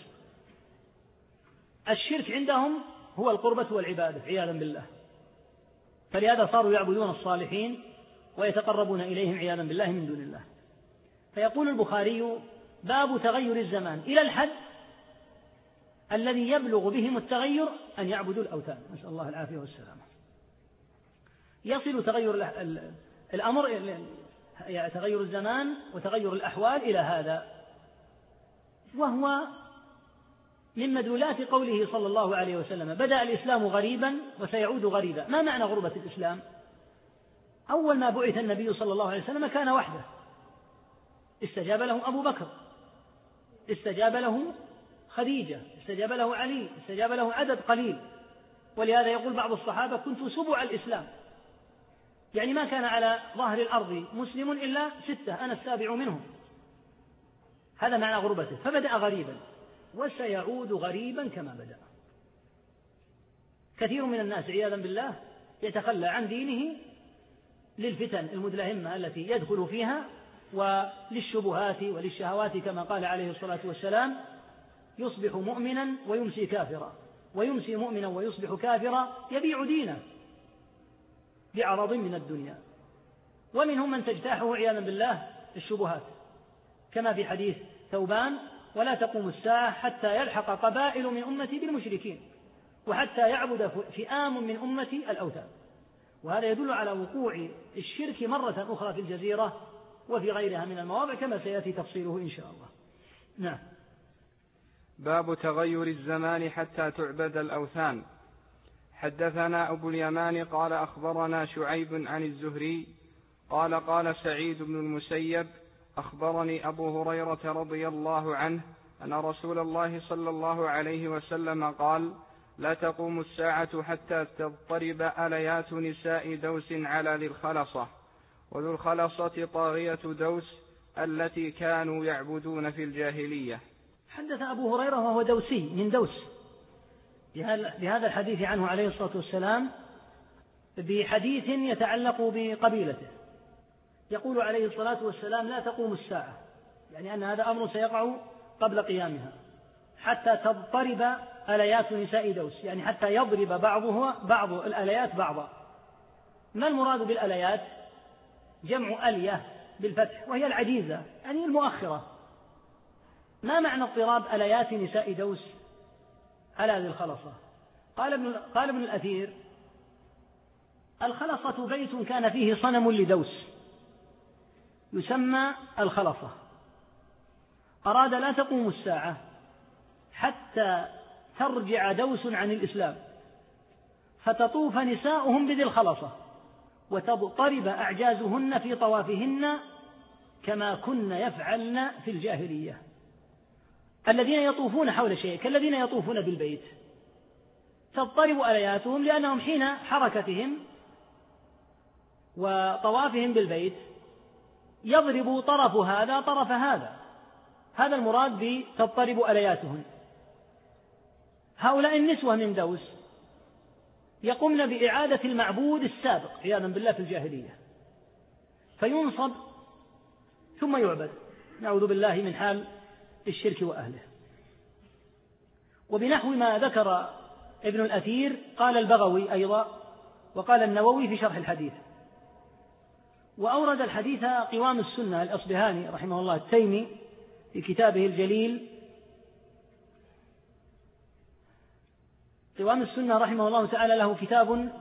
الشرك عندهم هو القربة والعبادة عياذا بالله، فلهذا صاروا يعبدون الصالحين ويتقربون إليهم عياذا بالله من دون الله. فيقول البخاري باب تغير الزمان إلى الحد الذي يبلغ بهم التغير أن يعبدوا الأوثان، نسأل الله العافية والسلامة. يصل تغير الأمر، تغير الزمان وتغير الأحوال إلى هذا، وهو من مدلولات قوله صلى الله عليه وسلم بدأ الإسلام غريبا وسيعود غريبا. ما معنى غربة الإسلام؟ أول ما بعث النبي صلى الله عليه وسلم كان وحده، استجاب له أبو بكر، استجاب له خديجة، استجاب له علي، استجاب له عدد قليل. ولهذا يقول بعض الصحابة كنت سبع الإسلام، يعني ما كان على ظهر الأرض مسلم إلا 6 أنا السابع منهم. هذا معنى غربته. فبدأ غريبا وسيعود غريبا كما بدأ. كثير من الناس عياذا بالله يتخلى عن دينه للفتن المدلهمة التي يدخل فيها وللشبهات وللشهوات، كما قال عليه الصلاة والسلام يصبح مؤمنا ويمسي كافرا، ويمسي مؤمنا ويصبح كافرا، يبيع دينه بعرض من الدنيا. ومنهم من تجتاحه عياذا بالله الشبهات، كما في حديث ثوبان ولا تقوم الساعة حتى يلحق قبائل من أمتي بالمشركين وحتى يعبد فئام من أمتي الأوثان. وهذا يدل على وقوع الشرك مرة أخرى في الجزيرة وفي غيرها من المواضع كما سيأتي تفصيله إن شاء الله. نعم. باب تغير الزمان حتى تعبد الأوثان. حدثنا أبو اليمان قال أخبرنا شعيب عن الزهري قال قال سعيد بن المسيب أخبرني أبو هريرة رضي الله عنه أن رسول الله صلى الله عليه وسلم قال لا تقوم الساعة حتى تضطرب آليات نساء دوس على ذي الخلصة، وذو الخلصة طاغية دوس التي كانوا يعبدون في الجاهلية. حدث أبو هريرة وهو دوسي من دوس بهذا الحديث عنه عليه الصلاة والسلام بحديث يتعلق بقبيلته. يقول عليه الصلاة والسلام لا تقوم الساعة، يعني أن هذا أمر سيقع قبل قيامها، حتى تضطرب آليات نساء دوس، يعني حتى يضرب بعض الآليات بعضا. ما المراد بالآليات؟ جمع آلية بالفتح وهي العجيزة، يعني المؤخرة. ما معنى اضطراب آليات نساء دوس على ذي الخلصة؟ قال ابن الأثير الخلصة بيت كان فيه صنم لدوس يسمى الخلصة، أراد لا تقوم الساعة حتى ترجع دوس عن الإسلام فتطوف نساؤهم بذي الخلصة وتضطرب أعجازهن في طوافهن كما كن يفعلن في الجاهلية. الذين يطوفون حول شيء كالذين يطوفون بالبيت، تضطرب ألياتهم لأنهم حين حركتهم وطوافهم بالبيت يضرب طرف هذا طرف هذا، هذا المراد بتضطرب ألياتهم. هؤلاء النسوة من دوس يقومن بإعادة المعبود السابق عياذا بالله في الجاهلية، فينصب ثم يعبد، نعوذ بالله من حال الشرك وأهله. وبنحو ما ذكر ابن الأثير قال البغوي أيضا، وقال النووي في شرح الحديث. وأورد الحديث قوام السنة الأصبهاني رحمه الله التيمي في كتابه الجليل. قوام السنة رحمه الله تعالى له كتاب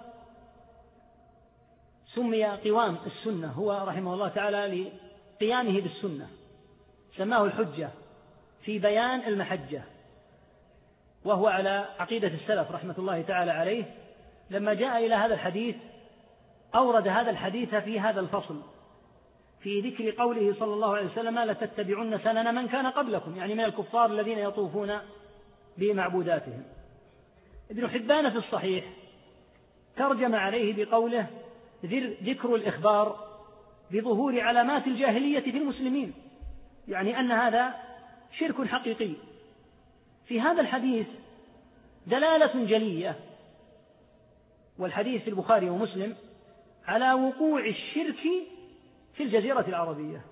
سمي قوام السنة، هو رحمه الله تعالى لقيامه بالسنة سماه الحجة في بيان المحجة، وهو على عقيدة السلف رحمة الله تعالى عليه. لما جاء إلى هذا الحديث أورد هذا الحديث في هذا الفصل في ذكر قوله صلى الله عليه وسلم لتتبعن سنن من كان قبلكم، يعني من الكفار الذين يطوفون بمعبوداتهم. ابن حبان في الصحيح ترجم عليه بقوله ذكر الإخبار بظهور علامات الجاهلية في المسلمين، يعني أن هذا شرك حقيقي. في هذا الحديث دلالة جلية، والحديث في البخاري ومسلم، على وقوع الشرك في الجزيرة العربية.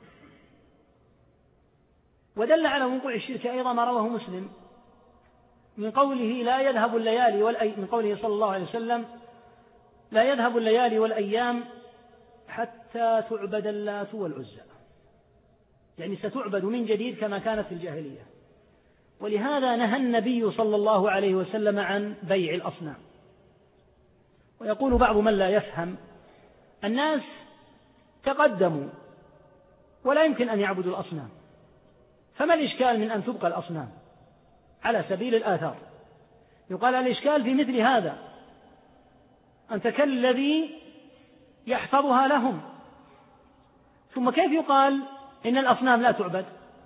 ودل على وقوع الشرك أيضا ما رواه مسلم من قوله لا يذهب الليالي من قوله صلى الله عليه وسلم لا يذهب الليالي والأيام حتى تعبد اللات والعزى، يعني ستعبد من جديد كما كانت في الجاهلية. ولهذا نهى النبي صلى الله عليه وسلم عن بيع الأصنام. ويقول بعض من لا يفهم الناس تقدموا ولا يمكن أن يعبدوا الأصنام، فما الإشكال من أن تبقى الأصنام على سبيل الآثار؟ يقال الإشكال في مثل هذا أنت كالذي يحفظها لهم، ثم كيف يقال إن الأصنام لا تعبد؟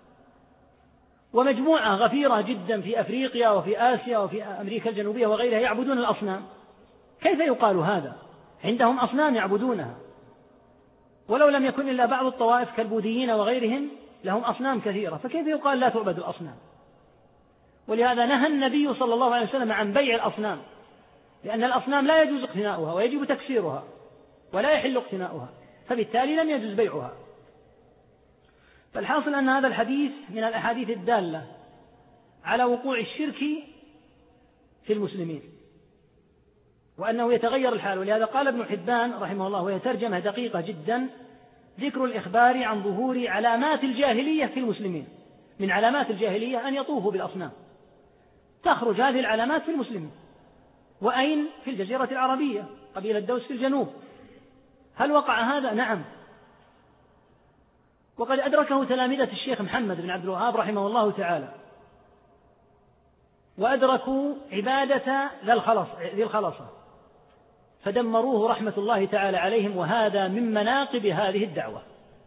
ومجموعة غفيرة جدا في أفريقيا وفي آسيا وفي أمريكا الجنوبية وغيرها يعبدون الأصنام، كيف يقال هذا؟ عندهم أصنام يعبدونها، ولو لم يكن إلا بعض الطوائف كالبوذيين وغيرهم لهم أصنام كثيرة، فكيف يقال لا تعبد الأصنام؟ ولهذا نهى النبي صلى الله عليه وسلم عن بيع الأصنام، لأن الأصنام لا يجوز اقتناؤها ويجب تكسيرها ولا يحل اقتناؤها، فبالتالي لم يجوز بيعها. فالحاصل أن هذا الحديث من الأحاديث الدالة على وقوع الشرك في المسلمين وأنه يتغير الحال. ولهذا قال ابن حبان رحمه الله وهي ترجمة دقيقة جدا ذكر الإخبار عن ظهور علامات الجاهلية في المسلمين. من علامات الجاهلية أن يطوفوا بالأصنام، تخرج هذه العلامات في المسلمين. وأين؟ في الجزيرة العربية، قبيلة دوس في الجنوب. هل وقع هذا؟ نعم، وقد أدركه تلامذة الشيخ محمد بن عبد الوهاب رحمه الله تعالى، وأدركوا عبادة ذي الخلصة فدمروه رحمة الله تعالى عليهم، وهذا من مناقب هذه الدعوة.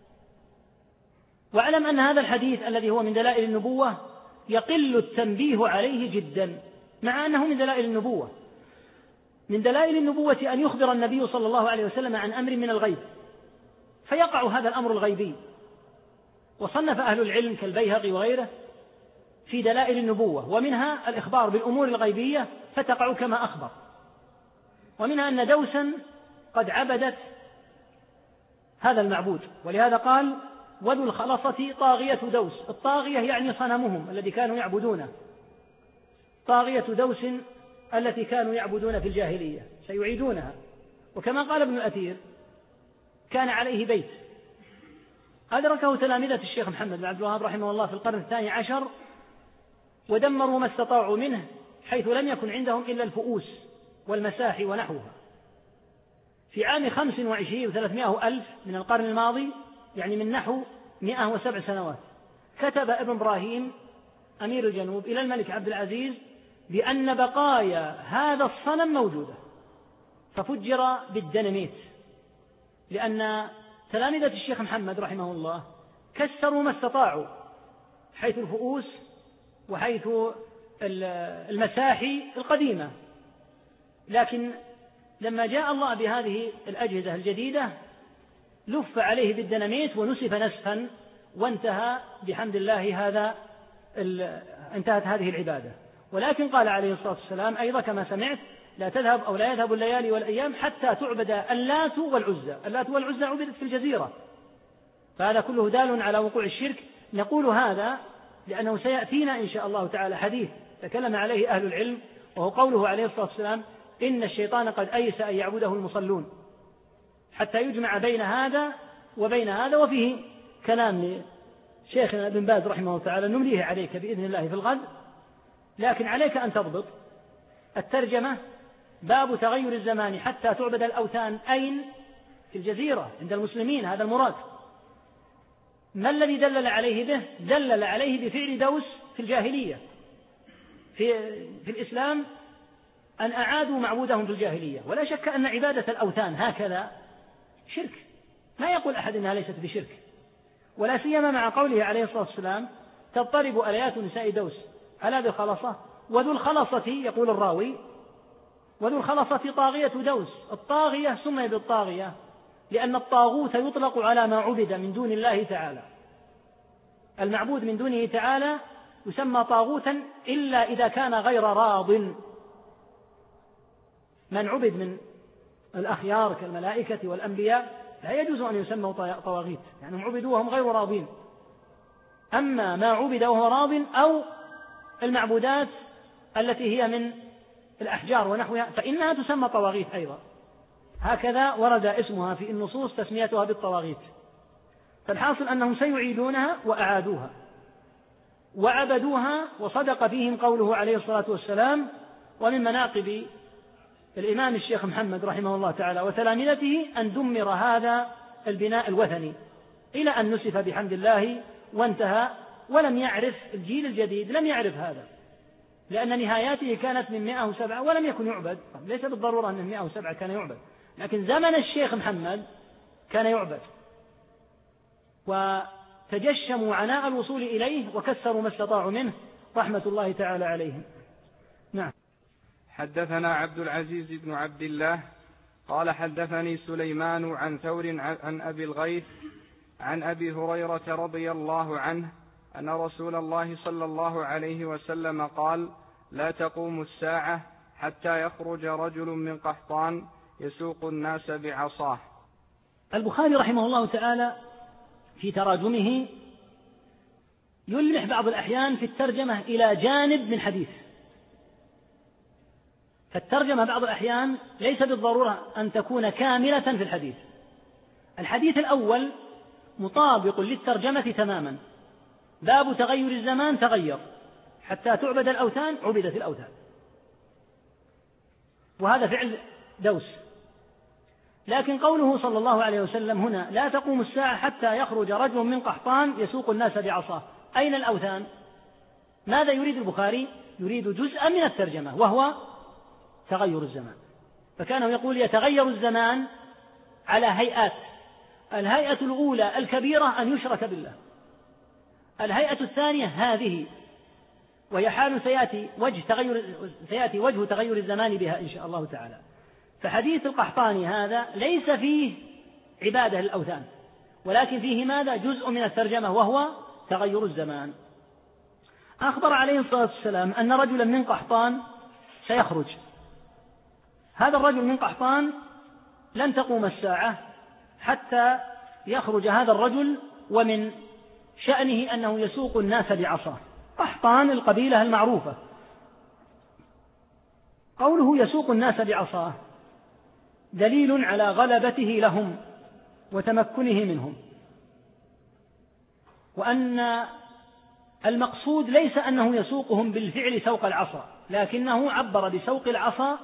واعلم أن هذا الحديث الذي هو من دلائل النبوة يقل التنبيه عليه جدا، مع أنه من دلائل النبوة. من دلائل النبوة أن يخبر النبي صلى الله عليه وسلم عن أمر من الغيب فيقع هذا الأمر الغيبي. وصنف أهل العلم كالبيهقي وغيره في دلائل النبوة، ومنها الإخبار بالأمور الغيبية فتقع كما أخبر. ومنها أن دوسا قد عبدت هذا المعبود، ولهذا قال وذو الخلصة طاغية دوس. الطاغية يعني صنمهم الذي كانوا يعبدونه، طاغية دوس التي كانوا يعبدون في الجاهلية سيعيدونها. وكما قال ابن الأثير كان عليه بيت أدركه تلامذة الشيخ محمد بن عبد الوهاب رحمه الله في القرن 12 ودمروا ما استطاعوا منه، حيث لم يكن عندهم إلا الفؤوس والمساحي ونحوها. في عام 25 و300 ألف من القرن الماضي، يعني من نحو 107 سنوات، كتب ابن إبراهيم أمير الجنوب إلى الملك عبد العزيز بأن بقايا هذا الصنم موجودة، ففجر بالدنميت، لأن تلامذة الشيخ محمد رحمه الله كسروا ما استطاعوا حيث الفؤوس وحيث المساحي القديمة، لكن لما جاء الله بهذه الأجهزة الجديدة لف عليه بالديناميت ونسف نسفا، وانتهى بحمد الله انتهت هذه العبادة. ولكن قال عليه الصلاة والسلام أيضا كما سمعت: لا تذهب أو لا يذهب الليالي والأيام حتى تعبد اللات والعزى. اللات والعزى عبدت في الجزيرة، فهذا كله دال على وقوع الشرك. نقول هذا لأنه سيأتينا إن شاء الله تعالى حديث تكلم عليه أهل العلم، وهو قوله عليه الصلاة والسلام: إن الشيطان قد أيس أن يعبده المصلون، حتى يجمع بين هذا وبين هذا. وفيه كلام شيخنا ابن باز رحمه الله تعالى نمليه عليك بإذن الله في الغد، لكن عليك أن تضبط الترجمة: باب تغير الزمان حتى تعبد الأوثان. أين؟ في الجزيرة عند المسلمين، هذا المراد. ما الذي دلل عليه به؟ دلل عليه بفعل دوس في الجاهلية. في الإسلام أن أعادوا معبودهم في الجاهلية، ولا شك أن عبادة الأوثان هكذا شرك، ما يقول أحد أنها ليست بشرك، ولا سيما مع قوله عليه الصلاة والسلام: تضطرب آليات نساء دوس على ذي الخلصة، وذو الخلصة يقول الراوي: وذو الخلصة طاغية دوس. الطاغية سمي بالطاغية لأن الطاغوت يطلق على ما عبد من دون الله تعالى. المعبود من دونه تعالى يسمى طاغوتا إلا إذا كان غير راض. من عبد من الأخيار كالملائكة والأنبياء لا يجوز أن يسموا طواغيت، يعني عبدوا وهم غير راضين. أما ما عبد وهو راض أو المعبودات التي هي من الأحجار ونحوها فإنها تسمى طواغيت أيضا، هكذا ورد اسمها في النصوص تسميتها بالطواغيت. فالحاصل أنهم سيعيدونها وأعادوها وعبدوها، وصدق فيهم قوله عليه الصلاة والسلام: ومن مناقب الإمام الشيخ محمد رحمه الله تعالى وتلامذته أن دمر هذا البناء الوثني إلى أن نسف بحمد الله وانتهى. ولم يعرف الجيل الجديد، لم يعرف هذا، لأن نهاياته كانت من 107 ولم يكن يعبد. ليس بالضرورة أن 107 كان يعبد، لكن زمن الشيخ محمد كان يعبد، وتجشموا عناء الوصول إليه وكسروا ما استطاعوا منه رحمة الله تعالى عليهم. نعم. حدثنا عبد العزيز بن عبد الله قال حدثني سليمان عن ثور عن أبي الغيث عن أبي هريرة رضي الله عنه أن رسول الله صلى الله عليه وسلم قال: لا تقوم الساعة حتى يخرج رجل من قحطان يسوق الناس بعصاه. البخاري رحمه الله تعالى في تراجمه يلمح بعض الأحيان في الترجمة إلى جانب من حديث، فالترجمة بعض الأحيان ليس بالضرورة أن تكون كاملة في الحديث. الحديث الأول مطابق للترجمة تماما: باب تغير الزمان تغير حتى تعبد الأوثان، عبدت الأوثان، وهذا فعل دوس. لكن قوله صلى الله عليه وسلم هنا: لا تقوم الساعة حتى يخرج رجل من قحطان يسوق الناس بعصاه، أين الأوثان؟ ماذا يريد البخاري؟ يريد جزءا من الترجمة وهو تغير الزمان. فكانوا يقول: يتغير الزمان على هيئات. الهيئة الأولى الكبيرة أن يشرك بالله، الهيئة الثانية هذه، وهي حال سيأتي وجه تغير الزمان بها إن شاء الله تعالى. فحديث القحطاني هذا ليس فيه عبادة للأوثان، ولكن فيه ماذا؟ جزء من الترجمة وهو تغير الزمان. أخبر عليه الصلاة والسلام أن رجلا من قحطان سيخرج. هذا الرجل من قحطان لن تقوم الساعة حتى يخرج هذا الرجل، ومن شأنه أنه يسوق الناس بعصاه. قحطان القبيلة المعروفة. قوله يسوق الناس بعصاه دليل على غلبته لهم وتمكنه منهم، وأن المقصود ليس أنه يسوقهم بالفعل سوق العصا، لكنه عبر بسوق العصا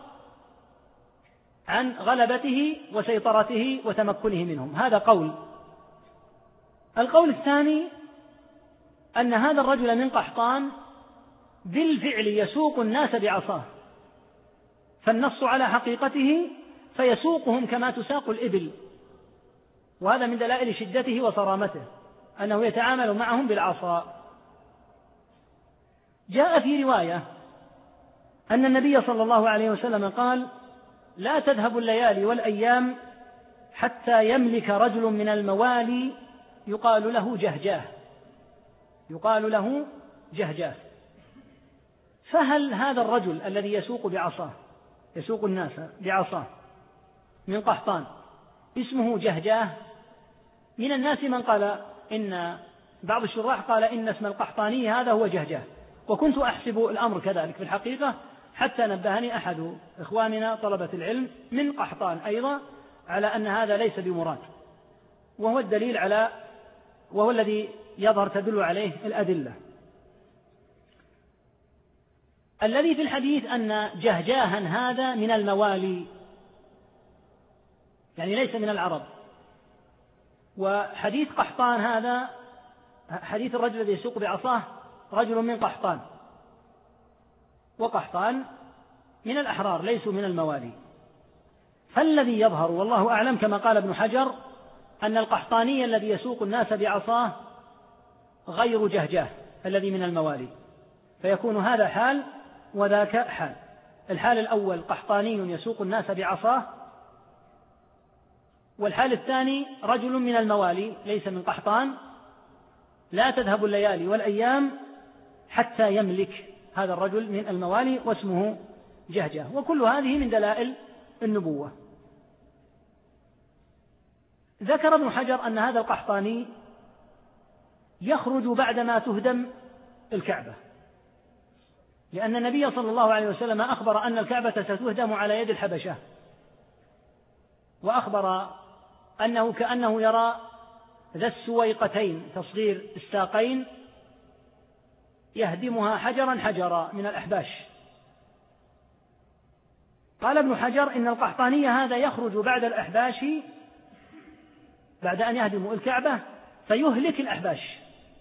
عن غلبته وسيطرته وتمكنه منهم. هذا قول. القول الثاني أن هذا الرجل من قحطان بالفعل يسوق الناس بعصاه، فالنص على حقيقته فيسوقهم كما تساق الإبل، وهذا من دلائل شدته وصرامته. أنه يتعامل معهم بالعصا. جاء في رواية أن النبي صلى الله عليه وسلم قال: لا تذهب الليالي والأيام حتى يملك رجل من الموالي يقال له جهجاه، يقال له جهجاه. فهل هذا الرجل الذي يسوق بعصاه، يسوق الناس بعصاه من قحطان، اسمه جهجاه؟ من الناس من قال إن بعض الشراح قال إن اسم القحطاني هذا هو جهجاه، وكنت أحسب الأمر كذلك في الحقيقة، حتى نبهني أحد إخواننا طلبة العلم من قحطان أيضا على أن هذا ليس بمراد، وهو الدليل على، وهو الذي يظهر تدل عليه الأدلة. الذي في الحديث أن جهجاها هذا من الموالي، يعني ليس من العرب. وحديث قحطان هذا، حديث الرجل الذي يسوق بعصاه رجل من قحطان، وقحطان من الأحرار ليسوا من الموالي. فالذي يظهر والله أعلم كما قال ابن حجر أن القحطاني الذي يسوق الناس بعصاه غير جهجاه الذي من الموالي، فيكون هذا حال وذاك حال. الحال الأول قحطاني يسوق الناس بعصاه، والحال الثاني رجل من الموالي ليس من قحطان. لا تذهب الليالي والأيام حتى يملك هذا الرجل من الموالي واسمه جهجاه. وكل هذه من دلائل النبوة. ذكر ابن حجر أن هذا القحطاني يخرج بعدما تهدم الكعبة، لأن النبي صلى الله عليه وسلم أخبر أن الكعبة ستهدم على يد الحبشة، وأخبر أنه كأنه يرى ذا السويقتين تصغير الساقين يهدمها حجرا حجرا من الأحباش. قال ابن حجر إن القحطاني هذا يخرج بعد الأحباش، بعد أن يهدموا الكعبة فيهلك الأحباش،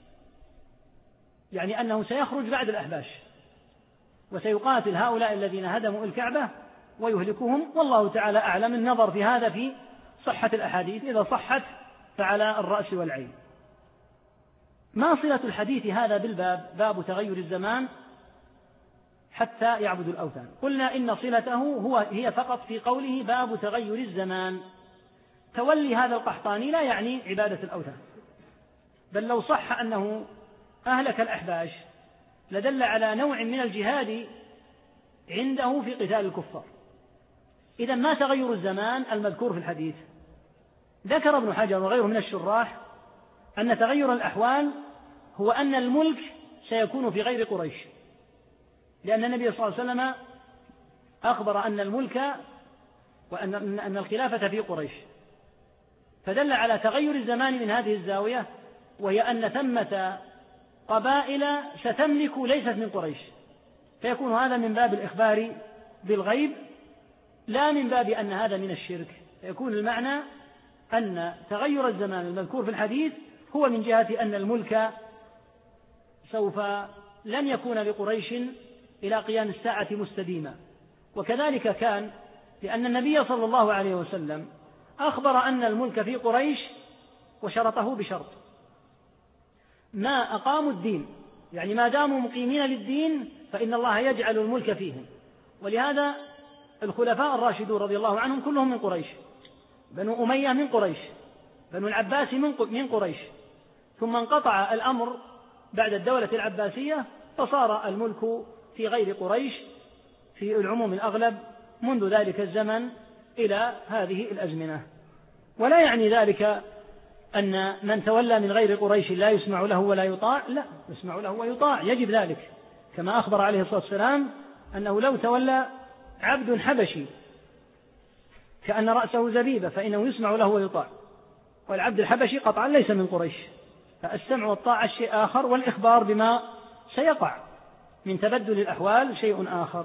يعني أنه سيخرج بعد الأحباش وسيقاتل هؤلاء الذين هدموا الكعبة ويهلكهم. والله تعالى أعلم. النظر في هذا في صحة الأحاديث، إذا صحت فعلى الرأس والعين. ما صلة الحديث هذا بالباب، باب تغير الزمان حتى يعبدوا الأوثان؟ قلنا إن صلته هي فقط في قوله باب تغير الزمان. تولي هذا القحطاني لا يعني عبادة الأوثان، بل لو صح أنه أهلك الأحباش لدل على نوع من الجهاد عنده في قتال الكفار. إذا ما تغير الزمان المذكور في الحديث؟ ذكر ابن حجر وغيره من الشراح أن تغير الأحوال هو أن الملك سيكون في غير قريش، لأن النبي صلى الله عليه وسلم أخبر أن الملك وأن الخلافة في قريش، فدل على تغير الزمان من هذه الزاوية، وهي أن ثمة قبائل ستملك ليست من قريش، فيكون هذا من باب الإخبار بالغيب لا من باب أن هذا من الشرك. فيكون المعنى أن تغير الزمان المذكور في الحديث هو من جهة أن الملك سوف لن يكون لقريش إلى قيام الساعة مستديما. وكذلك كان، لأن النبي صلى الله عليه وسلم أخبر أن الملك في قريش وشرطه بشرط: ما أقاموا الدين، يعني ما داموا مقيمين للدين فإن الله يجعل الملك فيهم. ولهذا الخلفاء الراشدون رضي الله عنهم كلهم من قريش، بنو أمية من قريش، بنو العباس من قريش، ثم انقطع الأمر بعد الدولة العباسية فصار الملك في غير قريش في العموم الأغلب منذ ذلك الزمن إلى هذه الأزمنة. ولا يعني ذلك أن من تولى من غير قريش لا يسمع له ولا يطاع، لا، يسمع له ويطاع، يجب ذلك، كما أخبر عليه الصلاة والسلام أنه لو تولى عبد حبشي كأن رأسه زبيبة فإنه يسمع له ويطاع، والعبد الحبشي قطعا ليس من قريش. فالسمع والطاعة شيء آخر، والإخبار بما سيقع من تبدل الأحوال شيء آخر.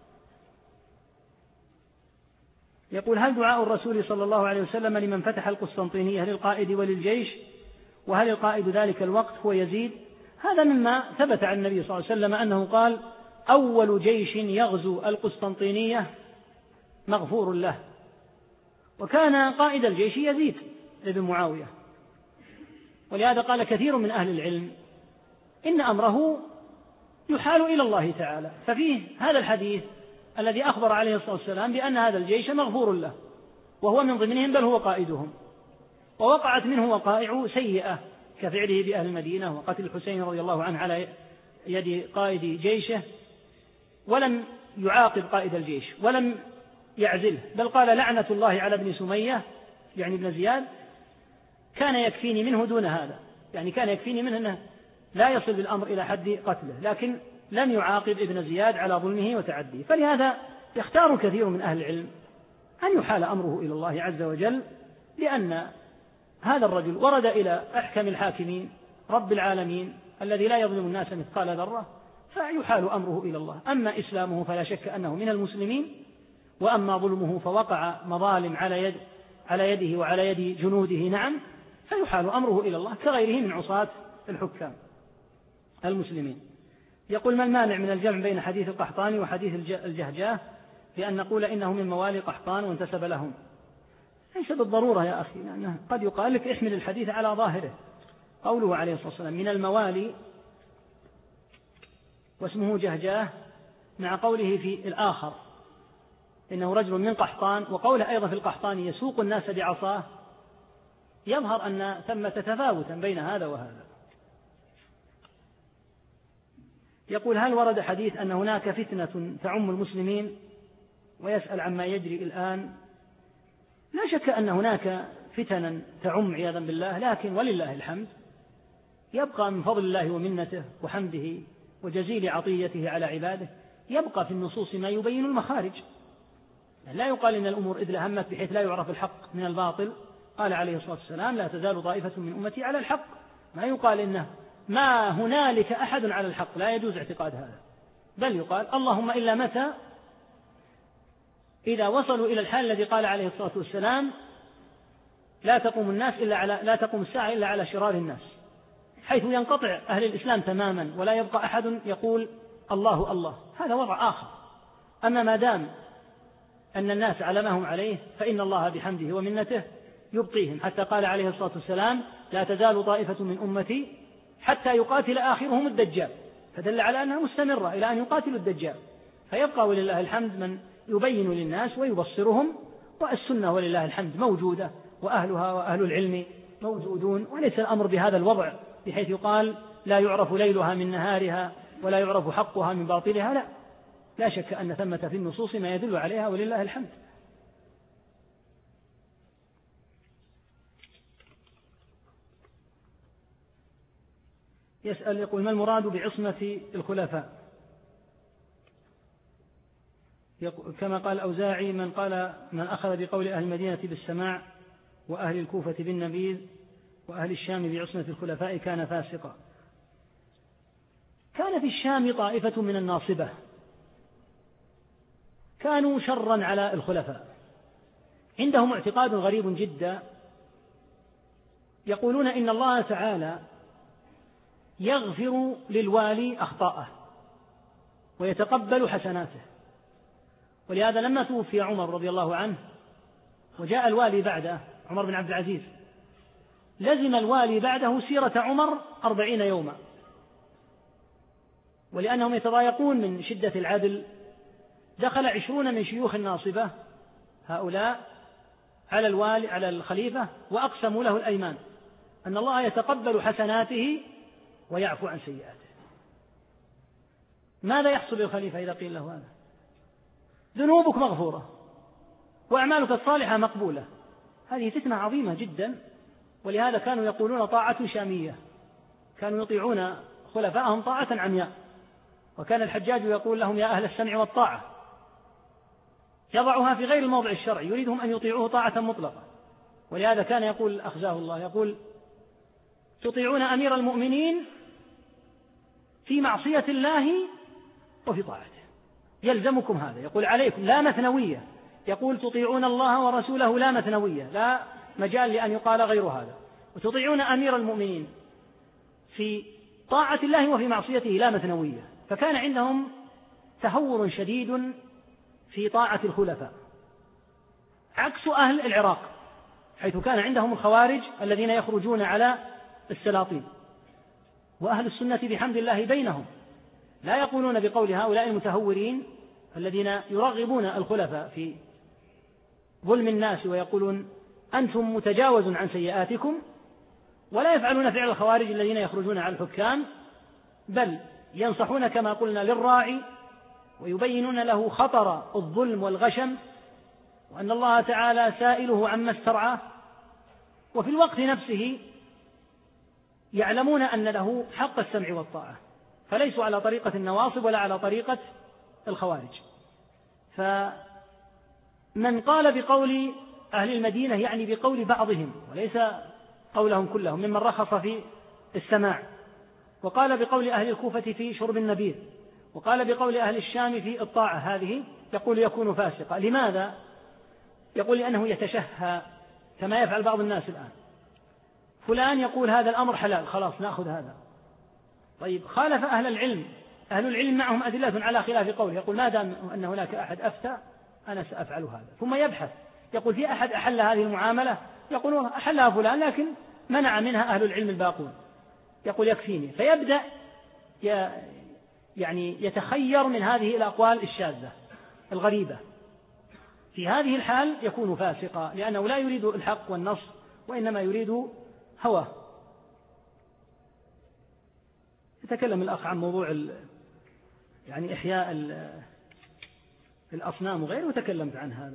يقول: هل دعاء الرسول صلى الله عليه وسلم لمن فتح القسطنطينية للقائد وللجيش، وهل القائد ذلك الوقت هو يزيد؟ هذا مما ثبت عن النبي صلى الله عليه وسلم أنه قال: أول جيش يغزو القسطنطينية مغفور له. وكان قائد الجيش يزيد بن معاوية ولهذا قال كثير من أهل العلم إن أمره يحال إلى الله تعالى. ففيه هذا الحديث الذي أخبر عليه الصلاة والسلام بأن هذا الجيش مغفور له وهو من ضمنهم بل هو قائدهم، ووقعت منه وقائع سيئة كفعله بأهل المدينة وقتل الحسين رضي الله عنه على يد قائد جيشه، ولم يعاقب قائد الجيش ولم يعزله، بل قال لعنة الله على ابن سمية يعني ابن زياد، كان يكفيني منه دون هذا، يعني كان يكفيني منه أنه لا يصل بالأمر إلى حد قتله، لكن لم يعاقب ابن زياد على ظلمه وتعديه. فلهذا يختار كثير من أهل العلم أن يحال أمره إلى الله عز وجل، لأن هذا الرجل ورد إلى أحكم الحاكمين رب العالمين الذي لا يظلم الناس مثقال ذرة، فيحال أمره إلى الله. أما إسلامه فلا شك أنه من المسلمين، وأما ظلمه فوقع مظالم على يده وعلى يد جنوده نعم، فيحال أمره إلى الله كغيره من عصاة الحكام المسلمين. يقول: ما المانع من الجمع بين حديث القحطاني وحديث الجهجاه بأن نقول إنه من موالي قحطان وانتسب لهم؟ ليس بالضرورة يا أخي، لأنه قد يقال لك احمل الحديث على ظاهره. قوله عليه الصلاة والسلام من الموالي واسمه جهجاه، مع قوله في الآخر إنه رجل من قحطان، وقوله أيضا في القحطان يسوق الناس بعصاه، يظهر أن ثمة تفاوتا بين هذا وهذا. يقول: هل ورد حديث أن هناك فتنة تعم المسلمين؟ ويسأل عما يجري الآن. لا شك أن هناك فتنا تعم عياذا بالله، لكن ولله الحمد يبقى من فضل الله ومنته وحمده وجزيل عطيته على عباده، يبقى في النصوص ما يبين المخارج. لا يقال إن الأمور إذ لهمت بحيث لا يعرف الحق من الباطل. قال عليه الصلاة والسلام: لا تزال طائفة من أمتي على الحق. ما يقال إنه ما هنالك أحد على الحق، لا يجوز اعتقاد هذا، بل يقال اللهم إلا متى؟ إذا وصلوا إلى الحال الذي قال عليه الصلاة والسلام: لا تقوم الساعة إلا على شرار الناس، حيث ينقطع أهل الإسلام تماما ولا يبقى أحد يقول الله الله. هذا وضع آخر. أما ما دام أن الناس على ما هم عليه فإن الله بحمده ومنته يبقيهم، حتى قال عليه الصلاة والسلام: لا تزال طائفة من أمتي حتى يقاتل آخرهم الدجال، فدل على أنها مستمرة إلى أن يقاتلوا الدجال. فيبقى ولله الحمد من يبين للناس ويبصرهم، والسنة ولله الحمد موجودة، وأهلها وأهل العلم موجودون، وليس الأمر بهذا الوضع بحيث يقال لا يعرف ليلها من نهارها ولا يعرف حقها من باطلها. لا شك أن ثمة في النصوص ما يدل عليها ولله الحمد. يسأل يقول: ما المراد بعصمة الخلفاء؟ كما قال الأوزاعي: من أخذ بقول أهل المدينة بالسماع وأهل الكوفة بالنبيذ وأهل الشام بعصمة الخلفاء كان فاسقا. كان في الشام طائفة من الناصبة كانوا شرا على الخلفاء، عندهم اعتقاد غريب جدا، يقولون إن الله تعالى يغفر للوالي أخطاءه ويتقبل حسناته. ولهذا لما توفي عمر رضي الله عنه وجاء الوالي بعده عمر بن عبد العزيز، لزم الوالي بعده سيرة عمر 40 يوما، ولأنهم يتضايقون من شدة العدل دخل 20 من شيوخ الناصبة هؤلاء على الخليفة وأقسموا له الأيمان أن الله يتقبل حسناته ويعفو عن سيئاته. ماذا يحصل للخليفة إذا قيل له هذا؟ ذنوبك مغفورة وأعمالك الصالحة مقبولة. هذه فتنة عظيمة جدا، ولهذا كانوا يقولون طاعة شامية، كانوا يطيعون خلفاءهم طاعة عمياء، وكان الحجاج يقول لهم: يا أهل السمع والطاعة، يضعها في غير الموضع الشرعي، يريدهم أن يطيعوه طاعة مطلقة. ولهذا كان يقول أخزاه الله، يقول: تطيعون أمير المؤمنين في معصية الله وفي طاعته، يلزمكم هذا. يقول عليكم لا مثنوية، يقول تطيعون الله ورسوله لا مثنوية، لا مجال لأن يقال غير هذا، وتطيعون أمير المؤمنين في طاعة الله وفي معصيته لا مثنوية. فكان عندهم تهور شديد في طاعة الخلفاء، عكس أهل العراق، حيث كان عندهم الخوارج الذين يخرجون على السلاطين. وأهل السنة بحمد الله بينهم، لا يقولون بقول هؤلاء المتهورين الذين يرغبون الخلفاء في ظلم الناس ويقولون أنتم متجاوز عن سيئاتكم، ولا يفعلون فعل الخوارج الذين يخرجون على الحكام، بل ينصحون كما قلنا للراعي ويبينون له خطر الظلم والغشم وأن الله تعالى سائله عما استرعاه، وفي الوقت نفسه يعلمون أن له حق السمع والطاعة، فليسوا على طريقة النواصب ولا على طريقة الخوارج. فمن قال بقول أهل المدينة يعني بقول بعضهم وليس قولهم كلهم، ممن رخص في السماع، وقال بقول أهل الكوفة في شرب النبيذ، وقال بقول أهل الشام في الطاعة، هذه يقول يكون فاسقا. لماذا؟ يقول لأنه يتشهى كما يفعل بعض الناس الآن، فلان يقول هذا الأمر حلال خلاص نأخذ هذا. طيب خالف أهل العلم، أهل العلم معهم أدلة على خلاف قوله، يقول ما دام أن هناك أحد أفتى أنا سأفعل هذا، ثم يبحث يقول في أحد أحل هذه المعاملة، يقول أحلها فلان لكن منع منها أهل العلم الباقون، يقول يكفيني، فيبدأ يعني يتخير من هذه الأقوال الشاذة الغريبة. في هذه الحال يكون فاسقا، لأنه لا يريد الحق والنص وإنما يريد هواه. يتكلم الأخ عن موضوع يعني إحياء الأصنام وغيره، وتكلمت عن هذا.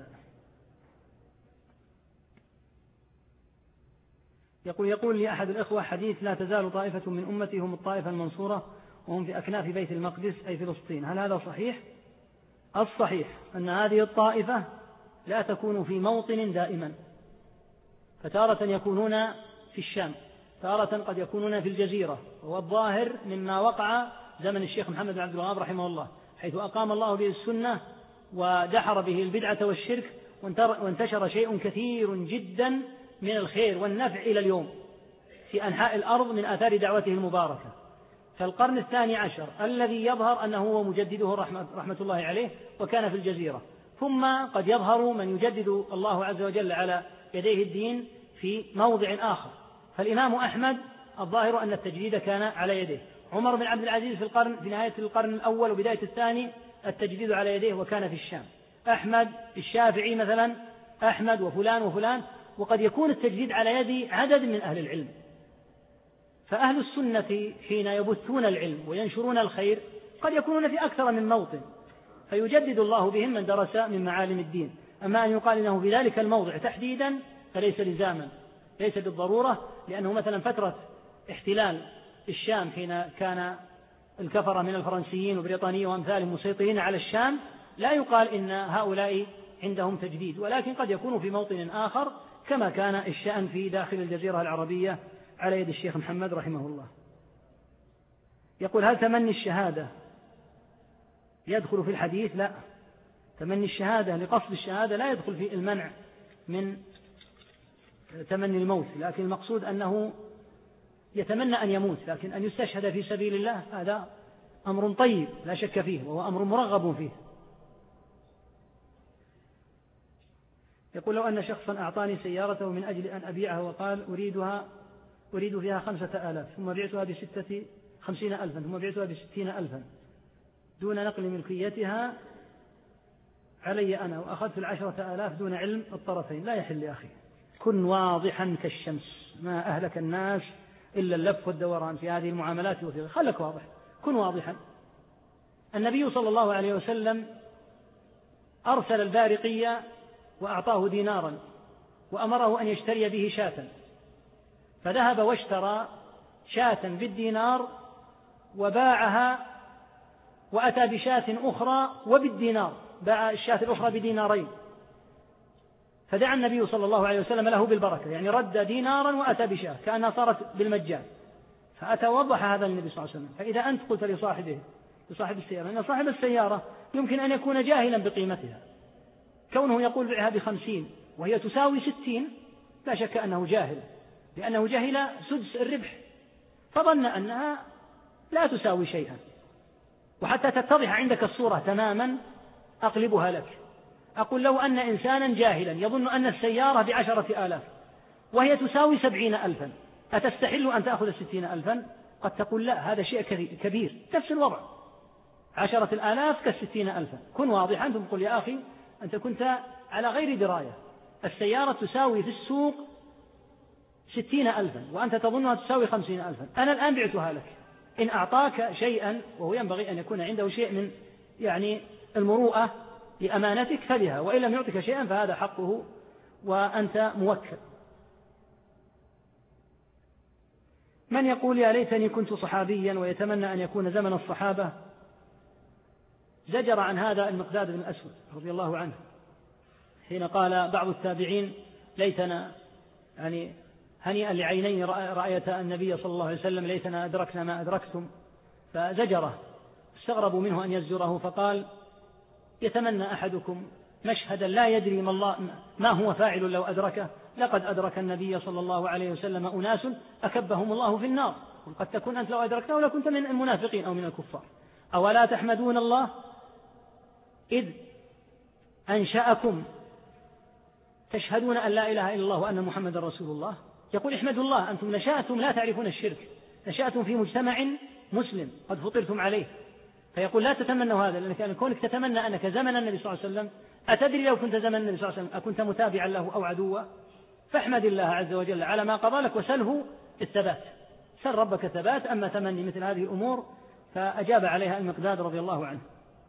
يقول لي أحد الإخوة حديث لا تزال طائفة من أمتي هم الطائفة المنصورة وهم في أكناف بيت المقدس أي فلسطين، هل هذا صحيح؟ الصحيح أن هذه الطائفة لا تكون في موطن دائما، فتارة يكونون في الشام، تارة قد يكونون في الجزيرة، وهو الظاهر مما وقع زمن الشيخ محمد بن عبد الوهاب رحمه الله، حيث أقام الله به السنة ودحر به البدعة والشرك، وانتشر شيء كثير جدا من الخير والنفع إلى اليوم في أنحاء الأرض من آثار دعوته المباركة. فالقرن 12 الذي يظهر أنه هو مجدده رحمة الله عليه وكان في الجزيرة، ثم قد يظهر من يجدد الله عز وجل على يديه الدين في موضع آخر. فالإمام أحمد الظاهر أن التجديد كان على يديه، عمر بن عبد العزيز في نهاية القرن الأول وبداية الثاني التجديد على يديه وكان في الشام، أحمد الشافعي مثلا، أحمد وفلان وفلان، وقد يكون التجديد على يد عدد من أهل العلم. فأهل السنة حين يبثون العلم وينشرون الخير قد يكونون في أكثر من موطن، فيجدد الله بهم من درس من معالم الدين. أما أن يقال إنه في ذلك الموضع تحديدا فليس لزاما، ليس بالضرورة، لأنه مثلا فترة احتلال الشام حين كان الكفرة من الفرنسيين وبريطانيين وأمثالهم مسيطرين على الشام، لا يقال إن هؤلاء عندهم تجديد، ولكن قد يكون في موطن آخر كما كان الشأن في داخل الجزيرة العربية على يد الشيخ محمد رحمه الله. يقول هل تمني الشهادة يدخل في الحديث؟ لا، تمني الشهادة لقصد الشهادة لا يدخل في المنع من تمني الموت، لكن المقصود أنه يتمنى أن يموت، لكن أن يستشهد في سبيل الله هذا أمر طيب لا شك فيه، وهو أمر مرغب فيه. يقول لو أن شخصا أعطاني سيارته من أجل أن أبيعها وقال أريد فيها 5000 ثم بعتها ب50,000 ثم بعتها ب60,000 دون نقل ملكيتها علي أنا، وأخذت 10,000 دون علم الطرفين، لا يحل يا أخي، كن واضحا كالشمس، ما أهلك الناس إلا اللف والدوران في هذه المعاملات وفي، خلك واضح، كن واضحا. النبي صلى الله عليه وسلم أرسل البارقية وأعطاه دينارا وأمره أن يشتري به شاة، فذهب واشترى شاة بالدينار وباعها، وأتى بشاة أخرى وبالدينار، باع الشاة الأخرى بدينارين، فدعا النبي صلى الله عليه وسلم له بالبركة، يعني رد دينارا وأتى بشاة كأنها صارت بالمجان. فأتى وضح هذا النبي صلى الله عليه وسلم. فإذا أنت قلت لصاحب السيارة أن صاحب السيارة يمكن أن يكون جاهلا بقيمتها، كونه يقول بيعها ب50 وهي تساوي 60 لا شك أنه جاهل، لأنه جهل سدس الربح فظن أنها لا تساوي شيئا. وحتى تتضح عندك الصورة تماما أقلبها لك، أقول لو أن إنسانا جاهلا يظن أن السيارة ب10,000 وهي تساوي 70,000 أتستحل أن تأخذ 60,000؟ قد تقول لا، هذا شيء كبير. نفس الوضع، 10,000 ك60,000. كن واضحا، ثم قل يا أخي أنت كنت على غير دراية، السيارة تساوي في السوق 60,000 وأنت تظنها تساوي 50,000، أنا الآن بعتها لك. إن أعطاك شيئا، وهو ينبغي أن يكون عنده شيء من المروءة لأمانتك فبها، وإن لم يعطك شيئا فهذا حقه وأنت موكل. من يقول يا ليتني كنت صحابيا ويتمنى أن يكون زمن الصحابة، زجر عن هذا المقداد بن الأسود رضي الله عنه حين قال بعض التابعين ليتنا هنيئا لعينين رأيتا النبي صلى الله عليه وسلم ليتنا أدركنا ما أدركتم، فزجره. استغربوا منه أن يزجره، فقال يتمنى أحدكم مشهدا لا يدري ما هو فاعل لو أدركه، لقد أدرك النبي صلى الله عليه وسلم أناس أكبهم الله في النار، قد تكون أنت لو أدركته لكنت من المنافقين أو من الكفار. أولا تحمدون الله إذ أنشأكم تشهدون أن لا إله إلا الله وأن محمد رسول الله. يقول احمدوا الله، أنتم نشأتم لا تعرفون الشرك، نشأتم في مجتمع مسلم قد فطرتم عليه. فيقول لا تتمنوا هذا، لأنك كونك تتمنى أنك زمن النبي صلى الله عليه وسلم، أتدري لو كنت زمن النبي صلى الله عليه وسلم أكنت متابعا له أو عدوا؟ فاحمد الله عز وجل على ما قضى لك وسله الثبات، سل ربك ثبات. أما تمني مثل هذه الأمور فأجاب عليها المقداد رضي الله عنه.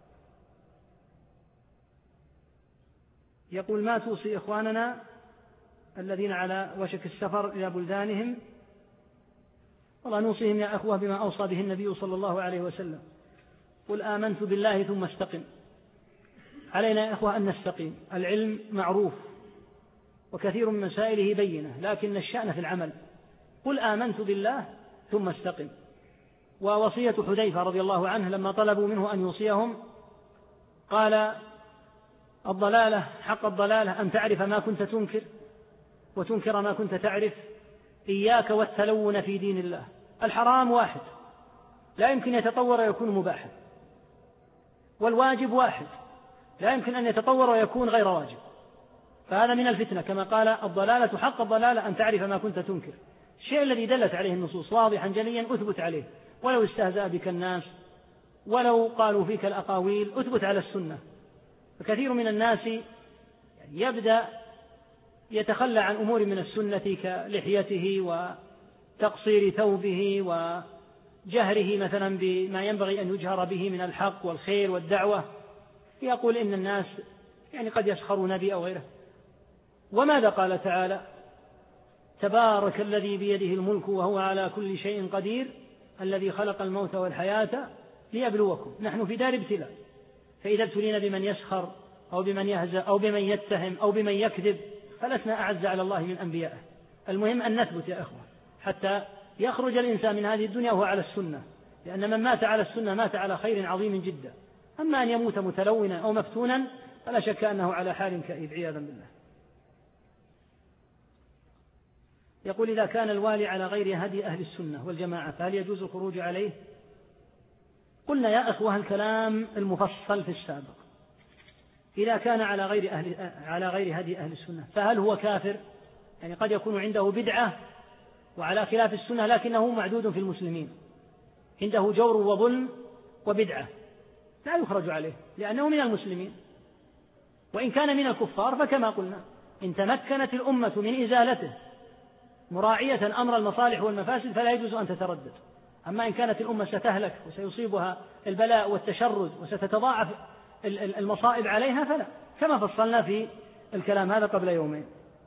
يقول ما توصي إخواننا الذين على وشك السفر إلى بلدانهم؟ والله نوصيهم يا أخوة بما أوصى به النبي صلى الله عليه وسلم، قل آمنت بالله ثم استقم. علينا يا أخوة أن نستقيم. العلم معروف وكثير من مسائله بينة، لكن الشأن في العمل. قل آمنت بالله ثم استقم. ووصية حذيفة رضي الله عنه لما طلبوا منه أن يوصيهم قال الضلالة حق الضلالة أن تعرف ما كنت تنكر وتنكر ما كنت تعرف، إياك والتلون في دين الله. الحرام واحد لا يمكن يتطور ويكون مباحا، والواجب واحد لا يمكن أن يتطور ويكون غير واجب، فهذا من الفتنة. كما قال الضلالة حق الضلالة أن تعرف ما كنت تنكر. الشيء الذي دلت عليه النصوص واضحا جليا أثبت عليه، ولو استهزأ بك الناس ولو قالوا فيك الأقاويل أثبت على السنة. فكثير من الناس يبدأ يتخلى عن أمور من السنة كلحيته وتقصير ثوبه وجهره مثلا بما ينبغي أن يجهر به من الحق والخير والدعوة، يقول إن الناس قد يسخرون بي أو غيره. وماذا قال تعالى؟ تبارك الذي بيده الملك وهو على كل شيء قدير الذي خلق الموت والحياة ليبلوكم. نحن في دار ابتلاء، فإذا ابتلينا بمن يسخر أو بمن يهزأ أو بمن يتهم أو بمن يكذب فلسنا أعز على الله من أنبيائه. المهم أن نثبت يا أخوة حتى يخرج الإنسان من هذه الدنيا وهو على السنة، لأن من مات على السنة مات على خير عظيم جدا. أما أن يموت متلونا أو مفتونا فلا شك أنه على حال كئيب عياذا بالله. يقول إذا كان الوالي على غير هدي أهل السنة والجماعة فهل يجوز الخروج عليه؟ قلنا يا أخوة الكلام المفصل في السابق. إذا كان على غير هدي أهل السنة فهل هو كافر؟ قد يكون عنده بدعة وعلى خلاف السنة لكنه معدود في المسلمين، عنده جور وظلم وبدعة، لا يخرج عليه لأنه من المسلمين. وإن كان من الكفار فكما قلنا إن تمكنت الأمة من إزالته مراعية أمر المصالح والمفاسد فلا يجوز أن تتردد. أما إن كانت الأمة ستهلك وسيصيبها البلاء والتشرد وستتضاعف المصائب عليها فلا، كما فصلنا في الكلام هذا قبل يومين.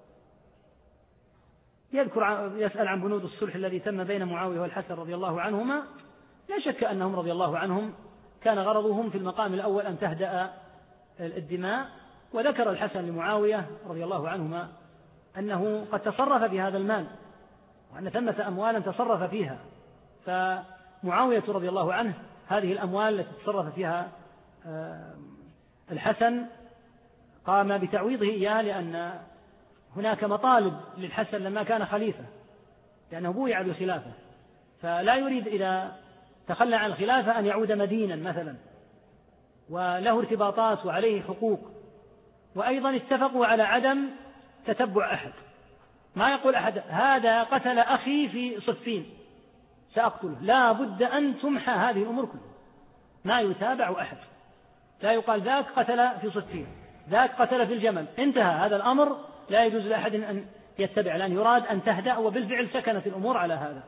يسأل عن بنود الصلح الذي تم بين معاوية والحسن رضي الله عنهما. لا شك أنهم رضي الله عنهم كان غرضهم في المقام الأول أن تهدأ الدماء، وذكر الحسن لمعاوية رضي الله عنهما أنه قد تصرف بهذا المال وأن ثمة أموالا تصرف فيها، فمعاوية رضي الله عنه هذه الأموال التي تصرف فيها الحسن قام بتعويضه إياه، لأن هناك مطالب للحسن لما كان خليفة، لأنه بويع بالخلافة، فلا يريد إذا تخلى عن الخلافة أن يعود مدينا مثلا، وله ارتباطات وعليه حقوق. وأيضا اتفقوا على عدم تتبع أحد، ما يقول أحد هذا قتل أخي في صفين سأقتله، لا بد أن تمحى هذه الأمور كلها، ما يتابع أحد، لا يقال ذاك قتل في صفين، ذاك قتل في الجمل، انتهى هذا الأمر، لا يجوز لأحد أن يتبع، لأن يراد أن تهدأ، وبالفعل سكنت الأمور على هذا.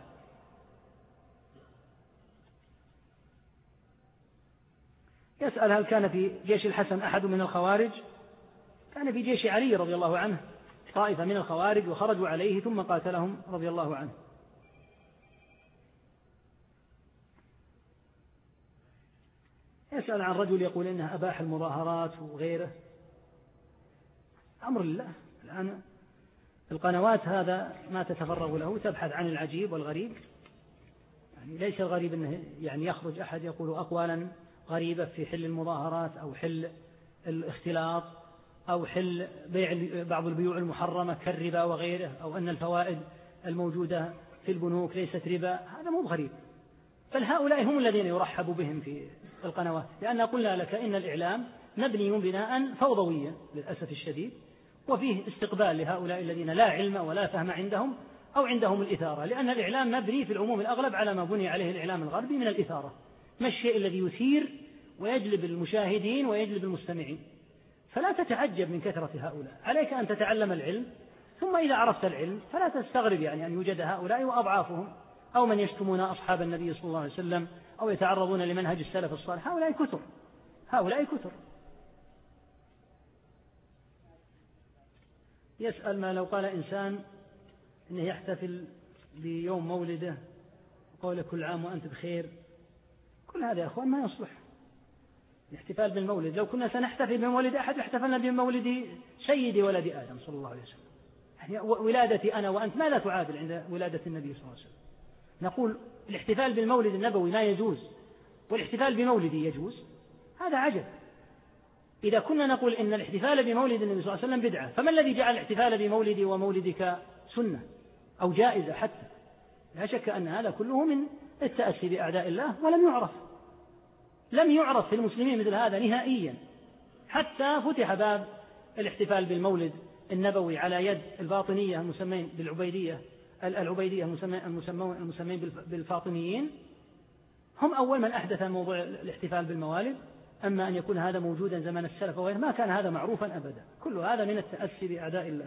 يسأل هل كان في جيش الحسن أحد من الخوارج؟ كان في جيش علي رضي الله عنه طائفة من الخوارج وخرجوا عليه ثم قاتلهم رضي الله عنه. يسأل عن رجل يقول إنه أباح المظاهرات وغيره. أمر الله، الآن القنوات هذا ما تتفرغ له، تبحث عن العجيب والغريب، يعني ليس الغريب أنه يعني يخرج أحد يقول أقوالا غريبة في حل المظاهرات أو حل الاختلاط أو حل بيع بعض البيوع المحرمة كالربا وغيره، أو أن الفوائد الموجودة في البنوك ليست ربا، هذا مو غريب، بل هؤلاء هم الذين يرحب بهم في القنوات، لأن قلنا لك إن الإعلام مبني بناء فوضويا للأسف الشديد، وفيه استقبال لهؤلاء الذين لا علم ولا فهم عندهم أو عندهم الإثارة، لأن الإعلام مبني في العموم الأغلب على ما بني عليه الإعلام الغربي من الإثارة، ما الشيء الذي يثير ويجلب المشاهدين ويجلب المستمعين. فلا تتعجب من كثرة هؤلاء، عليك أن تتعلم العلم، ثم إذا عرفت العلم فلا تستغرب يعني أن يوجد هؤلاء وأضعافهم، أو من يشتمون أصحاب النبي صلى الله عليه وسلم أو يتعرضون لمنهج السلف الصالح، هؤلاء كثر، هؤلاء كثر. يسأل ما لو قال إنسان إنه يحتفل بيوم مولده وقول كل عام وأنت بخير، كل هذا يا أخوان ما يصلح. الاحتفال بالمولد، لو كنا سنحتفل بمولد أحد احتفلنا بمولد سيدي ولد آدم صلى الله عليه وسلم، يعني ولادتي أنا وأنت ما لا تعادل عند ولادة النبي صلى الله عليه وسلم. نقول الاحتفال بالمولد النبوي ما يجوز والاحتفال بمولدي يجوز، هذا عجب. إذا كنا نقول إن الاحتفال بمولد النبي صلى الله عليه وسلم بدعة، فما الذي جعل الاحتفال بمولدي ومولدك سنة أو جائزة حتى؟ لا شك أن هذا كله من التأسي بأعداء الله، ولم يعرف، لم يعرف في المسلمين مثل هذا نهائيا، حتى فتح باب الاحتفال بالمولد النبوي على يد الباطنية المسمين بالعبيدية، العبيدية المسمين بالفاطميين، هم أول من أحدث موضوع الاحتفال بالموالد. أما أن يكون هذا موجودا زمن السلف وغيره ما كان هذا معروفا أبدا، كل هذا من التأسي بأعداء الله.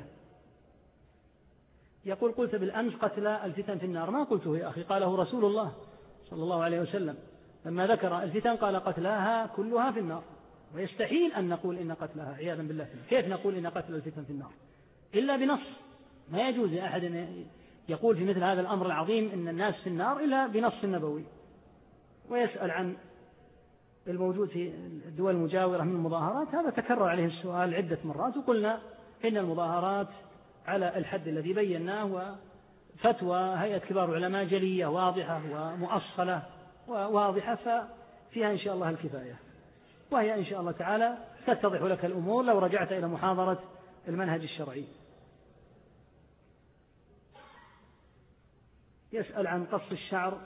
يقول قلت بالأمس قتل الفتن في النار، ما قلته يا أخي، قاله رسول الله صلى الله عليه وسلم لما ذكر الفتن قال قتلاها كلها في النار، ويستحيل أن نقول إن قتلها عياذا بالله، كيف نقول إن قتل الفتن في النار إلا بنص؟ ما يجوز لأحد أن يقول في مثل هذا الأمر العظيم إن الناس في النار إلا بنص نبوي. ويسأل عن الموجود في الدول المجاورة من المظاهرات، هذا تكرر عليه السؤال عدة مرات، وقلنا إن المظاهرات على الحد الذي بيناه، وفتوى هيئة كبار العلماء جلية واضحة ومؤصلة وواضحة، ففيها إن شاء الله الكفاية، وهي إن شاء الله تعالى تتضح لك الأمور لو رجعت إلى محاضرة المنهج الشرعي. يسأل عن قص الشعر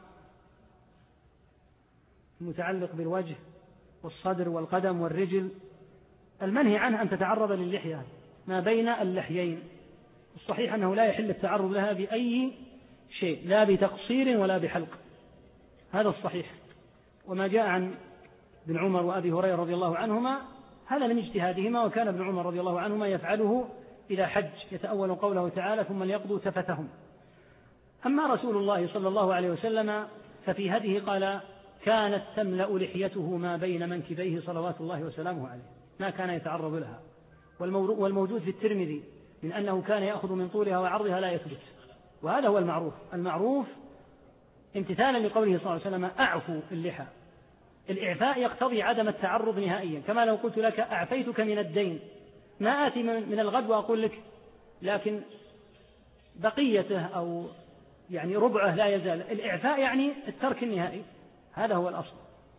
المتعلق بالوجه والصدر والقدم والرجل، المنهي عنه أن تتعرض للحية ما بين اللحيين، الصحيح أنه لا يحل التعرض لها بأي شيء، لا بتقصير ولا بحلق، هذا الصحيح. وما جاء عن ابن عمر وأبي هريرة رضي الله عنهما هذا من اجتهادهما، وكان ابن عمر رضي الله عنهما يفعله إذا حج، يتأول قوله تعالى ثم ليقضوا تفتهم. أما رسول الله صلى الله عليه وسلم ففي هديه قال كانت تملأ لحيته ما بين منكبيه صلوات الله وسلامه عليه، ما كان يتعرض لها. والموجود في الترمذي من أنه كان يأخذ من طولها وعرضها لا يثبت، وهذا هو المعروف امتثالا لقوله صلى الله عليه وسلم أعفوا اللحى. الإعفاء يقتضي عدم التعرض نهائيا، كما لو قلت لك أعفيتك من الدين، ما آتي من الغد وأقول لك لكن بقيته أو يعني ربعه لا يزال. الإعفاء يعني الترك النهائي، هذا هو الأصل.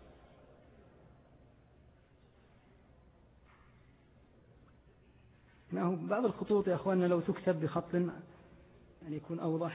بعض الخطوط يا أخواننا لو تكتب بخط يعني يكون أوضح.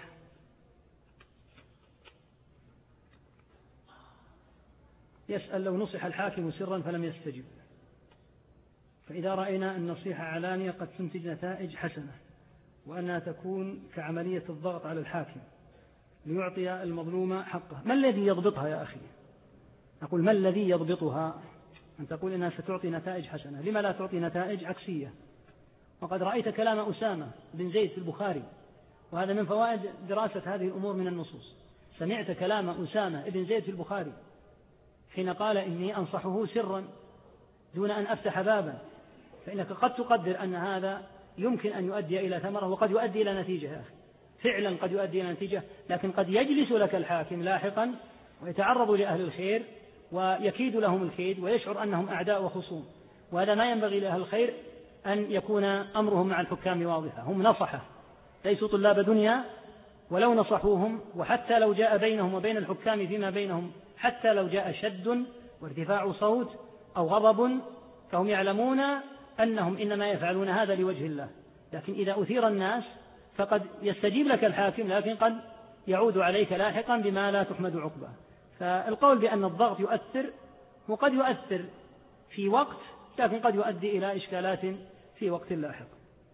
يسأل لو نصح الحاكم سرا فلم يستجب، فإذا رأينا النصيحة علانية قد تنتج نتائج حسنة وأنها تكون كعملية الضغط على الحاكم ليعطي المظلوم حقه. ما الذي يضبطها يا أخي؟ نقول ما الذي يضبطها؟ أن تقول إنها ستعطي نتائج حسنة، لما لا تعطي نتائج عكسية؟ وقد رأيت كلام أسامة بن زيد في البخاري، وهذا من فوائد دراسة هذه الأمور من النصوص. سمعت كلام أسامة بن زيد في البخاري حين قال إني أنصحه سرا دون أن أفتح بابا، فإنك قد تقدر أن هذا يمكن أن يؤدي إلى ثمرة وقد يؤدي إلى نتيجة يا أخي، فعلا قد يؤدي إلى نتيجة، لكن قد يجلس لك الحاكم لاحقا ويتعرض لأهل الخير ويكيد لهم الكيد ويشعر أنهم أعداء وخصوم، وهذا ما ينبغي لأهل الخير أن يكون أمرهم مع الحكام واضحة. هم نصحة، ليسوا طلاب دنيا، ولو نصحوهم وحتى لو جاء بينهم وبين الحكام فيما بينهم حتى لو جاء شد وارتفاع صوت أو غضب فهم يعلمون أنهم إنما يفعلون هذا لوجه الله. لكن إذا أثير الناس فقد يستجيب لك الحاكم، لكن قد يعود عليك لاحقا بما لا تحمد عقباه. فالقول بأن الضغط يؤثر، وقد يؤثر في وقت، لكن قد يؤدي إلى إشكالات في وقت لاحق.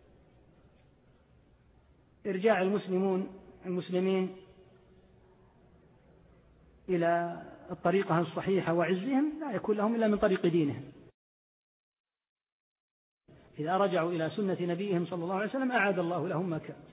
إرجاع المسلمين إلى الطريقة الصحيحة وعزهم لا يكون لهم إلا من طريق دينهم. إذا رجعوا إلى سنة نبيهم صلى الله عليه وسلم أعاد الله لهم ما كان.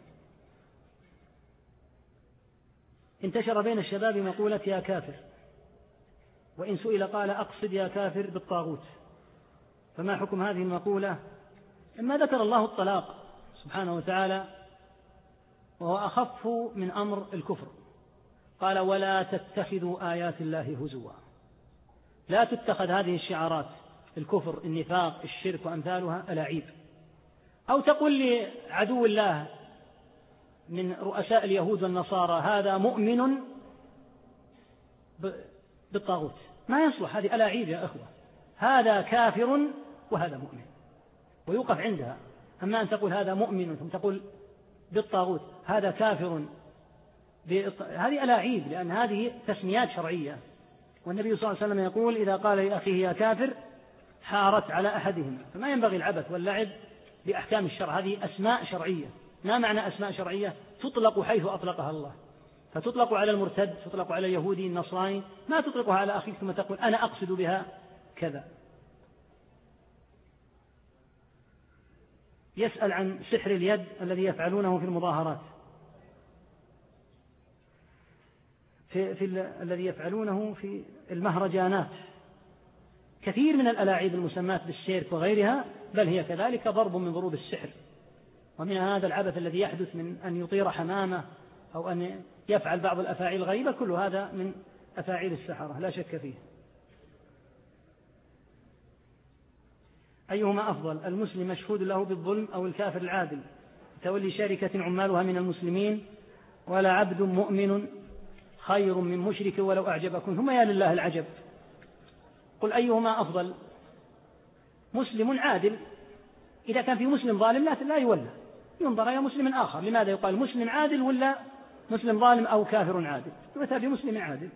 انتشر بين الشباب مقولة يا كافر، وإن سئل قال أقصد يا كافر بالطاغوت. فما حكم هذه المقولة؟ إما ذكر الله الطلاق سبحانه وتعالى وهو أخف من أمر الكفر، قال ولا تتخذوا آيات الله هزوا. لا تتخذ هذه الشعارات الكفر النفاق الشرك وأمثالها ألاعيب. أو تقول لعدو الله من رؤساء اليهود والنصارى هذا مؤمن بالطاغوت، ما يصلح، هذه ألاعيب يا أخوة. هذا كافر وهذا مؤمن، ويوقف عندها. أما أن تقول هذا مؤمن ثم تقول بالطاغوت هذا كافر، هذه ألاعيب، لأن هذه تسميات شرعية. والنبي صلى الله عليه وسلم يقول إذا قال لأخيه يا كافر حارت على أحدهما. فما ينبغي العبث واللعب بأحكام الشرع، هذه أسماء شرعية. ما معنى أسماء شرعية؟ تطلق حيث أطلقها الله، فتطلق على المرتد، تطلق على اليهودي النصراني، ما تطلقها على أخيك ثم تقول أنا أقصد بها كذا. يسأل عن سحر اليد الذي يفعلونه في المظاهرات، الذي يفعلونه في المهرجانات. كثير من الألاعيب المسماة بالسيرك وغيرها، بل هي كذلك ضرب من ضروب السحر. ومن هذا العبث الذي يحدث من أن يطير حمامة أو أن يفعل بعض الأفاعيل الغريبة، كل هذا من أفاعيل السحرة لا شك فيه. أيهما أفضل، المسلم مشهود له بالظلم أو الكافر العادل؟ تولي شركة عمالها من المسلمين، ولا عبد مؤمن خير من مشرك ولو أعجبكم. ثم يا لله العجب، قل أيهما أفضل؟ مسلم عادل. إذا كان في مسلم ظالم لا يولى، ينظر إلى مسلم آخر. لماذا يقال مسلم عادل ولا مسلم ظالم أو كافر عادل؟ يؤتى بمسلم عادل.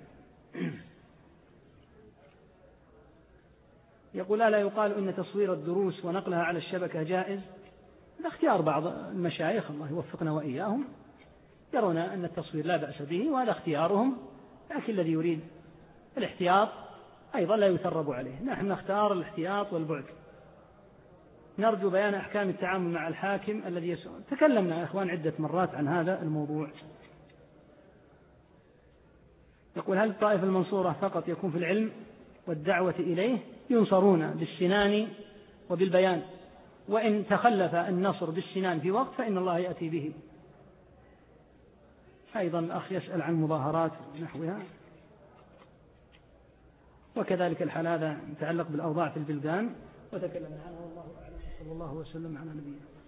يقول لا يقال إن تصوير الدروس ونقلها على الشبكة جائز؟ هذا اختيار بعض المشايخ الله يوفقنا وإياهم، يرون أن التصوير لا بأس به، وهذا اختيارهم، لكن الذي يريد الاحتياط أيضا لا يثرب عليه. نحن نختار الاحتياط والبعد. نرجو بيان أحكام التعامل مع الحاكم الذي يسوء. تكلمنا يا أخوان عدة مرات عن هذا الموضوع. يقول هل الطائفة المنصورة فقط يكون في العلم والدعوة إليه؟ ينصرون بالسنان وبالبيان، وإن تخلف النصر بالسنان في وقت فإن الله يأتي به. أيضا الأخ يسأل عن مظاهرات نحوها، وكذلك الحال هذا يتعلق بالأوضاع في البلدان وتكلمنا عنه، والله أعلم. صلى الله وسلم على نبينا.